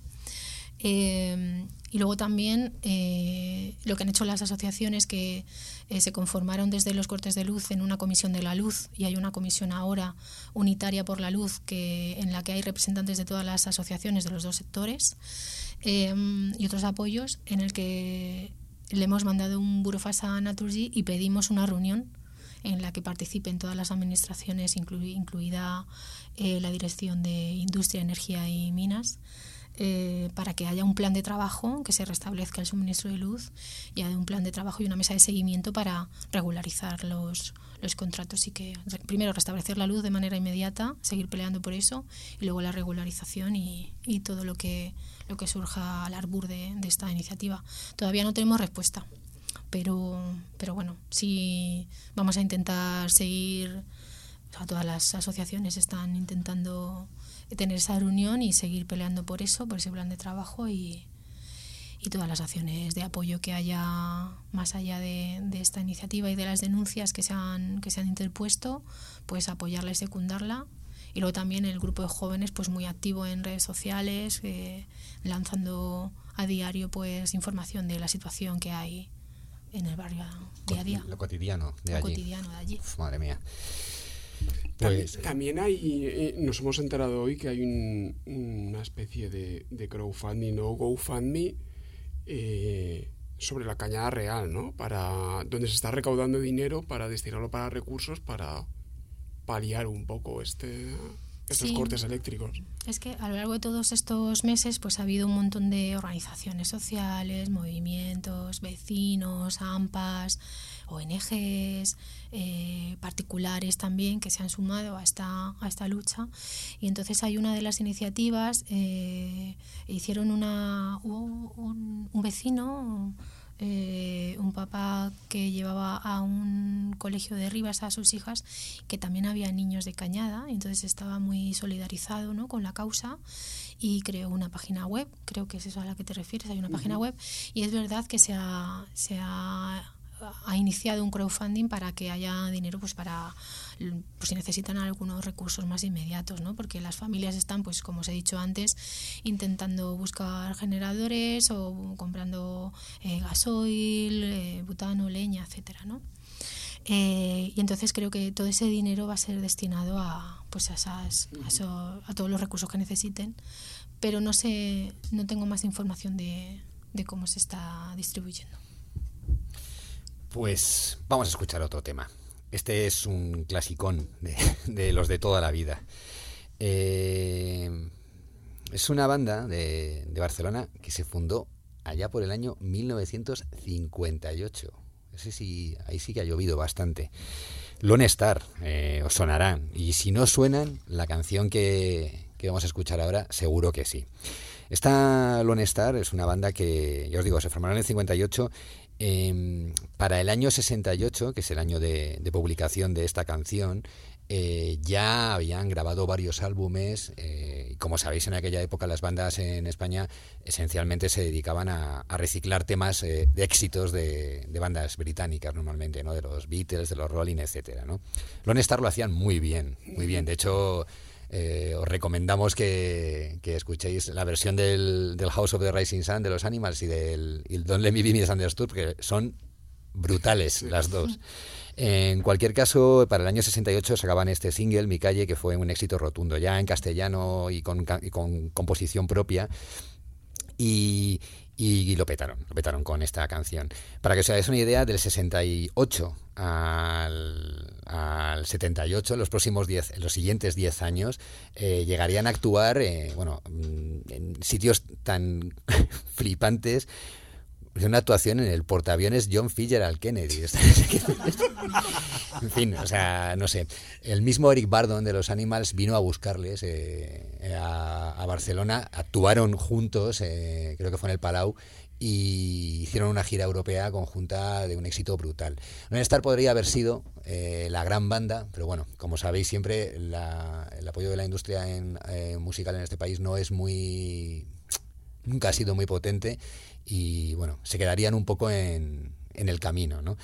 [SPEAKER 5] Eh, y luego también eh, lo que han hecho las asociaciones que eh, se conformaron desde los cortes de luz en una comisión de la luz, y hay una comisión ahora unitaria por la luz que, en la que hay representantes de todas las asociaciones de los dos sectores eh, y otros apoyos, en el que le hemos mandado un burofax a Naturgy y pedimos una reunión en la que participen todas las administraciones, inclu- incluida eh, la Dirección de Industria, Energía y Minas, eh, para que haya un plan de trabajo, que se restablezca el suministro de luz, y haya un plan de trabajo y una mesa de seguimiento para regularizar los, los contratos y que, primero, restablecer la luz de manera inmediata, seguir peleando por eso, y luego la regularización y, y todo lo que, lo que surja al arbur de, de esta iniciativa. Todavía no tenemos respuesta. Pero, pero bueno, sí vamos a intentar seguir, o sea, todas las asociaciones están intentando tener esa reunión y seguir peleando por eso, por ese plan de trabajo y, y todas las acciones de apoyo que haya más allá de, de esta iniciativa y de las denuncias que se han, que se han interpuesto, pues apoyarla y secundarla. Y luego también el grupo de jóvenes pues muy activo en redes sociales, eh, lanzando a diario pues información de la situación que hay en el barrio día a día.
[SPEAKER 3] Lo cotidiano de
[SPEAKER 5] Lo
[SPEAKER 3] allí.
[SPEAKER 5] cotidiano de allí.
[SPEAKER 3] Uf, madre mía.
[SPEAKER 4] También,
[SPEAKER 3] Pues,
[SPEAKER 4] también hay, eh, nos hemos enterado hoy que hay un, una especie de, de crowdfunding o GoFundMe eh, sobre la Cañada Real, ¿no? Para, donde se está recaudando dinero para destinarlo para recursos para paliar un poco este... estos
[SPEAKER 5] Sí.
[SPEAKER 4] cortes eléctricos.
[SPEAKER 5] Es que a lo largo de todos estos meses pues ha habido un montón de organizaciones sociales, movimientos, vecinos, AMPAs, O N Ges, eh, particulares también que se han sumado a esta, a esta lucha. Y entonces hay una de las iniciativas, eh, hicieron una, hubo un, un vecino, eh, un papá que llevaba a un colegio de Rivas a sus hijas, que también había niños de Cañada, entonces estaba muy solidarizado, ¿no?, con la causa, y creó una página web, creo que es eso a la que te refieres, hay una uh-huh. página web, y es verdad que se ha, se ha, ha iniciado un crowdfunding para que haya dinero pues para pues si necesitan algunos recursos más inmediatos, ¿no? Porque las familias están, pues como os he dicho antes, intentando buscar generadores o comprando eh, gasoil, eh, butano, leña, etcétera, ¿no? Eh, y entonces creo que todo ese dinero va a ser destinado a pues a, esas, a, eso, a todos los recursos que necesiten, pero no sé, no tengo más información de, de cómo se está distribuyendo.
[SPEAKER 3] Pues vamos a escuchar otro tema. Este es un clasicón de, de los de toda la vida. Eh, es una banda de, de Barcelona que se fundó allá por el año mil novecientos cincuenta y ocho. Ese sí, ahí sí que ha llovido bastante. Lone Star, eh, os sonarán. Y si no suenan, la canción que, que vamos a escuchar ahora, seguro que sí. Esta Lone Star es una banda que, ya os digo, se formaron en el cincuenta y ocho. Eh, para el año sesenta y ocho, que es el año de, de publicación de esta canción, eh, ya habían grabado varios álbumes. Eh, y como sabéis, en aquella época las bandas en España esencialmente se dedicaban a, a reciclar temas eh, de éxitos de, de bandas británicas normalmente, ¿no? De los Beatles, de los Rolling, etcétera, ¿no? Lone Star lo hacían muy bien, muy bien. De hecho, Eh, os recomendamos que, que escuchéis la versión del, del House of the Rising Sun de los Animals y del y Don't Let Me Be Misunderstood, que son brutales las dos. En cualquier caso, para el año sesenta y ocho sacaban este single, Mi Calle, que fue un éxito rotundo, ya en castellano y con, y con composición propia. Y, y lo petaron, lo petaron con esta canción. Para que os hagáis una idea, del sesenta y ocho al, al setenta y ocho, los próximos diez, los siguientes diez años, eh, llegarían a actuar eh, bueno, en sitios tan flipantes. Una actuación en el portaaviones John Fitzgerald Kennedy. En fin, o sea, no sé. El mismo Eric Burdon de los Animals vino a buscarles eh, a, a Barcelona. Actuaron juntos, eh, creo que fue en el Palau, y hicieron una gira europea conjunta de un éxito brutal. Lone Star podría haber sido eh, la gran banda, pero bueno, como sabéis siempre, la, el apoyo de la industria en, eh, musical en este país no es muy... nunca ha sido muy potente. Y bueno, se quedarían un poco en, en el camino, ¿no?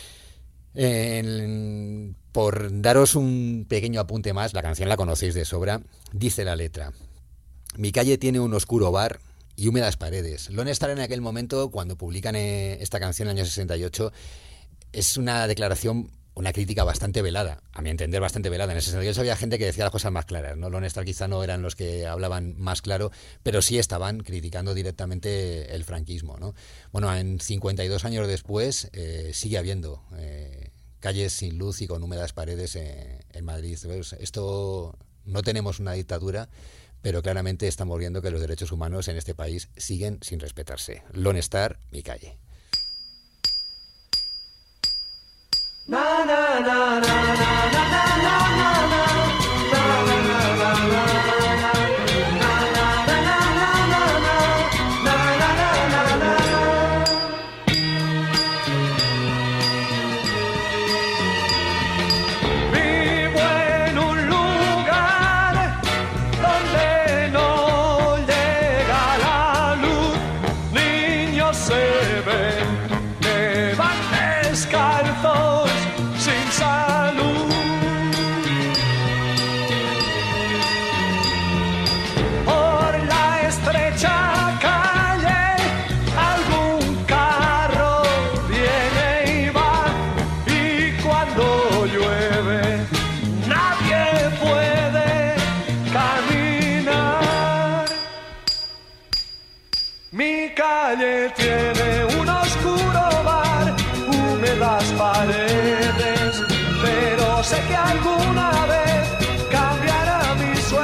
[SPEAKER 3] En, por daros un pequeño apunte más, la canción la conocéis de sobra, dice la letra: mi calle tiene un oscuro bar y húmedas paredes. Lone Star en aquel momento, cuando publican eh, esta canción en el año sesenta y ocho, es una declaración, una crítica bastante velada, a mi entender bastante velada. En el sesenta y ocho había gente que decía las cosas más claras, ¿no? Lone Star quizá no eran los que hablaban más claro, pero sí estaban criticando directamente el franquismo, ¿no? Bueno, en cincuenta y dos años después eh, sigue habiendo eh, calles sin luz y con húmedas paredes eh, en Madrid. Esto, no tenemos una dictadura, pero claramente estamos viendo que los derechos humanos en este país siguen sin respetarse. Lone Star, Mi Calle.
[SPEAKER 11] Na na na na na na na na tiene un oscuro bar, húmedas paredes, pero sé que alguna vez cambiará mi suerte.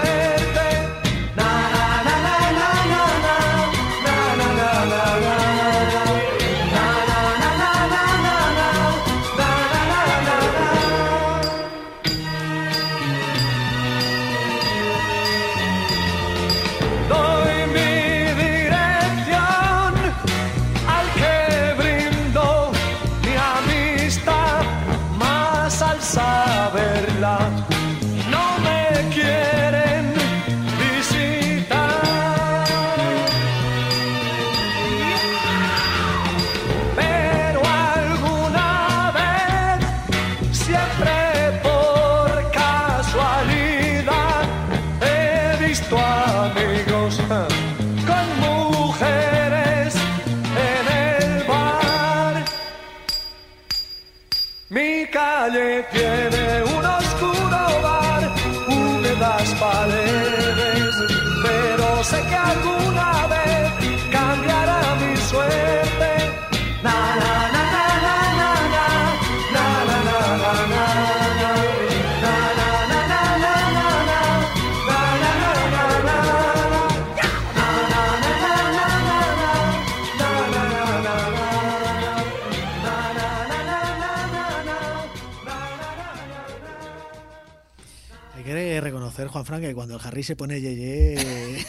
[SPEAKER 2] sabes, Juanfran, que cuando el Harry se pone yeye...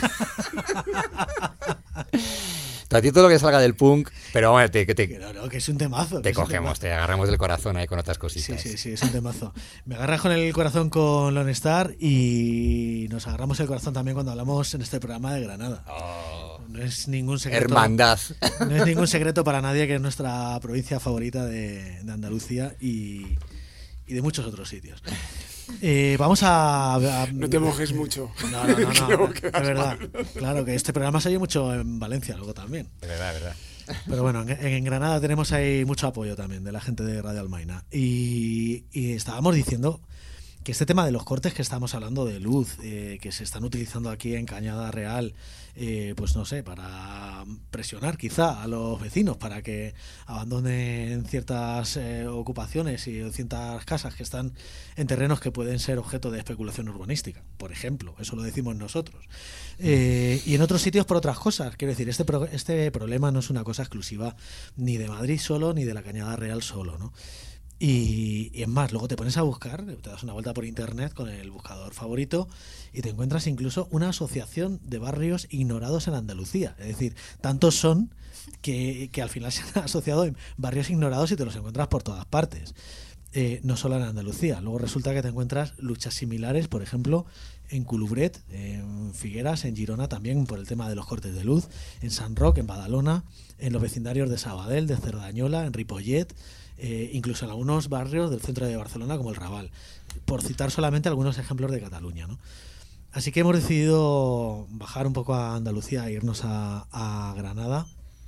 [SPEAKER 3] A ti todo lo que salga del punk, pero bueno, te, te,
[SPEAKER 2] no, no, que es un temazo.
[SPEAKER 3] Te
[SPEAKER 2] es un
[SPEAKER 3] cogemos,
[SPEAKER 2] temazo.
[SPEAKER 3] te agarramos del corazón ahí con otras cositas.
[SPEAKER 2] Sí, sí, sí, es un temazo. Me agarras con el corazón con Lone Star y nos agarramos el corazón también cuando hablamos en este programa de Granada.
[SPEAKER 3] Oh,
[SPEAKER 2] no es ningún secreto.
[SPEAKER 3] Hermandad.
[SPEAKER 2] No es ningún secreto para nadie que es nuestra provincia favorita de, de Andalucía y, y de muchos otros sitios. Eh, vamos a, a...
[SPEAKER 4] No te mojes mucho.
[SPEAKER 2] No, no, no, no, no
[SPEAKER 4] que
[SPEAKER 2] es verdad. Claro que este programa se oye mucho en Valencia luego también.
[SPEAKER 3] Es verdad, es verdad.
[SPEAKER 2] Pero bueno, en, en Granada tenemos ahí mucho apoyo también de la gente de Radio Almaina. Y, y estábamos diciendo que este tema de los cortes que estamos hablando de luz, eh, que se están utilizando aquí en Cañada Real, eh, pues no sé, para presionar quizá a los vecinos para que abandonen ciertas eh, ocupaciones y ciertas casas que están en terrenos que pueden ser objeto de especulación urbanística, por ejemplo, eso lo decimos nosotros. Eh, y en otros sitios por otras cosas, quiero decir, este, pro, este problema no es una cosa exclusiva ni de Madrid solo, ni de la Cañada Real solo, ¿no? Y, y es más, luego te pones a buscar, te das una vuelta por internet con el buscador favorito y te encuentras incluso una asociación de barrios ignorados en Andalucía. Es decir, tantos son que, que al final se han asociado en barrios ignorados y te los encuentras por todas partes. Eh, no solo en Andalucía. Luego resulta que te encuentras luchas similares, por ejemplo, en Culubret, en Figueras, en Girona también por el tema de los cortes de luz, en San Roc, en Badalona, en los vecindarios de Sabadell, de Cerdañola, en Ripollet, eh, incluso en algunos barrios del centro de Barcelona como el Raval, por citar solamente algunos ejemplos de Cataluña, ¿no? Así que hemos decidido bajar un poco a Andalucía e irnos a, a Granada.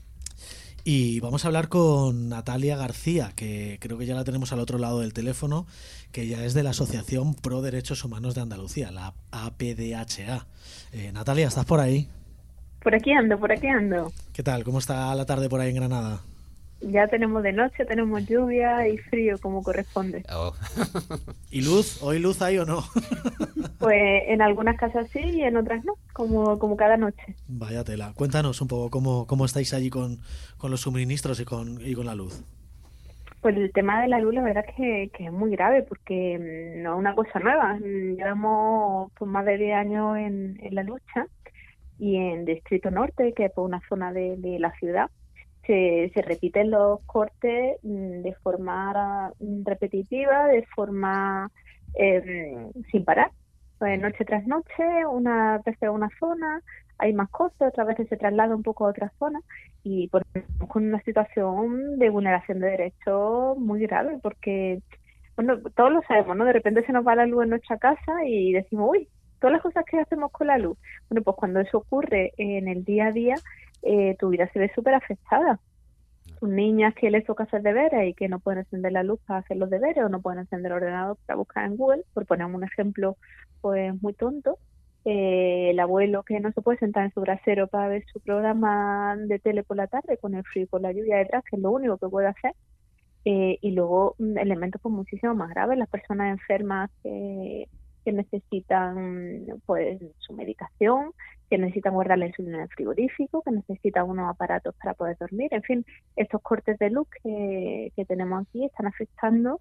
[SPEAKER 2] Y vamos a hablar con Natalia García, que creo que ya la tenemos al otro lado del teléfono, que ya es de la Asociación Pro Derechos Humanos de Andalucía, la A P D H A. Eh, Natalia, ¿estás por ahí?
[SPEAKER 12] Por aquí ando, por aquí ando.
[SPEAKER 2] ¿Qué tal? ¿Cómo está la tarde por ahí en Granada?
[SPEAKER 12] Ya tenemos de noche, tenemos lluvia y frío como corresponde.
[SPEAKER 3] Oh.
[SPEAKER 2] ¿Y luz? ¿Hoy luz hay o no?
[SPEAKER 12] Pues en algunas casas sí y en otras no, como, como cada noche.
[SPEAKER 2] Vaya tela. Cuéntanos un poco cómo, cómo estáis allí con, con los suministros y con, y con la luz.
[SPEAKER 12] Pues el tema de la luz la verdad es que, que es muy grave porque no es una cosa nueva. Llevamos pues, más de diez años en, en la lucha y en Distrito Norte, que es pues, una zona de, de la ciudad, Se, se repiten los cortes de forma repetitiva, de forma eh, sin parar. Pues noche tras noche, una vez en una zona, hay más cosas, otras veces se traslada un poco a otra zona y pues, con una situación de vulneración de derechos muy grave porque, bueno, todos lo sabemos, ¿no? De repente se nos va la luz en nuestra casa y decimos, uy, todas las cosas que hacemos con la luz. Bueno, pues cuando eso ocurre en el día a día, Eh, tu vida se ve súper afectada. Niñas que les toca hacer deberes y que no pueden encender la luz para hacer los deberes o no pueden encender el ordenador para buscar en Google, por poner un ejemplo pues muy tonto. Eh, el abuelo que no se puede sentar en su brasero para ver su programa de tele por la tarde con el frío y con la lluvia detrás, que es lo único que puede hacer. Eh, y luego elementos pues muchísimo más graves, las personas enfermas que, que necesitan pues su medicación, que necesitan guardar la insulina en el frigorífico, que necesitan unos aparatos para poder dormir. En fin, estos cortes de luz que, que tenemos aquí están afectando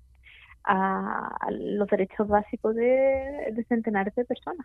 [SPEAKER 12] a los derechos básicos de, de centenares de personas.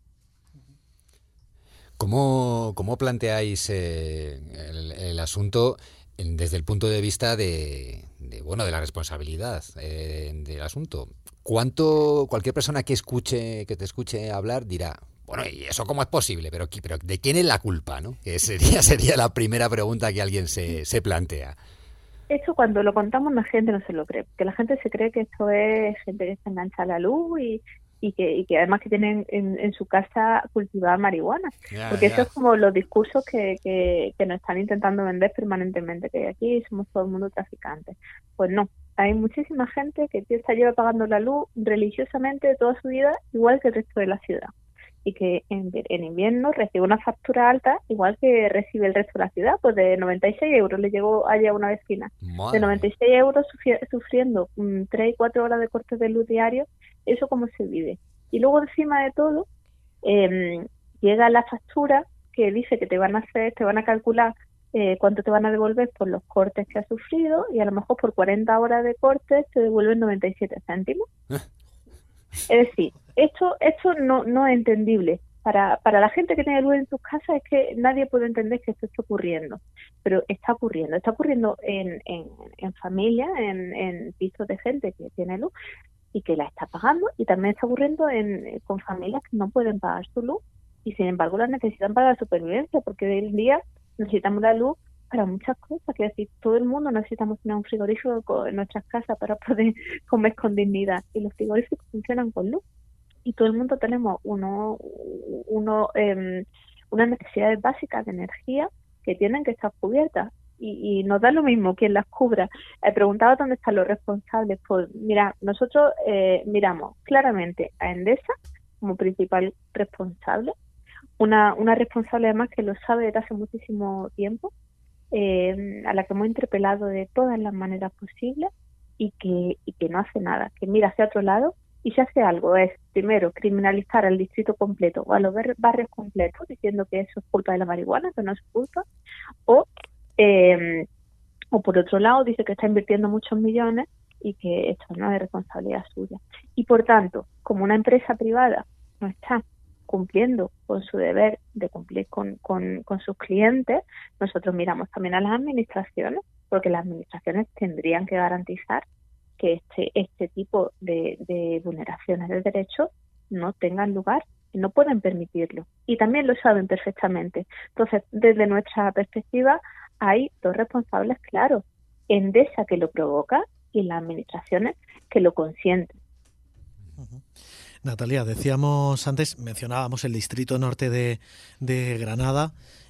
[SPEAKER 3] ¿Cómo, cómo planteáis eh, el, el asunto en, desde el punto de vista de, de bueno de la responsabilidad eh, del asunto? ¿Cuánto cualquier persona que escuche que te escuche hablar dirá, bueno, ¿y eso cómo es posible? Pero, pero ¿de quién es la culpa, no? Que sería sería la primera pregunta que alguien se, se plantea.
[SPEAKER 12] Esto cuando lo contamos la gente no se lo cree, porque la gente se cree que esto es gente que se engancha a la luz y, y, que, y que además que tienen en, en su casa cultivada marihuana. Ya, porque ya. Eso es como los discursos que, que, que nos están intentando vender permanentemente, que aquí somos todo el mundo traficantes. Pues no, hay muchísima gente que está lleva pagando la luz religiosamente toda su vida, igual que el resto de la ciudad. Y que en, en invierno recibe una factura alta igual que recibe el resto de la ciudad, pues de noventa y seis euros le llegó allá a una vecina. Madre. De noventa y seis euros sufri- sufriendo um, tres y cuatro horas de cortes de luz diario, eso cómo se vive. Y luego encima de todo eh, llega la factura que dice que te van a hacer, te van a calcular eh, cuánto te van a devolver por los cortes que has sufrido y a lo mejor por cuarenta horas de cortes te devuelven noventa y siete céntimos. Es decir, esto esto no, no es entendible. Para, para la gente que tiene luz en sus casas es que nadie puede entender que esto está ocurriendo, pero está ocurriendo, está ocurriendo en, en, en familias, en, en pisos de gente que tiene luz y que la está pagando, y también está ocurriendo en, con familias que no pueden pagar su luz y sin embargo la necesitan para la supervivencia, porque hoy en día necesitamos la luz para muchas cosas, que es decir, todo el mundo necesitamos tener un frigorífico en nuestras casas para poder comer con dignidad, y los frigoríficos funcionan con luz. Y todo el mundo tenemos uno, uno, eh, unas necesidades básicas de energía que tienen que estar cubiertas. Y, y nos da lo mismo quien las cubra. He preguntado dónde están los responsables. Pues mira, nosotros eh, miramos claramente a Endesa como principal responsable. Una, una responsable además que lo sabe desde hace muchísimo tiempo, eh, a la que hemos interpelado de todas las maneras posibles y que, y que no hace nada, que mira hacia otro lado. Y si hace algo es, primero, criminalizar al distrito completo o a los barrios completos, diciendo que eso es culpa de la marihuana, que no es culpa, o, eh, o por otro lado, dice que está invirtiendo muchos millones y que esto no es responsabilidad suya. Y por tanto, como una empresa privada no está cumpliendo con su deber de cumplir con, con, con sus clientes, nosotros miramos también a las administraciones, porque las administraciones tendrían que garantizar que este este tipo de, de vulneraciones de derechos no tengan lugar, no pueden permitirlo. Y también lo saben perfectamente. Entonces, desde nuestra perspectiva, hay dos responsables claros. Endesa, que lo provoca, y las administraciones que lo consienten.
[SPEAKER 2] Uh-huh. Natalia, decíamos antes, mencionábamos el distrito norte de, de Granada,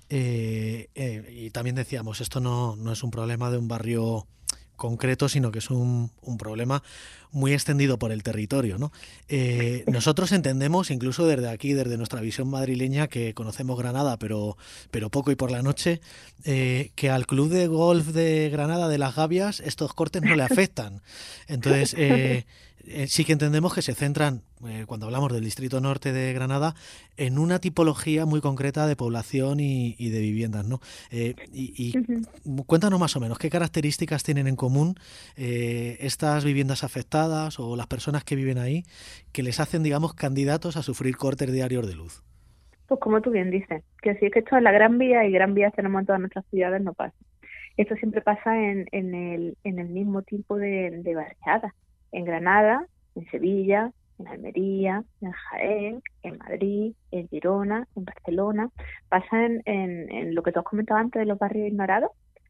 [SPEAKER 2] eh, eh, y también decíamos, esto no, no es un problema de un barrio concreto, sino que es un, un problema muy extendido por el territorio, ¿no? Eh, nosotros entendemos, incluso desde aquí, desde nuestra visión madrileña, que conocemos Granada, pero, pero poco y por la noche, eh, que al club de golf de Granada de las Gavias estos cortes no le afectan. Entonces, eh, eh, sí que entendemos que se centran, eh, cuando hablamos del distrito norte de Granada, en una tipología muy concreta de población y, y de viviendas, ¿no? Eh, y y uh-huh. Cuéntanos más o menos qué características tienen en común eh, estas viviendas afectadas o las personas que viven ahí, que les hacen, digamos, candidatos a sufrir cortes diarios de luz.
[SPEAKER 12] Pues como tú bien dices, que sí, que esto es la Gran Vía, y Gran Vía tenemos en todas nuestras ciudades, no pasa. Esto siempre pasa en, en, el, en el mismo tipo de, de barriadas. En Granada, en Sevilla, en Almería, en Jaén, en Madrid, en Girona, en Barcelona. Pasa en, en, en lo que tú has comentado antes de los barrios ignorados.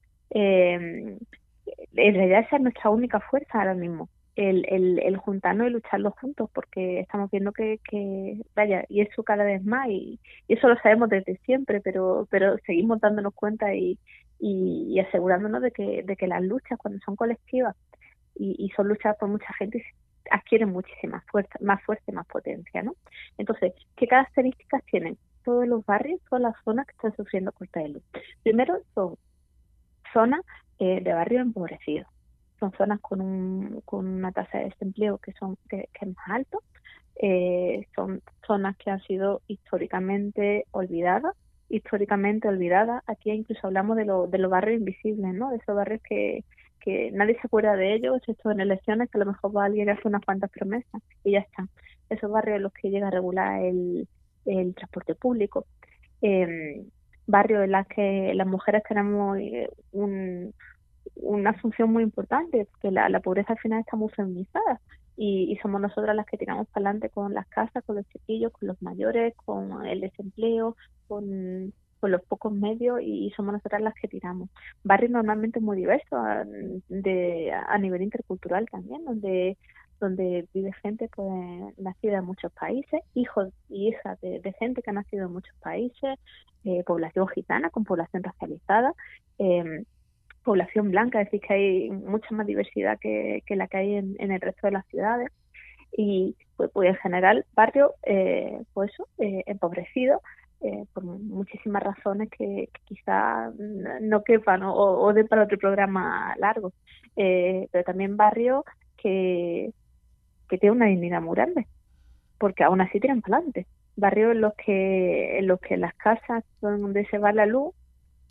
[SPEAKER 12] Eh, en realidad esa es nuestra única fuerza ahora mismo, el, el, el juntarnos y lucharlos juntos, porque estamos viendo que, que vaya, y eso cada vez más, y, y eso lo sabemos desde siempre, pero pero seguimos dándonos cuenta y, y, y asegurándonos de que, de que las luchas, cuando son colectivas y, y son luchadas por mucha gente, adquieren muchísima fuerza, más fuerza y más potencia, ¿no? Entonces, ¿qué características tienen todos los barrios, todas las zonas que están sufriendo cortes de luz? Primero, son zonas eh, de barrios empobrecidos. Son zonas con un con una tasa de desempleo que son que, que es más alto. Eh, son zonas que han sido históricamente olvidadas, históricamente olvidadas. Aquí incluso hablamos de, lo, de los barrios invisibles, ¿no? De esos barrios que que nadie se acuerda de ellos, excepto en elecciones, que a lo mejor va alguien y hace unas cuantas promesas y ya está. Esos barrios en los que llega a regular el, el transporte público. Eh, barrios en los que las mujeres tenemos un, una función muy importante, porque la, la pobreza al final está muy feminizada y, y somos nosotras las que tiramos para adelante con las casas, con los chiquillos, con los mayores, con el desempleo, con... con los pocos medios, y somos nosotras las que tiramos. Barrios normalmente muy diversos de, a nivel intercultural también, donde donde vive gente pues nacida en muchos países, hijos y hijas de, de gente que ha nacido en muchos países, eh, población gitana con población racializada, eh, población blanca, es decir, que hay mucha más diversidad que, que la que hay en, en el resto de las ciudades, y pues, pues en general barrios eh, pues eso, eh, empobrecidos, Eh, por muchísimas razones que, que quizá no quepan o, o den para otro programa largo, eh, pero también barrios que, que tienen una dignidad muy grande, porque aún así tiran para adelante. Barrios en los que en los que las casas donde se va la luz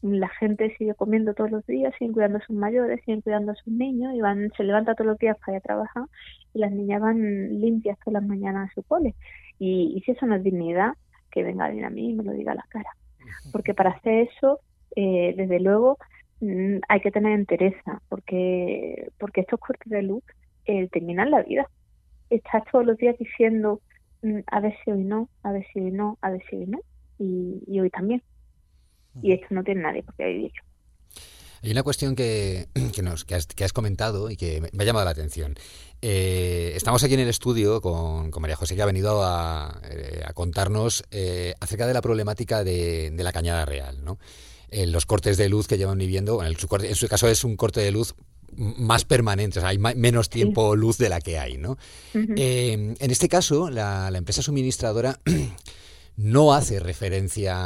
[SPEAKER 12] la gente sigue comiendo todos los días, siguen cuidando a sus mayores, siguen cuidando a sus niños y van, se levanta todos los días para ir a trabajar y las niñas van limpias todas las mañanas a su cole. Y, y si eso no es dignidad, que venga alguien a mí y me lo diga a la cara. Porque para hacer eso, eh, desde luego, mmm, hay que tener entereza, porque, porque estos cortes de luz eh, terminan la vida. Estás todos los días diciendo mmm, a ver si hoy no, a ver si hoy no, a ver si hoy no, y, y hoy también. Y esto no tiene nadie porque hay dicho.
[SPEAKER 3] Hay una cuestión que, que, nos, que, has, que has comentado y que me ha llamado la atención. Eh, estamos aquí en el estudio con, con María José, que ha venido a, a contarnos eh, acerca de la problemática de, de la Cañada Real, ¿no? Eh, los cortes de luz que llevan viviendo, en, el, su, en su caso es un corte de luz más permanente, o sea, hay más, menos tiempo sí. luz de la que hay, ¿no? Uh-huh. Eh, en este caso, la, la empresa suministradora no hace referencia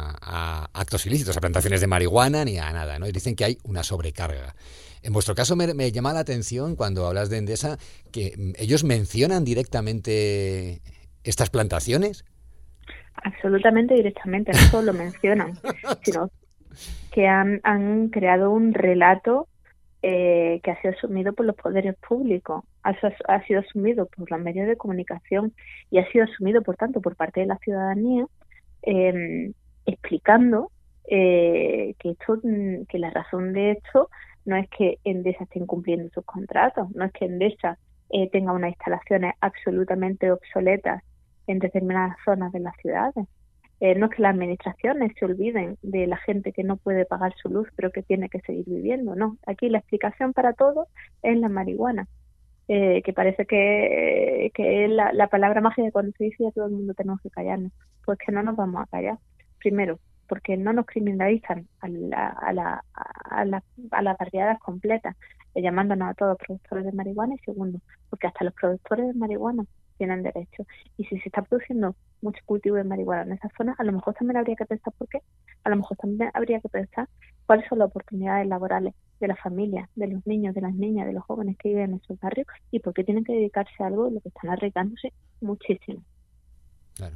[SPEAKER 3] a actos ilícitos, a plantaciones de marihuana ni a nada, ¿no? Y dicen que hay una sobrecarga. En vuestro caso me, me llama la atención cuando hablas de Endesa que ellos mencionan directamente estas plantaciones.
[SPEAKER 12] Absolutamente directamente, no solo lo mencionan, sino que han, han creado un relato Eh, que ha sido asumido por los poderes públicos, ha, ha sido asumido por los medios de comunicación y ha sido asumido, por tanto, por parte de la ciudadanía, eh, explicando eh, que esto, que la razón de esto no es que Endesa esté incumpliendo sus contratos, no es que Endesa eh, tenga unas instalaciones absolutamente obsoletas en determinadas zonas de las ciudades. Eh, no es que las administraciones se olviden de la gente que no puede pagar su luz pero que tiene que seguir viviendo, no. Aquí la explicación para todo es la marihuana, eh, que parece que, que es la, la palabra mágica cuando se dice ya todo el mundo tenemos que callarnos. Pues que no nos vamos a callar. Primero, porque no nos criminalizan a, la, a, la, a, la, a las barriadas completas, eh, llamándonos a todos productores de marihuana. Y segundo, porque hasta los productores de marihuana tienen derecho. Y si se está produciendo mucho cultivo de marihuana en esas zonas, a lo mejor también habría que pensar por qué. A lo mejor también habría que pensar cuáles son las oportunidades laborales de las familias, de los niños, de las niñas, de los jóvenes que viven en esos barrios y por qué tienen que dedicarse a algo en lo que están arriesgándose muchísimo.
[SPEAKER 3] Claro.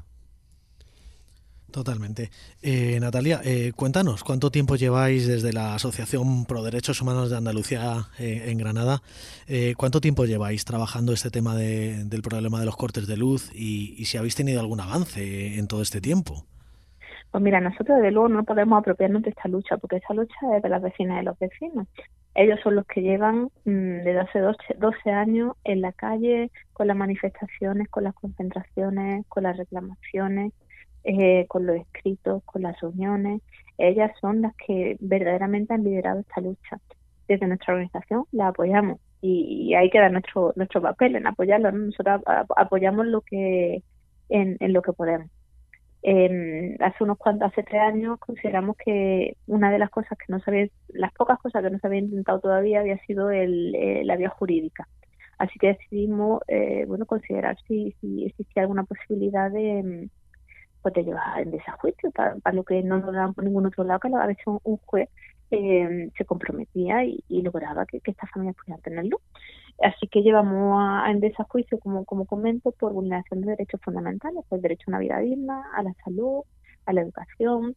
[SPEAKER 2] Totalmente. Eh, Natalia, eh, cuéntanos, ¿cuánto tiempo lleváis desde la Asociación Pro Derechos Humanos de Andalucía eh, en Granada? Eh, ¿Cuánto tiempo lleváis trabajando este tema de, del problema de los cortes de luz y, y si habéis tenido algún avance en todo este tiempo?
[SPEAKER 12] Pues mira, nosotros desde luego no podemos apropiarnos de esta lucha porque esta lucha es de las vecinas y de los vecinos. Ellos son los que llevan mmm, desde hace doce años en la calle con las manifestaciones, con las concentraciones, con las reclamaciones, Eh, con los escritos, con las reuniones. Ellas son las que verdaderamente han liderado esta lucha. Desde nuestra organización la apoyamos y, y ahí queda nuestro nuestro papel en apoyarlo, ¿no? Nosotros apoyamos lo que en, en lo que podemos. Eh, hace unos cuantos, hace tres años consideramos que una de las cosas que no se había, las pocas cosas que no se había intentado todavía había sido el, eh, la vía jurídica. Así que decidimos eh, bueno considerar si, si existía alguna posibilidad de pues de llevar en desajuicio, para, para lo que no nos daban por ningún otro lado, que a veces un, un juez eh, se comprometía y, y lograba que, que estas familias pudieran tenerlo. Así que llevamos a, a en desajuicio, como, como comento, por vulneración de derechos fundamentales, por el derecho a una vida digna, a la salud, a la educación,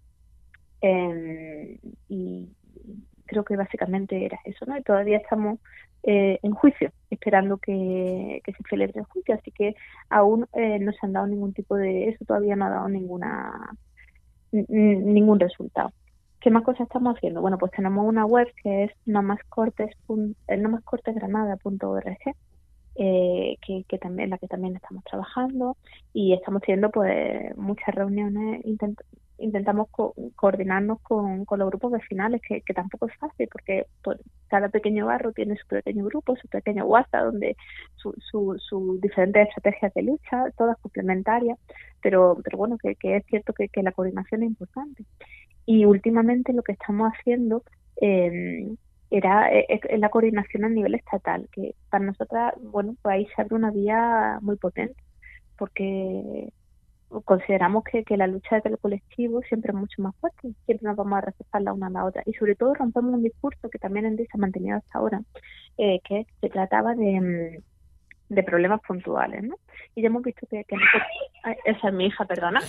[SPEAKER 12] eh, y creo que básicamente era eso, ¿no? Y todavía estamos eh, en juicio, esperando que, que se celebre el juicio, así que aún eh, no se han dado ningún tipo de eso, todavía no ha dado ninguna n- ningún resultado. ¿Qué más cosas estamos haciendo? Bueno, pues tenemos una web que es nomascortes granada punto org, eh, que, que también, en la que también estamos trabajando y estamos teniendo pues muchas reuniones, intent, intentamos co- coordinarnos con, con los grupos vecinales, que, que tampoco es fácil porque pues, cada pequeño barrio tiene su pequeño grupo, su pequeño WhatsApp, donde sus su, su diferentes estrategias de lucha, todas complementarias, pero pero bueno, que, que es cierto que, que la coordinación es importante. Y últimamente lo que estamos haciendo eh, era es, es la coordinación a nivel estatal, que para nosotras, bueno, pues ahí se abre una vía muy potente, porque consideramos que, que la lucha del colectivo siempre es mucho más fuerte, siempre nos vamos a reforzar la una a la otra, y sobre todo rompemos un discurso que también Endesa ha mantenido hasta ahora, eh, que se trataba de, de problemas puntuales, ¿no? Y ya hemos visto que... que Ay, esa es mi hija, perdona.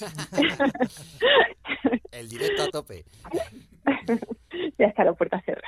[SPEAKER 3] El directo a tope.
[SPEAKER 12] Ya está la puerta cerrada.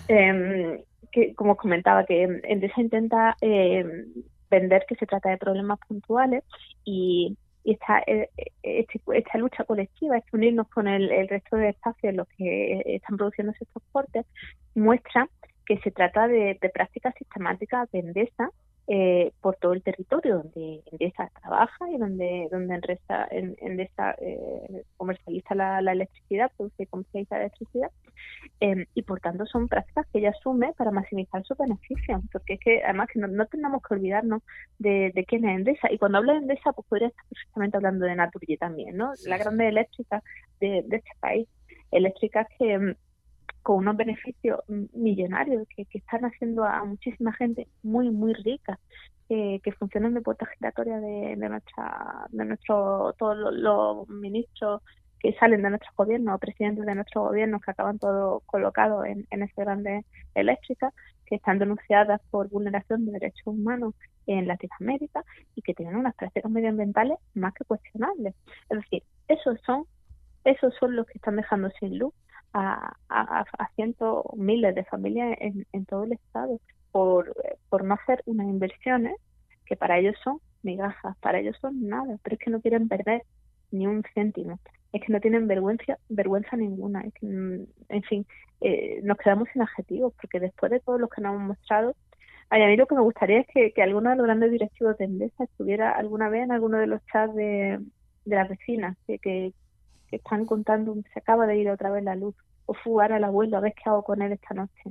[SPEAKER 12] Eh, que, como os comentaba, que Endesa intenta eh, vender que se trata de problemas puntuales y, y esta, eh, este, esta lucha colectiva, este unirnos con el, el resto de espacios en los que están produciendo estos cortes, muestra que se trata de, de prácticas sistemáticas de Endesa eh, por todo el territorio donde Endesa trabaja y donde donde Endesa, Endesa eh, comercializa la, la electricidad, produce y comercializa la electricidad, eh, y por tanto son prácticas que ella asume para maximizar sus beneficios, porque es que además que no, no tenemos que olvidarnos de, de quién es Endesa, y cuando hablo de Endesa pues podría estar perfectamente hablando de Naturgy también, ¿no? La grande eléctrica de, de este país, eléctricas que con unos beneficios millonarios que, que están haciendo a muchísima gente muy, muy rica, que, que funcionan de puerta giratoria de, de nuestra, de nuestro, todos los, los ministros que salen de nuestros gobiernos, o presidentes de nuestros gobiernos, que acaban todos colocados en, en esas grandes eléctricas, que están denunciadas por vulneración de derechos humanos en Latinoamérica y que tienen unas prácticas medioambientales más que cuestionables. Es decir, esos son, esos son los que están dejando sin luz a, a, a cientos, miles de familias en, en todo el estado por, por no hacer unas inversiones que para ellos son migajas, para ellos son nada, pero es que no quieren perder ni un céntimo, es que no tienen vergüenza vergüenza ninguna, es que, en fin, eh, nos quedamos sin adjetivos, porque después de todo lo que nos han mostrado, ay, a mí lo que me gustaría es que, que alguno de los grandes directivos de Endesa estuviera alguna vez en alguno de los chats de, de las vecinas, que, que que están contando, se acaba de ir otra vez la luz, o fugar al abuelo, a ver qué hago con él esta noche,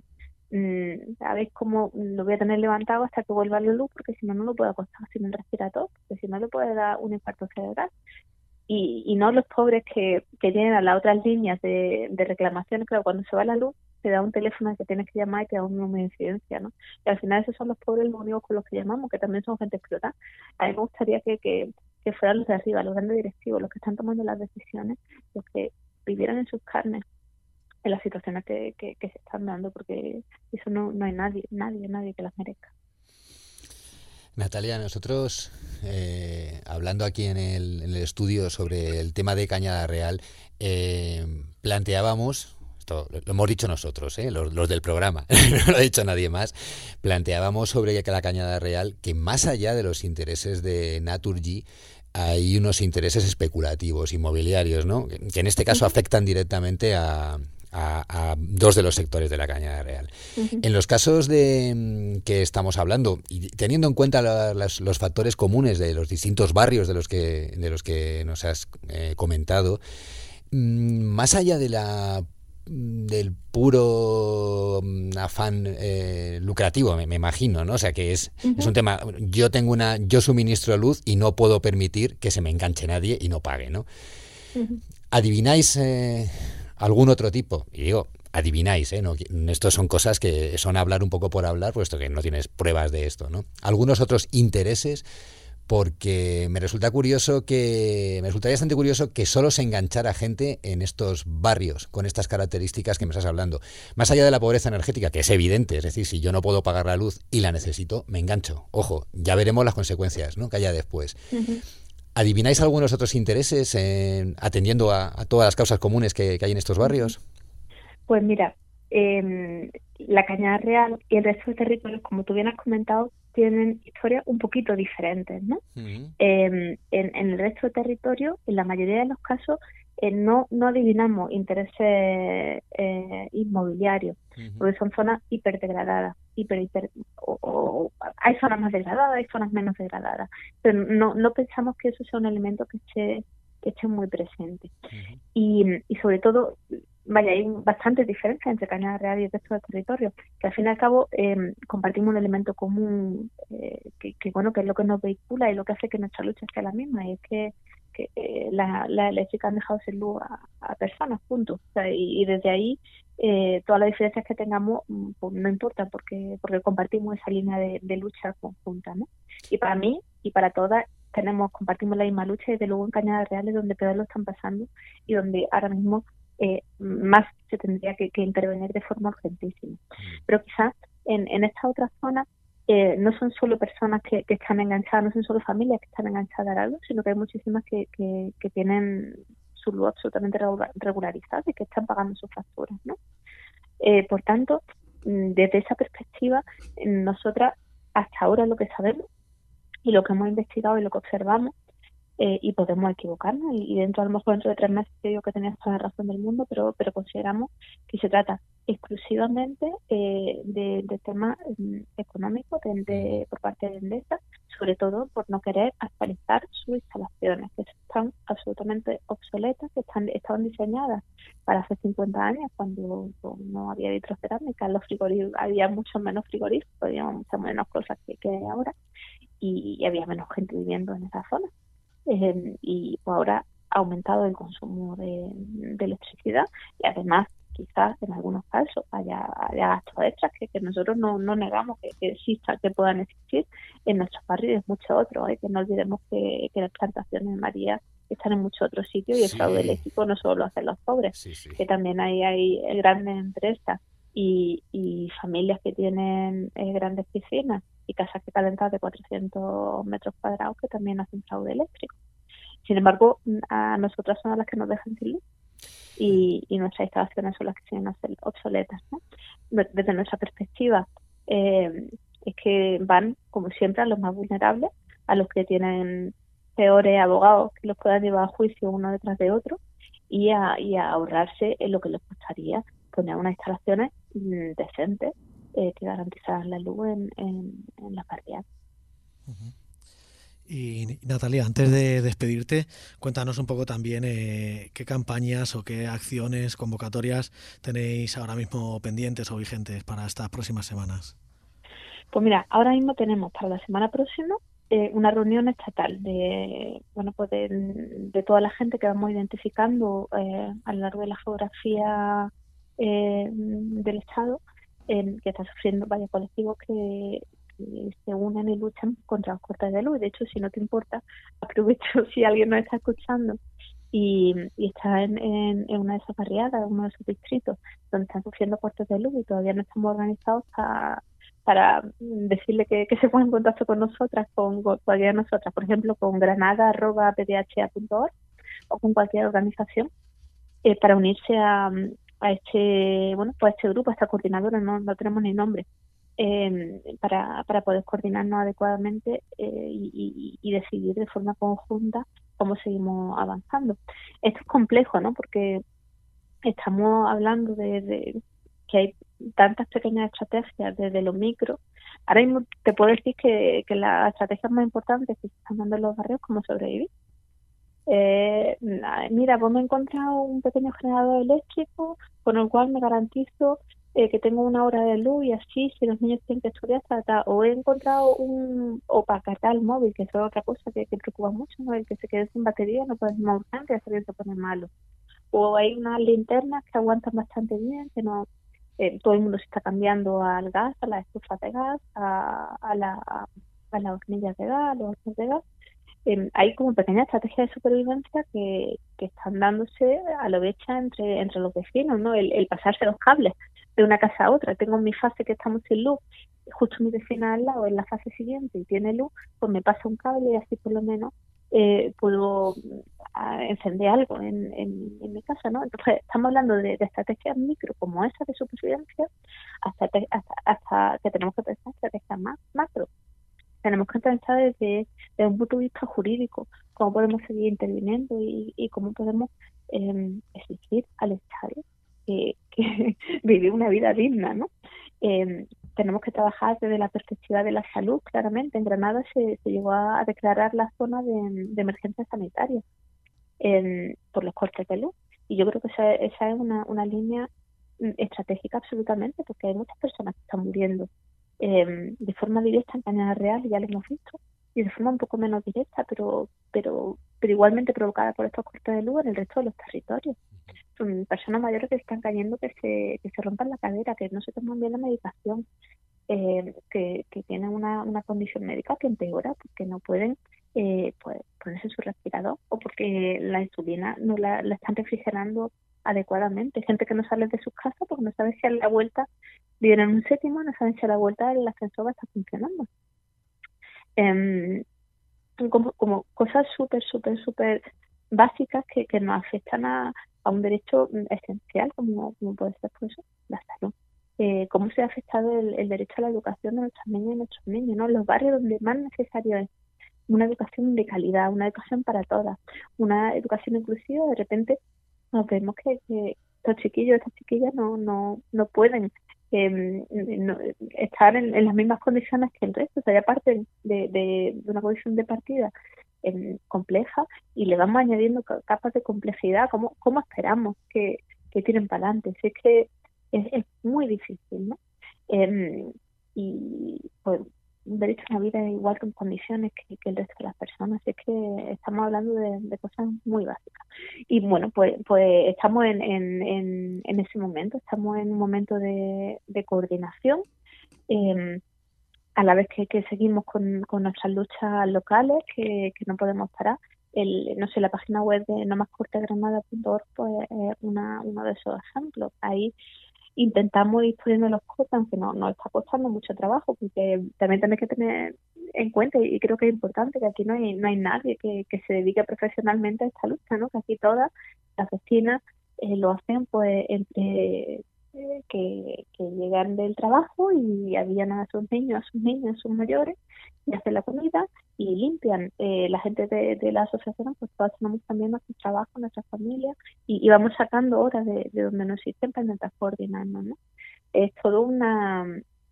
[SPEAKER 12] mm, a ver cómo lo voy a tener levantado hasta que vuelva la luz, porque si no, no lo puedo acostar sin el respirador, porque si no le puede dar un infarto cerebral. Y, y no los pobres que, que tienen a las otras líneas de, de reclamaciones, claro, cuando se va la luz, te da un teléfono al que tienes que llamar y te da un número de incidencia, ¿no? Y al final esos son los pobres los únicos con los que llamamos, que también son gente explotada. A mí me gustaría que... que que fueran los de arriba, los grandes directivos, los que están tomando las decisiones, los que vivieran en sus carnes en las situaciones que, que, que se están dando, porque eso no, no hay nadie, nadie, nadie que las merezca.
[SPEAKER 3] Natalia, nosotros, eh, hablando aquí en el, en el estudio sobre el tema de Cañada Real, eh, planteábamos, esto lo hemos dicho nosotros, ¿eh? los, los del programa, no lo ha dicho nadie más, planteábamos sobre la Cañada Real que más allá de los intereses de Naturgy hay unos intereses especulativos, inmobiliarios, ¿no? Que en este caso afectan directamente a, a, a dos de los sectores de la Cañada Real. Uh-huh. En los casos de que estamos hablando, y teniendo en cuenta la, las, los factores comunes de los distintos barrios de los que, de los que nos has eh, comentado, mmm, más allá de la del puro afán eh, lucrativo, me, me imagino, ¿no? O sea, que es, uh-huh. es un tema, yo tengo una, yo suministro luz y no puedo permitir que se me enganche nadie y no pague, ¿no? Uh-huh. ¿Adivináis eh, algún otro tipo? Y digo, adivináis, ¿eh? No, esto son cosas que son hablar un poco por hablar, puesto que no tienes pruebas de esto, ¿no? Algunos otros intereses, porque me resulta curioso que me resultaría bastante curioso que solo se enganchara gente en estos barrios con estas características que me estás hablando. Más allá de la pobreza energética, que es evidente, es decir, si yo no puedo pagar la luz y la necesito, me engancho. Ojo, ya veremos las consecuencias, ¿no?, que haya después. Uh-huh. ¿Adivináis algunos otros intereses en, atendiendo a, a todas las causas comunes que, que hay en estos barrios?
[SPEAKER 12] Pues mira, eh, la Cañada Real y el resto de territorios, como tú bien has comentado, tienen historias un poquito diferentes, ¿no? Uh-huh. Eh, en, en el resto de territorios, en la mayoría de los casos, eh, no, no adivinamos intereses eh, inmobiliarios, uh-huh. porque son zonas hiperdegradadas, hiper, hiper, o, o, hay zonas más degradadas, hay zonas menos degradadas, pero no, no pensamos que eso sea un elemento que esté, que esté muy presente. Uh-huh. Y, y sobre todo, vaya, hay bastantes diferencias entre Cañada Real y el resto del territorio, que al fin y al cabo eh, compartimos un elemento común eh, que, que bueno que es lo que nos vehicula y lo que hace que nuestra lucha sea la misma, y es que, que eh, las la eléctricas han dejado sin luz a, a personas, punto. O sea, y, y desde ahí eh, todas las diferencias que tengamos pues, no importa, porque porque compartimos esa línea de, de lucha conjunta, ¿no? Y para mí y para todas tenemos compartimos la misma lucha, y desde luego en Cañada Real es donde peor lo están pasando y donde ahora mismo Eh, más se tendría que, que intervenir de forma urgentísima. Pero quizás en, en esta otra zona eh, no son solo personas que, que están enganchadas, no son solo familias que están enganchadas a la luz, sino que hay muchísimas que, que, que tienen su luz absolutamente regularizada y que están pagando sus facturas, ¿no? Eh, por tanto, desde esa perspectiva, nosotras hasta ahora lo que sabemos y lo que hemos investigado y lo que observamos, eh, y podemos equivocarnos, y, y dentro a lo mejor dentro de tres meses te digo que tenías toda la razón del mundo, pero pero consideramos que se trata exclusivamente eh, de, de temas eh, económicos de, de, por parte de Endesa, sobre todo por no querer actualizar sus instalaciones, que están absolutamente obsoletas, que están estaban diseñadas para hace cincuenta años, cuando pues, no había vitrocerámica, los frigoríficos, había mucho menos frigoríficos, había muchas menos cosas que, que hay ahora, y, y había menos gente viviendo en esa zona. Eh, y pues ahora ha aumentado el consumo de, de electricidad, y además quizás en algunos casos haya, haya gastos extras que, que nosotros no, no negamos que, que existan, que puedan existir en nuestros barrios y en muchos otros, ¿eh? Que no olvidemos que, que las plantaciones de María están en muchos otros sitios, y el sí. fraude eléctrico no solo lo hacen los pobres, sí, sí. que también hay, hay grandes empresas y, y familias que tienen eh, grandes piscinas y casas que calentan de cuatrocientos metros cuadrados que también hacen fraude eléctrico. Sin embargo, a nosotras son las que nos dejan sin luz. Y, y nuestras instalaciones son las que siguen obsoletas, ¿no? Desde nuestra perspectiva, eh, es que van, como siempre, a los más vulnerables, a los que tienen peores abogados que los puedan llevar a juicio uno detrás de otro, y a, y a ahorrarse en lo que les costaría poner unas instalaciones mm, decentes eh, que garantizaran la luz en, en, en las barriadas.
[SPEAKER 2] Uh-huh. Y Natalia, antes de despedirte, cuéntanos un poco también eh, qué campañas o qué acciones, convocatorias tenéis ahora mismo pendientes o vigentes para estas próximas semanas.
[SPEAKER 12] Pues mira, ahora mismo tenemos para la semana próxima eh, una reunión estatal de bueno pues de, de toda la gente que vamos identificando eh, a lo largo de la geografía eh, del Estado, eh, que está sufriendo varios colectivos que se unen y luchan contra los cortes de luz. De hecho, si no te importa, aprovecho si alguien nos está escuchando y, y está en, en, en una de esas barriadas, en uno de esos distritos donde están sufriendo cortes de luz y todavía no estamos organizados para, para decirle que, que se ponga en contacto con nosotras, con, con cualquiera de nosotras, por ejemplo, con granada arroba p d h a punto org o con cualquier organización eh, para unirse a, a este bueno pues a este grupo, a esta coordinadora, no, no tenemos ni nombre. Eh, para, para poder coordinarnos adecuadamente eh, y, y, y decidir de forma conjunta cómo seguimos avanzando. Esto es complejo, ¿no? Porque estamos hablando de, de que hay tantas pequeñas estrategias desde lo micro. Ahora mismo te puedo decir que, que las estrategias más importantes que se están dando en los barrios es cómo sobrevivir. Eh, mira, pues me he encontrado un pequeño generador eléctrico con el cual me garantizo Eh, que tengo una hora de luz y así si los niños tienen que estudiar, trata, o he encontrado un o para cargar el móvil, que eso es otra cosa que, que preocupa mucho, ¿no? El que se quede sin batería no puede ser más urgente, ya se pone malo. O hay unas linternas que aguantan bastante bien, que no eh, todo el mundo se está cambiando al gas, a las estufas de gas, a, a, la, a las hornillas de gas, a los hornos de gas. Eh, hay como pequeñas estrategias de supervivencia que, que están dándose a lo hecha entre, entre los vecinos, ¿no? El, el pasarse los cables de una casa a otra. Tengo mi fase que estamos sin luz, justo mi vecina al lado en la fase siguiente y tiene luz, pues me pasa un cable y así por lo menos eh, puedo a, encender algo en, en, en mi casa, ¿no? Entonces estamos hablando de, de estrategias micro como esa de supervivencia hasta, te, hasta, hasta que tenemos que pensar estrategias más macro. Tenemos que pensar desde, desde un punto de vista jurídico cómo podemos seguir interviniendo y, y cómo podemos eh, exigir al Estado que, que vivir una vida digna, ¿no? Eh, tenemos que trabajar desde la perspectiva de la salud, claramente. En Granada se, se llegó a, a declarar la zona de, de emergencia sanitaria eh, por los cortes de luz. Y yo creo que esa, esa es una, una línea estratégica absolutamente, porque hay muchas personas que están muriendo eh, de forma directa en Cañada Real, ya lo hemos visto, y de forma un poco menos directa, pero pero pero igualmente provocada por estos cortes de luz en el resto de los territorios. Son personas mayores que están cayendo, que se que se rompan la cadera, que no se toman bien la medicación, eh, que, que tienen una, una condición médica que empeora porque no pueden eh, pues, ponerse su respirador o porque la insulina no la, la están refrigerando adecuadamente. Gente que no sale de sus casas porque no sabe si a la vuelta viven en un séptimo, no saben si a la vuelta el ascensor va a estar funcionando. Eh, como, como cosas súper, súper, súper básicas que, que nos afectan a, a un derecho esencial, como, como puede ser pues, la salud. Eh, cómo se ha afectado el, el derecho a la educación de nuestras niñas y nuestros niños, ¿no? Los barrios donde más necesario es una educación de calidad, una educación para todas, una educación inclusiva. De repente nos vemos que, que estos chiquillos, estas chiquillas no, no, no pueden eh, no, estar en, en las mismas condiciones que el resto. O sea, ya parte de, de, de una condición de partida eh, compleja y le vamos añadiendo capas de complejidad. ¿Cómo, cómo esperamos que, que tiren para adelante? Si es que es, es muy difícil, ¿no? Eh, y pues un derecho a una vida igual que en condiciones que, que el resto de las personas. Es que estamos hablando de, de cosas muy básicas. Y bueno, pues pues estamos en, en, en, en ese momento, estamos en un momento de, de coordinación, eh, a la vez que, que seguimos con, con nuestras luchas locales, que, que no podemos parar. El, no sé, la página web de no más corte granada punto org pues es una, uno de esos ejemplos. Ahí intentamos ir poniendo los cosas, aunque no nos está costando mucho trabajo, porque también tenéis que tener en cuenta, y creo que es importante, que aquí no hay no hay nadie que, que se dedique profesionalmente a esta lucha, ¿no? Que aquí todas las vecinas eh, lo hacen pues entre eh, que, que llegan del trabajo y avían a sus niños, a sus niños, a sus mayores, y hacen la comida y limpian. Eh, la gente de, de la asociación, pues todas tenemos también nuestro trabajo, nuestras familias, y, y vamos sacando horas de, de donde no existen para intentar coordinarnos, ¿no? Es todo una,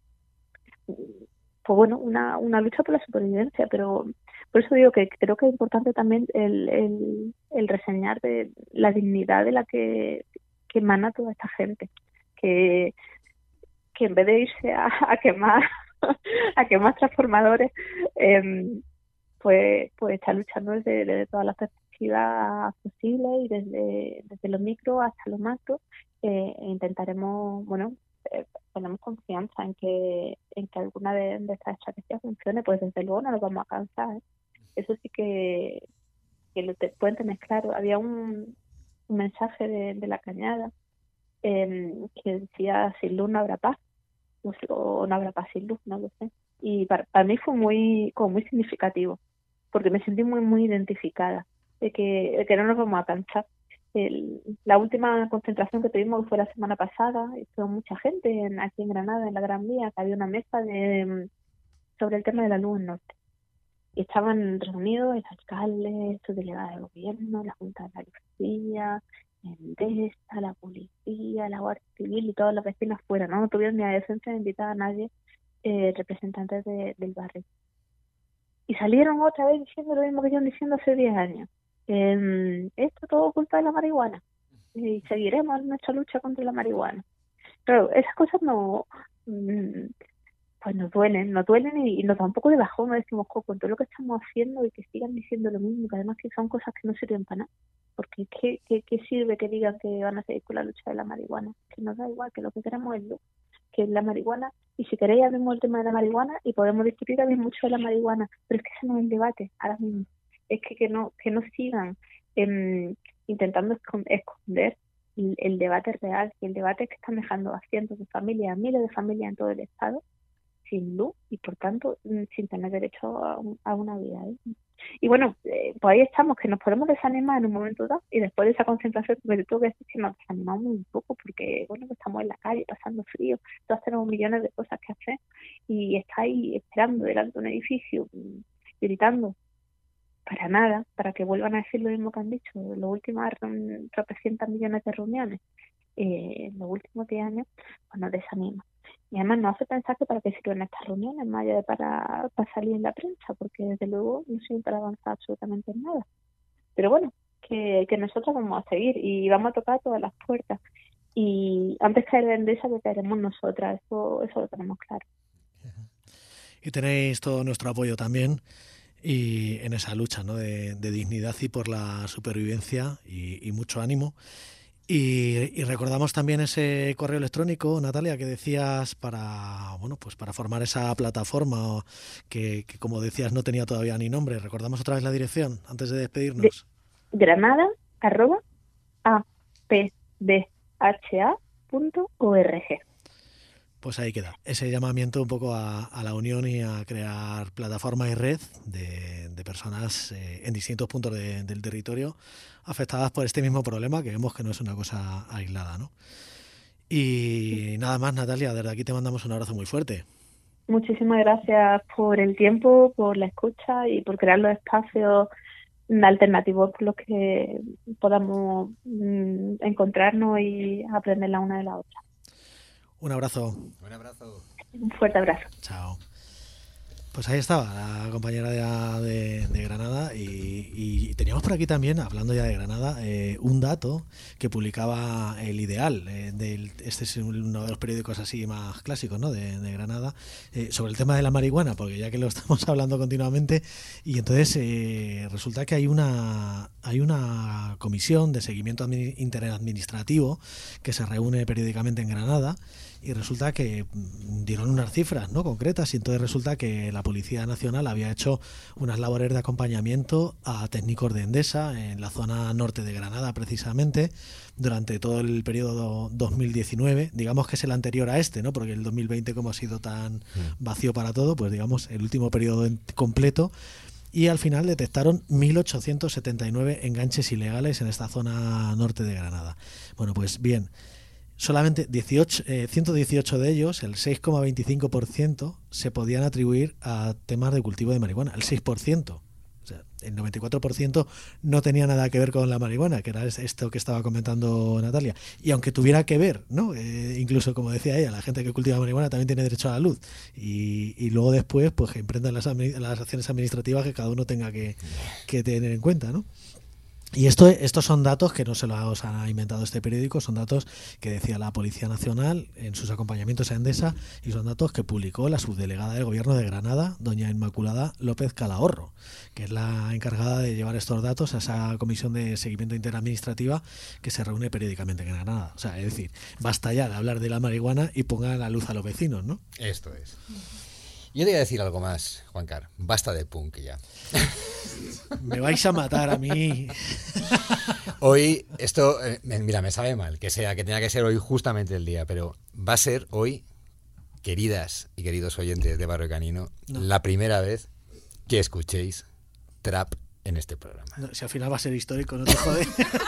[SPEAKER 12] pues bueno, una, una lucha por la supervivencia, pero por eso digo que creo que es importante también el, el, el reseñar de la dignidad de la que, que emana toda esta gente, que, que en vez de irse a, a quemar a quemar transformadores, eh, pues pues está luchando desde, desde todas las perspectivas posibles y desde, desde lo micro hasta lo macro. Eh, e intentaremos, bueno, eh, tenemos confianza en que en que alguna de, de estas estrategias funcione, pues desde luego no nos vamos a cansar, ¿eh? Eso sí que, que lo te, pueden tener claro. Había un, un mensaje de, de La Cañada eh, que decía: sin luz no habrá paz, o no habrá paz sin luz, no lo sé. Y para, para mí fue muy como muy significativo, porque me sentí muy muy identificada de que, de que no nos vamos a cansar. El, la última concentración que tuvimos fue la semana pasada, y fue mucha gente en, aquí en Granada, en la Gran Vía, que había una mesa de sobre el tema de la luz en norte. Y estaban reunidos el alcalde, su delegada de gobierno, la Junta de Andalucía, Endesa, la policía, la Guardia Civil y todos los vecinos fuera, ¿no? No tuvieron ni la decencia de invitar a nadie, eh, representantes de, del barrio. Y salieron otra vez diciendo lo mismo que yo diciendo hace diez años. Eh, esto todo culpa de la marihuana. Y seguiremos nuestra lucha contra la marihuana. Pero esas cosas no... Mmm, pues nos duelen, nos duelen y, y nos da un poco de bajón. Nos decimos, con todo lo que estamos haciendo y que sigan diciendo lo mismo, que además que son cosas que no sirven para nada. Porque ¿qué, qué, qué sirve que digan que van a seguir con la lucha de la marihuana? Que nos da igual, que lo que queremos es luz, que la marihuana, y si queréis abrimos el tema de la marihuana y podemos discutir también mucho de la marihuana, pero es que ese no es el debate ahora mismo. Es que, que no que no sigan eh, intentando esconder el, el debate real, y el debate es que están dejando a cientos de familias, a miles de familias en todo el estado sin luz y por tanto sin tener derecho a, un, a una vida, ¿eh? Y bueno, eh, pues ahí estamos, que nos podemos desanimar en un momento dado, y después de esa concentración, porque tengo que decir que nos desanimamos un poco, porque bueno, estamos en la calle pasando frío, todos tenemos millones de cosas que hacer, y está ahí esperando delante de un edificio gritando para nada, para que vuelvan a decir lo mismo que han dicho los últimos tropecientos millones de reuniones eh, en los últimos diez años, pues nos desanima. Y además nos hace pensar que para qué sirven estas reuniones, más allá de para, para salir en la prensa, porque desde luego no sirven para avanzar absolutamente en nada. Pero bueno, que, que nosotros vamos a seguir y vamos a tocar todas las puertas. Y antes que caer de Endesa, que caeremos nosotras, eso, eso lo tenemos claro.
[SPEAKER 2] Y tenéis todo nuestro apoyo también, y en esa lucha, ¿no?, de, de dignidad y por la supervivencia, y, y mucho ánimo. Y, y recordamos también ese correo electrónico, Natalia, que decías para bueno pues para formar esa plataforma que, que como decías no tenía todavía ni nombre. Recordamos otra vez la dirección antes de despedirnos.
[SPEAKER 12] De, Granada arroba a p d h a punto org.
[SPEAKER 2] Pues ahí queda, ese llamamiento un poco a, a la unión y a crear plataforma y red de, de personas eh, en distintos puntos de, del territorio afectadas por este mismo problema, que vemos que no es una cosa aislada, ¿no? Y nada más, Natalia, desde aquí te mandamos un abrazo muy fuerte.
[SPEAKER 12] Muchísimas gracias por el tiempo, por la escucha y por crear los espacios alternativos por los que podamos mm, encontrarnos y aprender la una de la otra.
[SPEAKER 2] Un abrazo.
[SPEAKER 3] Un abrazo.
[SPEAKER 12] Un fuerte abrazo.
[SPEAKER 2] Chao. Pues ahí estaba la compañera de, de, de Granada y, y teníamos por aquí también, hablando ya de Granada, eh, un dato que publicaba El Ideal, eh, del, este es uno de los periódicos así más clásicos, ¿no?, de, de Granada, eh, sobre el tema de la marihuana, porque ya que lo estamos hablando continuamente, y entonces eh, resulta que hay una hay una comisión de seguimiento admi- interadministrativo que se reúne periódicamente en Granada. Y resulta que dieron unas cifras, ¿no?, concretas, y entonces resulta que la Policía Nacional había hecho unas labores de acompañamiento a técnicos de Endesa en la zona norte de Granada, precisamente, durante todo el periodo dos mil diecinueve, digamos que es el anterior a este, ¿no?, porque el dos mil veinte, como ha sido tan vacío para todo, pues digamos el último periodo en- completo. Y al final detectaron mil ochocientos setenta y nueve enganches ilegales en esta zona norte de Granada. Bueno, pues bien, solamente dieciocho, eh, ciento dieciocho de ellos, el seis coma veinticinco por ciento, se podían atribuir a temas de cultivo de marihuana, el seis por ciento. O sea, el noventa y cuatro por ciento no tenía nada que ver con la marihuana, que era esto que estaba comentando Natalia. Y aunque tuviera que ver, ¿no?, eh, incluso como decía ella, la gente que cultiva marihuana también tiene derecho a la luz. Y, y luego después, pues que emprendan las, las acciones administrativas que cada uno tenga que, que tener en cuenta, ¿no? Y esto, estos son datos que no se los ha inventado este periódico, son datos que decía la Policía Nacional en sus acompañamientos a Endesa y son datos que publicó la subdelegada del Gobierno de Granada, doña Inmaculada López Calahorro, que es la encargada de llevar estos datos a esa comisión de seguimiento interadministrativa que se reúne periódicamente en Granada. O sea, es decir, basta ya de hablar de la marihuana y pongan la luz a los vecinos, ¿no?
[SPEAKER 3] Esto es. Yo te voy a decir algo más, Juancar. Basta de punk ya.
[SPEAKER 2] Me vais a matar a mí.
[SPEAKER 3] Hoy, esto, eh, mira, me sabe mal que sea, que tenga que ser hoy justamente el día, pero va a ser hoy, queridas y queridos oyentes de Barrio Canino, no. la primera vez que escuchéis trap en este programa.
[SPEAKER 2] No, si al final va a ser histórico, no te jode.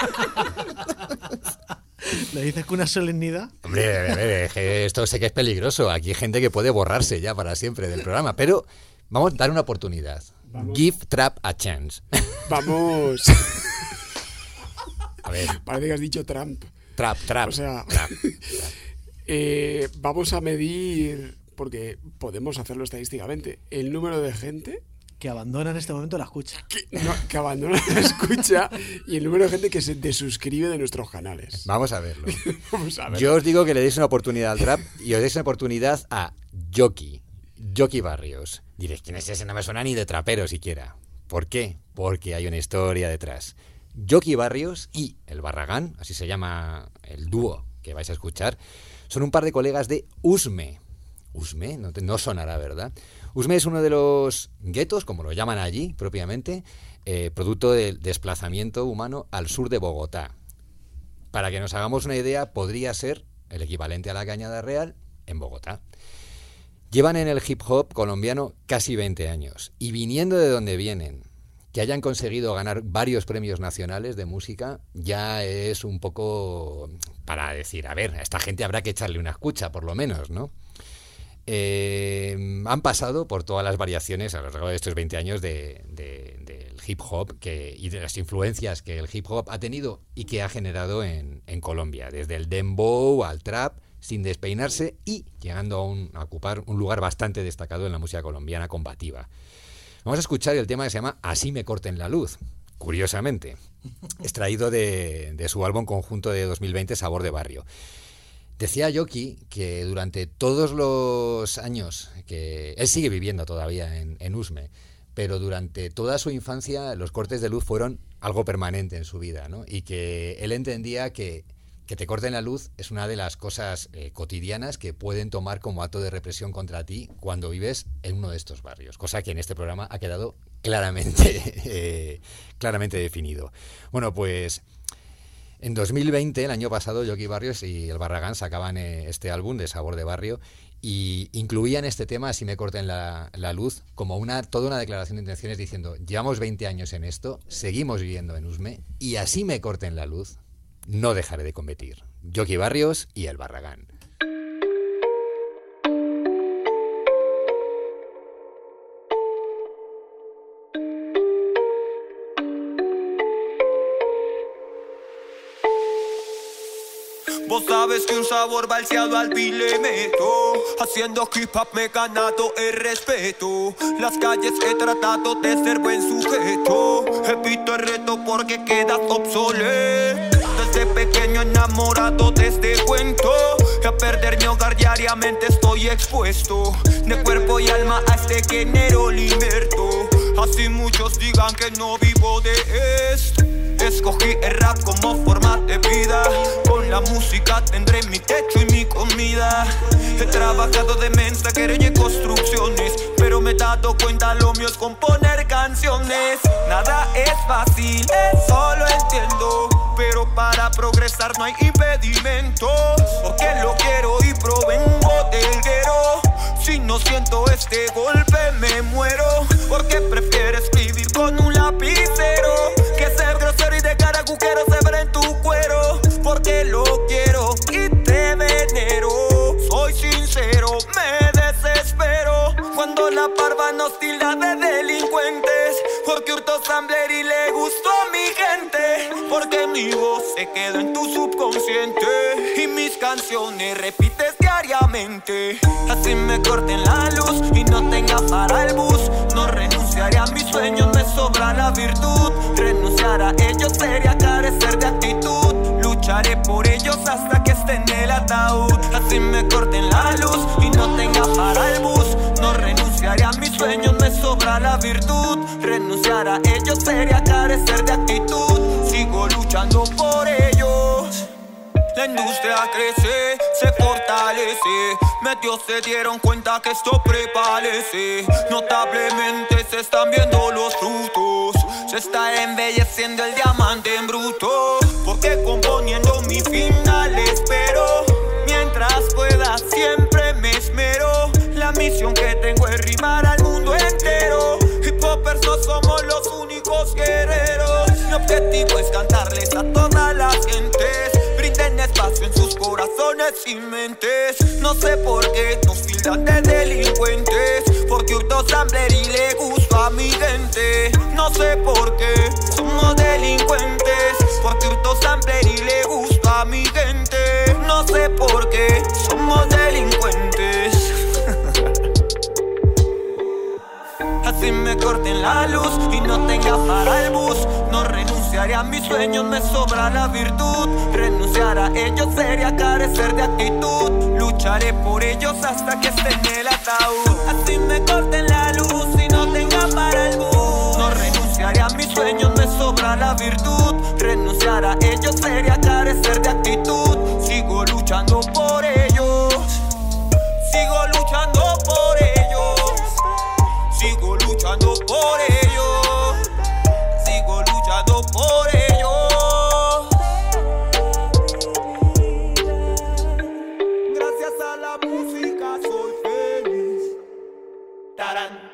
[SPEAKER 2] ¿Le dices con una solemnidad?
[SPEAKER 3] Hombre, a ver, es que esto sé que es peligroso. Aquí hay gente que puede borrarse ya para siempre del programa, pero vamos a dar una oportunidad. Vamos. Give trap a chance.
[SPEAKER 4] Vamos.
[SPEAKER 3] A ver.
[SPEAKER 4] Parece que has dicho Trump.
[SPEAKER 3] Trap, trap.
[SPEAKER 4] O sea,
[SPEAKER 3] trap.
[SPEAKER 4] eh, vamos a medir, porque podemos hacerlo estadísticamente, el número de gente
[SPEAKER 2] que abandona en este momento la escucha.
[SPEAKER 4] Que, no, que abandona la escucha y el número de gente que se desuscribe de nuestros canales.
[SPEAKER 3] Vamos a verlo.
[SPEAKER 4] Vamos a verlo.
[SPEAKER 3] Yo os digo que le deis una oportunidad al trap y os deis una oportunidad a Yoki, Yoki Barrios. Diréis, ¿quién es ese? No me suena ni de trapero siquiera. ¿Por qué? Porque hay una historia detrás. Yoki Barrios y el Barragán, así se llama el dúo que vais a escuchar, son un par de colegas de Usme. Usme, no, te, no sonará, ¿verdad? Usme es uno de los guetos, como lo llaman allí propiamente, eh, producto del desplazamiento humano al sur de Bogotá. Para que nos hagamos una idea, podría ser el equivalente a la Cañada Real en Bogotá. Llevan en el hip hop colombiano casi veinte años y viniendo de donde vienen, que hayan conseguido ganar varios premios nacionales de música, ya es un poco para decir, a ver, a esta gente habrá que echarle una escucha, por lo menos, ¿no? Eh, han pasado por todas las variaciones a lo largo de estos veinte años de, de, del hip hop que, y de las influencias que el hip hop ha tenido y que ha generado en, en Colombia, desde el dembow al trap, sin despeinarse y llegando a, un, a ocupar un lugar bastante destacado en la música colombiana combativa. Vamos a escuchar el tema que se llama Así me corten la luz, curiosamente, extraído de, de su álbum conjunto de dos mil veinte, Sabor de Barrio. Decía Yoki que durante todos los años que él sigue viviendo todavía en, en Usme, pero durante toda su infancia los cortes de luz fueron algo permanente en su vida, ¿no? Y que él entendía que, que te corten la luz es una de las cosas eh, cotidianas que pueden tomar como acto de represión contra ti cuando vives en uno de estos barrios, cosa que en este programa ha quedado claramente, eh, claramente definido. Bueno, pues En dos mil veinte, el año pasado, Yoki Barrios y el Barragán sacaban eh, este álbum de Sabor de Barrio y incluían este tema, Así me corten la, la luz, como una toda una declaración de intenciones diciendo: llevamos veinte años en esto, seguimos viviendo en Usme y así me corten la luz, no dejaré de competir. Yoki Barrios y el Barragán.
[SPEAKER 13] Vos sabes que un sabor balseado al pi le meto. Haciendo hip hop me he ganado el respeto. Las calles he tratado de ser buen sujeto. Evito el reto porque quedas obsoleto. Desde pequeño enamorado de este cuento. Que a perder mi hogar diariamente estoy expuesto. De cuerpo y alma a este género liberto. Así muchos digan que no vivo de esto. Escogí el rap como forma de vida. Con la música tendré mi techo y mi comida. He trabajado de mensajero y en construcciones, pero me he dado cuenta lo mío es componer canciones. Nada es fácil, eso lo entiendo, pero para progresar no hay impedimentos. Porque lo quiero y provengo del guero. Si no siento este golpe me muero. Porque prefieres vivir con un lapicero que ser grosero y de cara agujero se verá en tu cuero. Porque lo quiero y te venero. Soy sincero, me desespero cuando la parva nos tilda de delincuentes. Porque Hurto Sambleri le gustó a mi gente. Porque mi voz se quedó en tu subconsciente y mis canciones repites diariamente. Así me corten la luz y no tenga para el bus. No renunciaré a mis sueños, me sobra la virtud. Renunciar a ellos sería carecer de actitud. Lucharé por ellos hasta que esté en el ataúd. Así me corten la luz y no tenga para el bus. No renunciaré a mis sueños, me sobra la virtud. Renunciar a ellos sería carecer de actitud. Sigo luchando por ellos. La industria crece, se fortalece. Medios se dieron cuenta que esto prevalece. Notablemente se están viendo los frutos. Se está embelleciendo el diamante en bruto. Porque componiendo mi final espero. Mientras pueda siempre me esmero. La misión que tengo es rimar al mundo entero. Hip hopers no somos los únicos guerreros. Mi objetivo es cantarles a todas las gentes. Brinden espacio en sus corazones y mentes. No sé por qué nos tildan de delincuentes. Porque Hurto Sambleri le gusta a mi gente. No sé por qué somos delincuentes. Porque Hurto Sambleri le gusta a mi gente. No sé por qué somos delincuentes. Así me corten la luz y no tenga para el bus. No renunciaré a mis sueños, me sobra la virtud. Renunciar a ellos sería carecer de actitud. Lucharé por ellos hasta que esté en el ataúd. Así me corten la luz y no tenga para el bus. No renunciaré a mis sueños, me sobra la virtud. Renunciar a ellos sería carecer de actitud. Sigo luchando por ellos. Sigo luchando por ellos. Sigo luchando por ellos. Sigo luchando por ellos. Gracias a la música soy feliz. Tarán.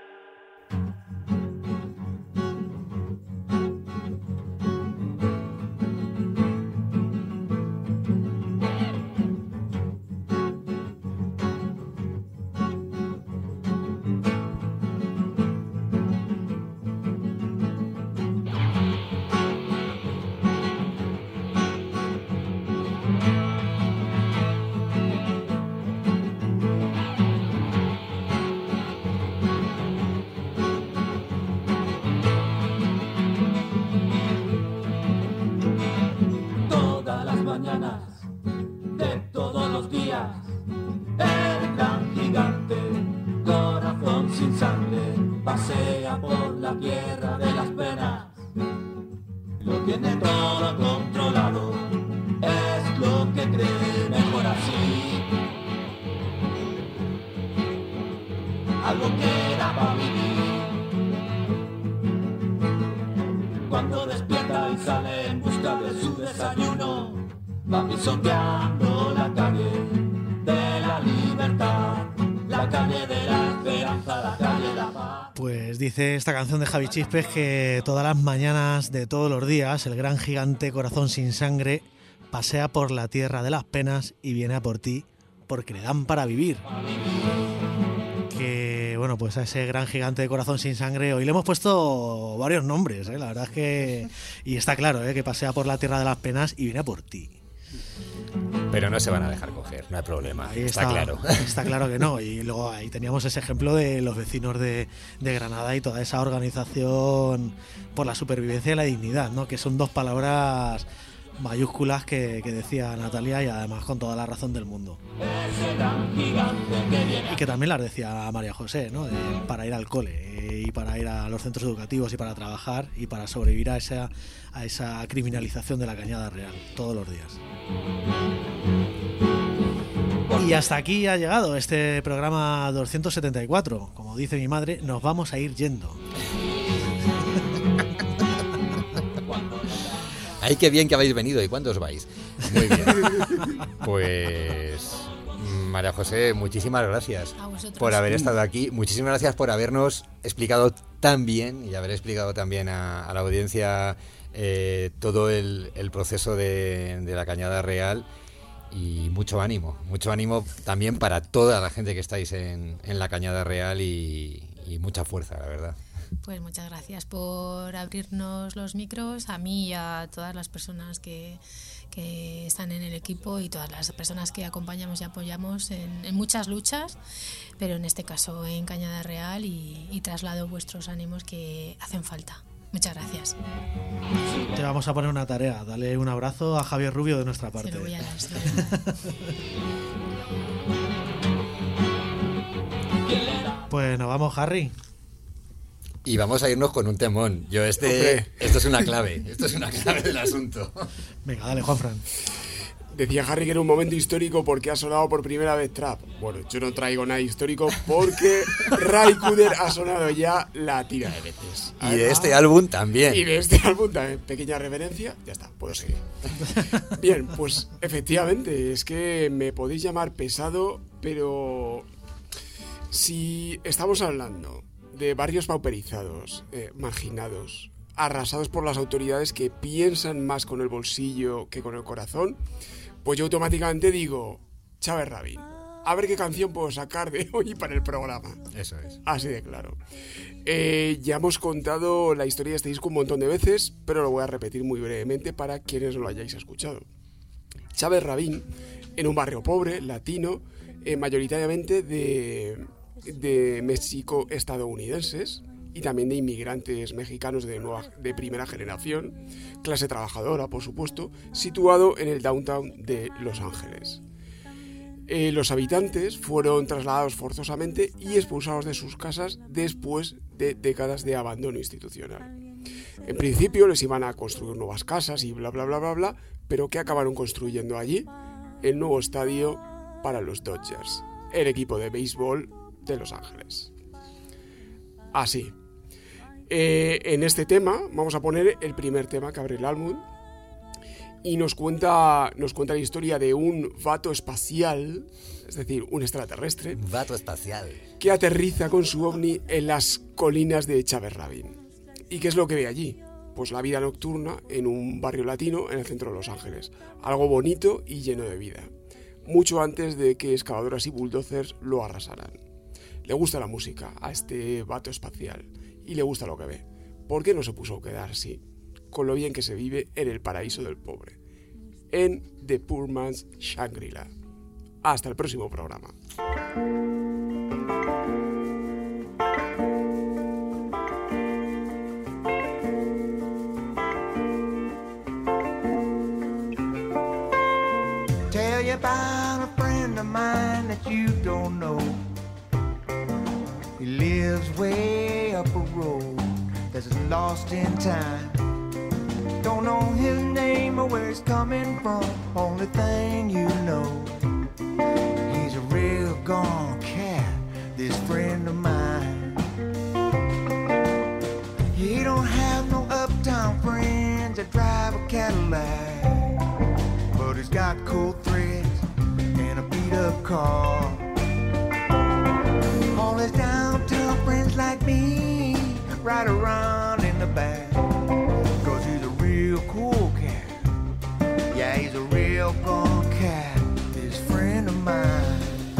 [SPEAKER 14] De todos los días, el gran gigante, corazón sin sangre, pasea por la tierra de las penas. Lo tiene todo controlado, es lo que cree, mejor así. Algo queda para vivir. Cuando despierta y sale en busca de de su desayuno, va pisoteando la calle de la libertad, la calle de la esperanza, la calle de la paz.
[SPEAKER 2] Pues dice esta canción de Javi Chispes que todas las mañanas de todos los días el gran gigante corazón sin sangre pasea por la tierra de las penas y viene a por ti porque le dan para vivir. Que bueno, pues a ese gran gigante de corazón sin sangre hoy le hemos puesto varios nombres, ¿eh? La verdad es que... Y está claro, ¿eh? Que pasea por la tierra de las penas y viene a por ti.
[SPEAKER 3] Pero no se van a dejar coger, no hay problema,
[SPEAKER 2] Ahí
[SPEAKER 3] está,
[SPEAKER 2] está
[SPEAKER 3] claro.
[SPEAKER 2] Está claro que no. Y luego ahí teníamos ese ejemplo de los vecinos de, de Granada y toda esa organización por la supervivencia y la dignidad, ¿no? Que son dos palabras mayúsculas que, que decía Natalia y además con toda la razón del mundo. Y que también las decía María José, ¿no? De, para ir al cole eh, y para ir a los centros educativos y para trabajar y para sobrevivir a esa, a esa criminalización de la Cañada Real todos los días. Y hasta aquí ha llegado este programa doscientos setenta y cuatro. Como dice mi madre, nos vamos a ir yendo.
[SPEAKER 3] ¡Ay, qué bien que habéis venido! ¿Y cuándo os vais? Muy bien. Pues... María José, muchísimas gracias por haber estado aquí. Muchísimas gracias por habernos explicado tan bien y haber explicado también a, a la audiencia eh, todo el, el proceso de, de la Cañada Real. Y mucho ánimo, mucho ánimo también para toda la gente que estáis en, en la Cañada Real y, y mucha fuerza, la verdad.
[SPEAKER 5] Pues muchas gracias por abrirnos los micros, a mí y a todas las personas que, que están en el equipo y todas las personas que acompañamos y apoyamos en, en muchas luchas, pero en este caso en Cañada Real y, y traslado vuestros ánimos que hacen falta. Muchas gracias.
[SPEAKER 2] Te vamos a poner una tarea, dale un abrazo a Javier Rubio de nuestra parte.
[SPEAKER 5] Se lo voy a dar, se lo voy a dar.
[SPEAKER 2] Pues nos vamos, Harry.
[SPEAKER 3] Y vamos a irnos con un temón. Yo este, Hombre. esto es una clave, esto es una clave del asunto.
[SPEAKER 2] Venga, dale, Juanfran.
[SPEAKER 4] Decía Harry que era un momento histórico porque ha sonado por primera vez trap. Bueno, yo no traigo nada histórico porque Ray Cooder ha sonado ya la tira de veces.
[SPEAKER 3] Y de este álbum también.
[SPEAKER 4] Y de este álbum también. Pequeña referencia, ya está, puedo seguir. Bien, pues efectivamente, es que me podéis llamar pesado, pero si estamos hablando de barrios pauperizados, eh, marginados, arrasados por las autoridades que piensan más con el bolsillo que con el corazón, pues yo automáticamente digo, Chávez Rabin, a ver qué canción puedo sacar de hoy para el programa.
[SPEAKER 3] Eso es.
[SPEAKER 4] Así de claro. Eh, ya hemos contado la historia de este disco un montón de veces, pero lo voy a repetir muy brevemente para quienes no lo hayáis escuchado. Chávez Rabin, en un barrio pobre, latino, eh, mayoritariamente de... de México estadounidenses y también de inmigrantes mexicanos de, nueva, de primera generación, clase trabajadora, por supuesto, situado en el downtown de Los Ángeles. Eh, los habitantes fueron trasladados forzosamente y expulsados de sus casas después de décadas de abandono institucional. En principio les iban a construir nuevas casas y bla bla bla bla bla, pero ¿qué acabaron construyendo allí? El nuevo estadio para los Dodgers, el equipo de béisbol de Los Ángeles. Así. Eh, en este tema vamos a poner el primer tema que abre el álbum y nos cuenta, nos cuenta la historia de un vato espacial, es decir, un extraterrestre.
[SPEAKER 3] Vato espacial.
[SPEAKER 4] Que aterriza con su ovni en las colinas de Chávez Rabin. ¿Y qué es lo que ve allí? Pues la vida nocturna en un barrio latino en el centro de Los Ángeles. Algo bonito y lleno de vida. Mucho antes de que excavadoras y bulldozers lo arrasaran. Le gusta la música a este vato espacial y le gusta lo que ve. ¿Por qué no se puso a quedar así? Con lo bien que se vive en el paraíso del pobre. En The Poor Man's Shangri-La. Hasta el próximo programa.
[SPEAKER 10] Tell you about a friend of mine that you don't know. He lives way up a road that's lost in time. Don't know his name or where he's coming from. Only thing you know, he's a real gone cat, this friend of mine. He don't have no uptown friends that drive a Cadillac. got cold threads and a beat-up car. All is down to friends like me, right around in the back. Cause he's a real cool cat. Yeah, he's a real gone cat, this friend of mine.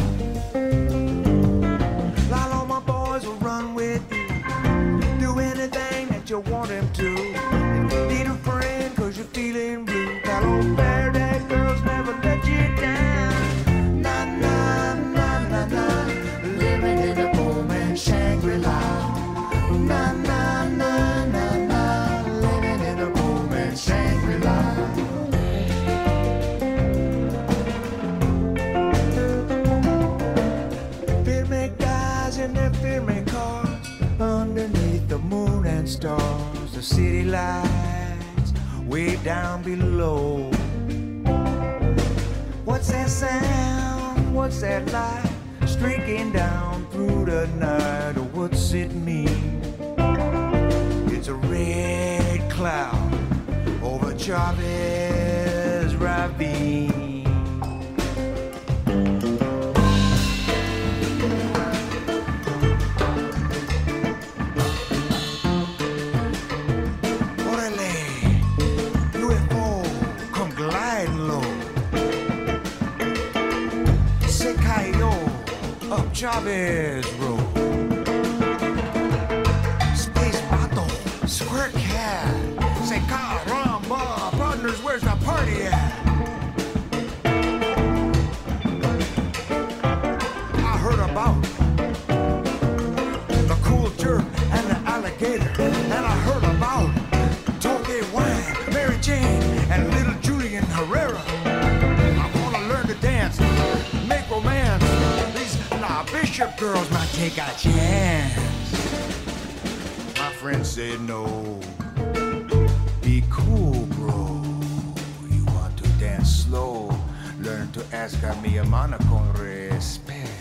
[SPEAKER 10] While all my boys will run with you, do anything that you want him to. If you need a friend cause you're feeling blue, got old bear that girls never let you down. Na na na na na, living in a poor man's Shangri-La. Na na na na na, living in a poor man's Shangri-La. Pyramic guys in their pyramid cars, underneath the moon and stars, the city lights way down below. What's that sound? What's that light streaking down through the night? Or what's it mean? It's a red cloud over Chavez Ravine. Chavez Road. Space Vato, Squirt Cat, say caramba, partners, where's the party at? I heard about the cool jerk and the alligator, and I heard about Toby Wine, Mary Jane, and little Julian Herrera. I wanna learn to dance, make romance. Bishop girls might take a chance. My friend said no. Be cool, bro. You want to dance slow. Learn to ask a mi hermana con respeto.